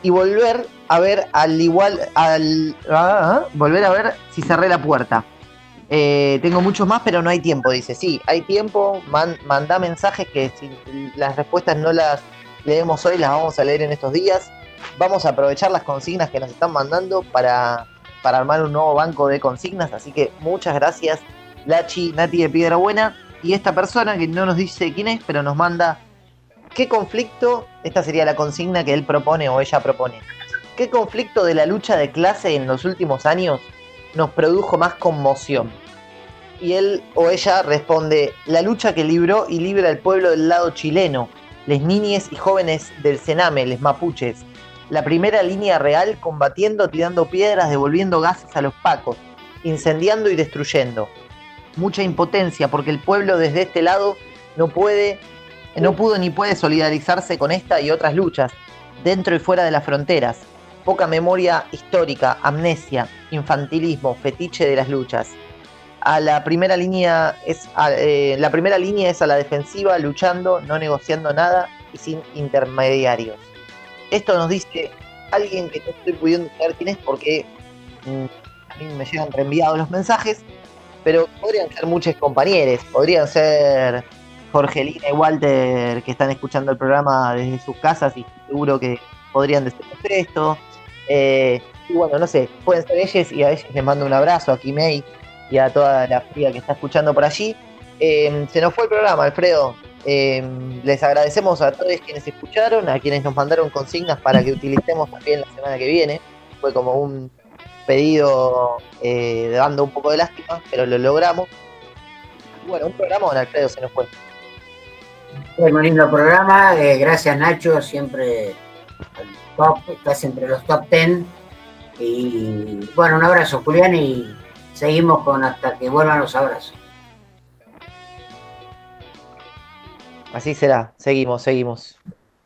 y volver a ver al igual, al ah, volver a ver si cerré la puerta. Eh, tengo muchos más, pero no hay tiempo, dice. Sí, hay tiempo, man, manda mensajes que si las respuestas no las leemos hoy, las vamos a leer en estos días. Vamos a aprovechar las consignas que nos están mandando para, para armar un nuevo banco de consignas, así que muchas gracias, Lachi, Nati de Piedra Buena, y esta persona que no nos dice quién es, pero nos manda ¿qué conflicto? Esta sería la consigna que él propone o ella propone. ¿Qué conflicto de la lucha de clase en los últimos años nos produjo más conmoción? Y él o ella responde, la lucha que libró y libra el pueblo del lado chileno, les niñes y jóvenes del Sename, les mapuches, la primera línea real combatiendo, tirando piedras, devolviendo gases a los pacos, incendiando y destruyendo. Mucha impotencia porque el pueblo desde este lado no puede, no pudo ni puede solidarizarse con esta y otras luchas, dentro y fuera de las fronteras. Poca memoria histórica, amnesia, infantilismo, fetiche de las luchas. A la primera línea es a, eh, la primera línea es a la defensiva, luchando, no negociando nada y sin intermediarios. Esto nos dice alguien que no estoy pudiendo saber quién es porque mmm, a mí me llegan reenviados los mensajes, pero podrían ser muchos compañeros, podrían ser Jorgelina y Walter que están escuchando el programa desde sus casas y seguro que podrían decir esto. Eh, y bueno, no sé, pueden ser ellos y a ellos les mando un abrazo a Kimei y a toda la fría que está escuchando por allí. Eh, se nos fue el programa, Alfredo. Eh, les agradecemos a todos quienes escucharon, a quienes nos mandaron consignas para que utilicemos también la semana que viene. Fue como un pedido eh, dando un poco de lástima, pero lo logramos. Y bueno, un programa con Alfredo se nos fue.
Fue un lindo programa, eh, gracias Nacho, siempre al top, estás entre los top ten. Y bueno, un abrazo Julián y seguimos con hasta que vuelvan los abrazos.
Así será, seguimos, seguimos.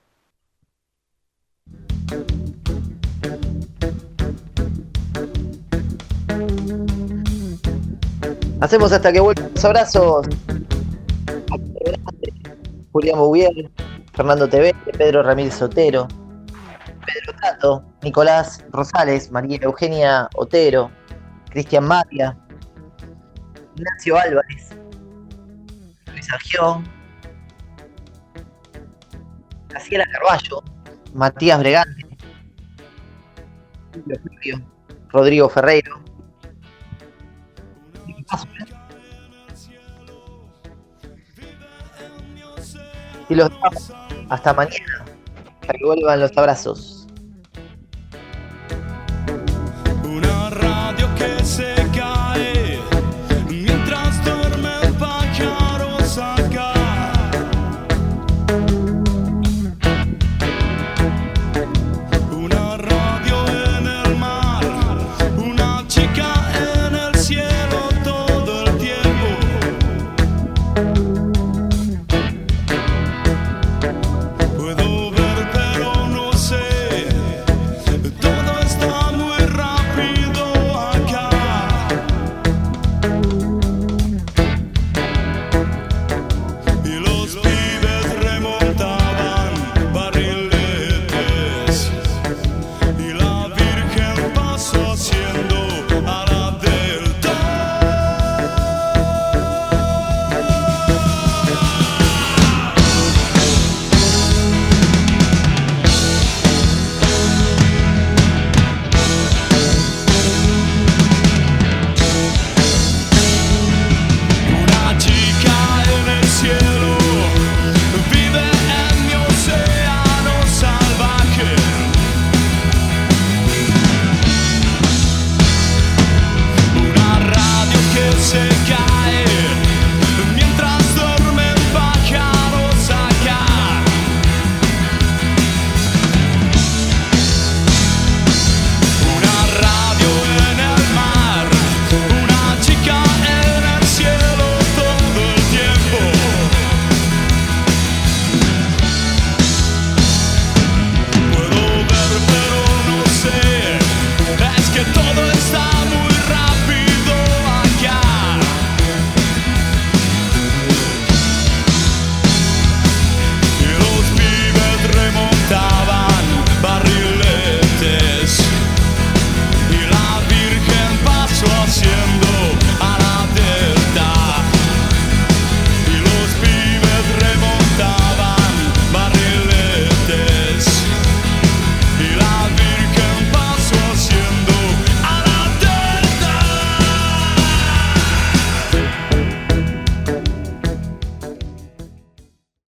Hacemos hasta que vuelvan los abrazos. Julián Bouvier, Fernando Tevez, Pedro Ramírez Otero, Pedro Tato, Nicolás Rosales, María Eugenia Otero, Cristian Matia, Ignacio Álvarez, Luis Argión, Graciela Carballo, Matías Bregante, Julio, Rodrigo Ferreiro. Y los dejamos hasta mañana, para que vuelvan los abrazos.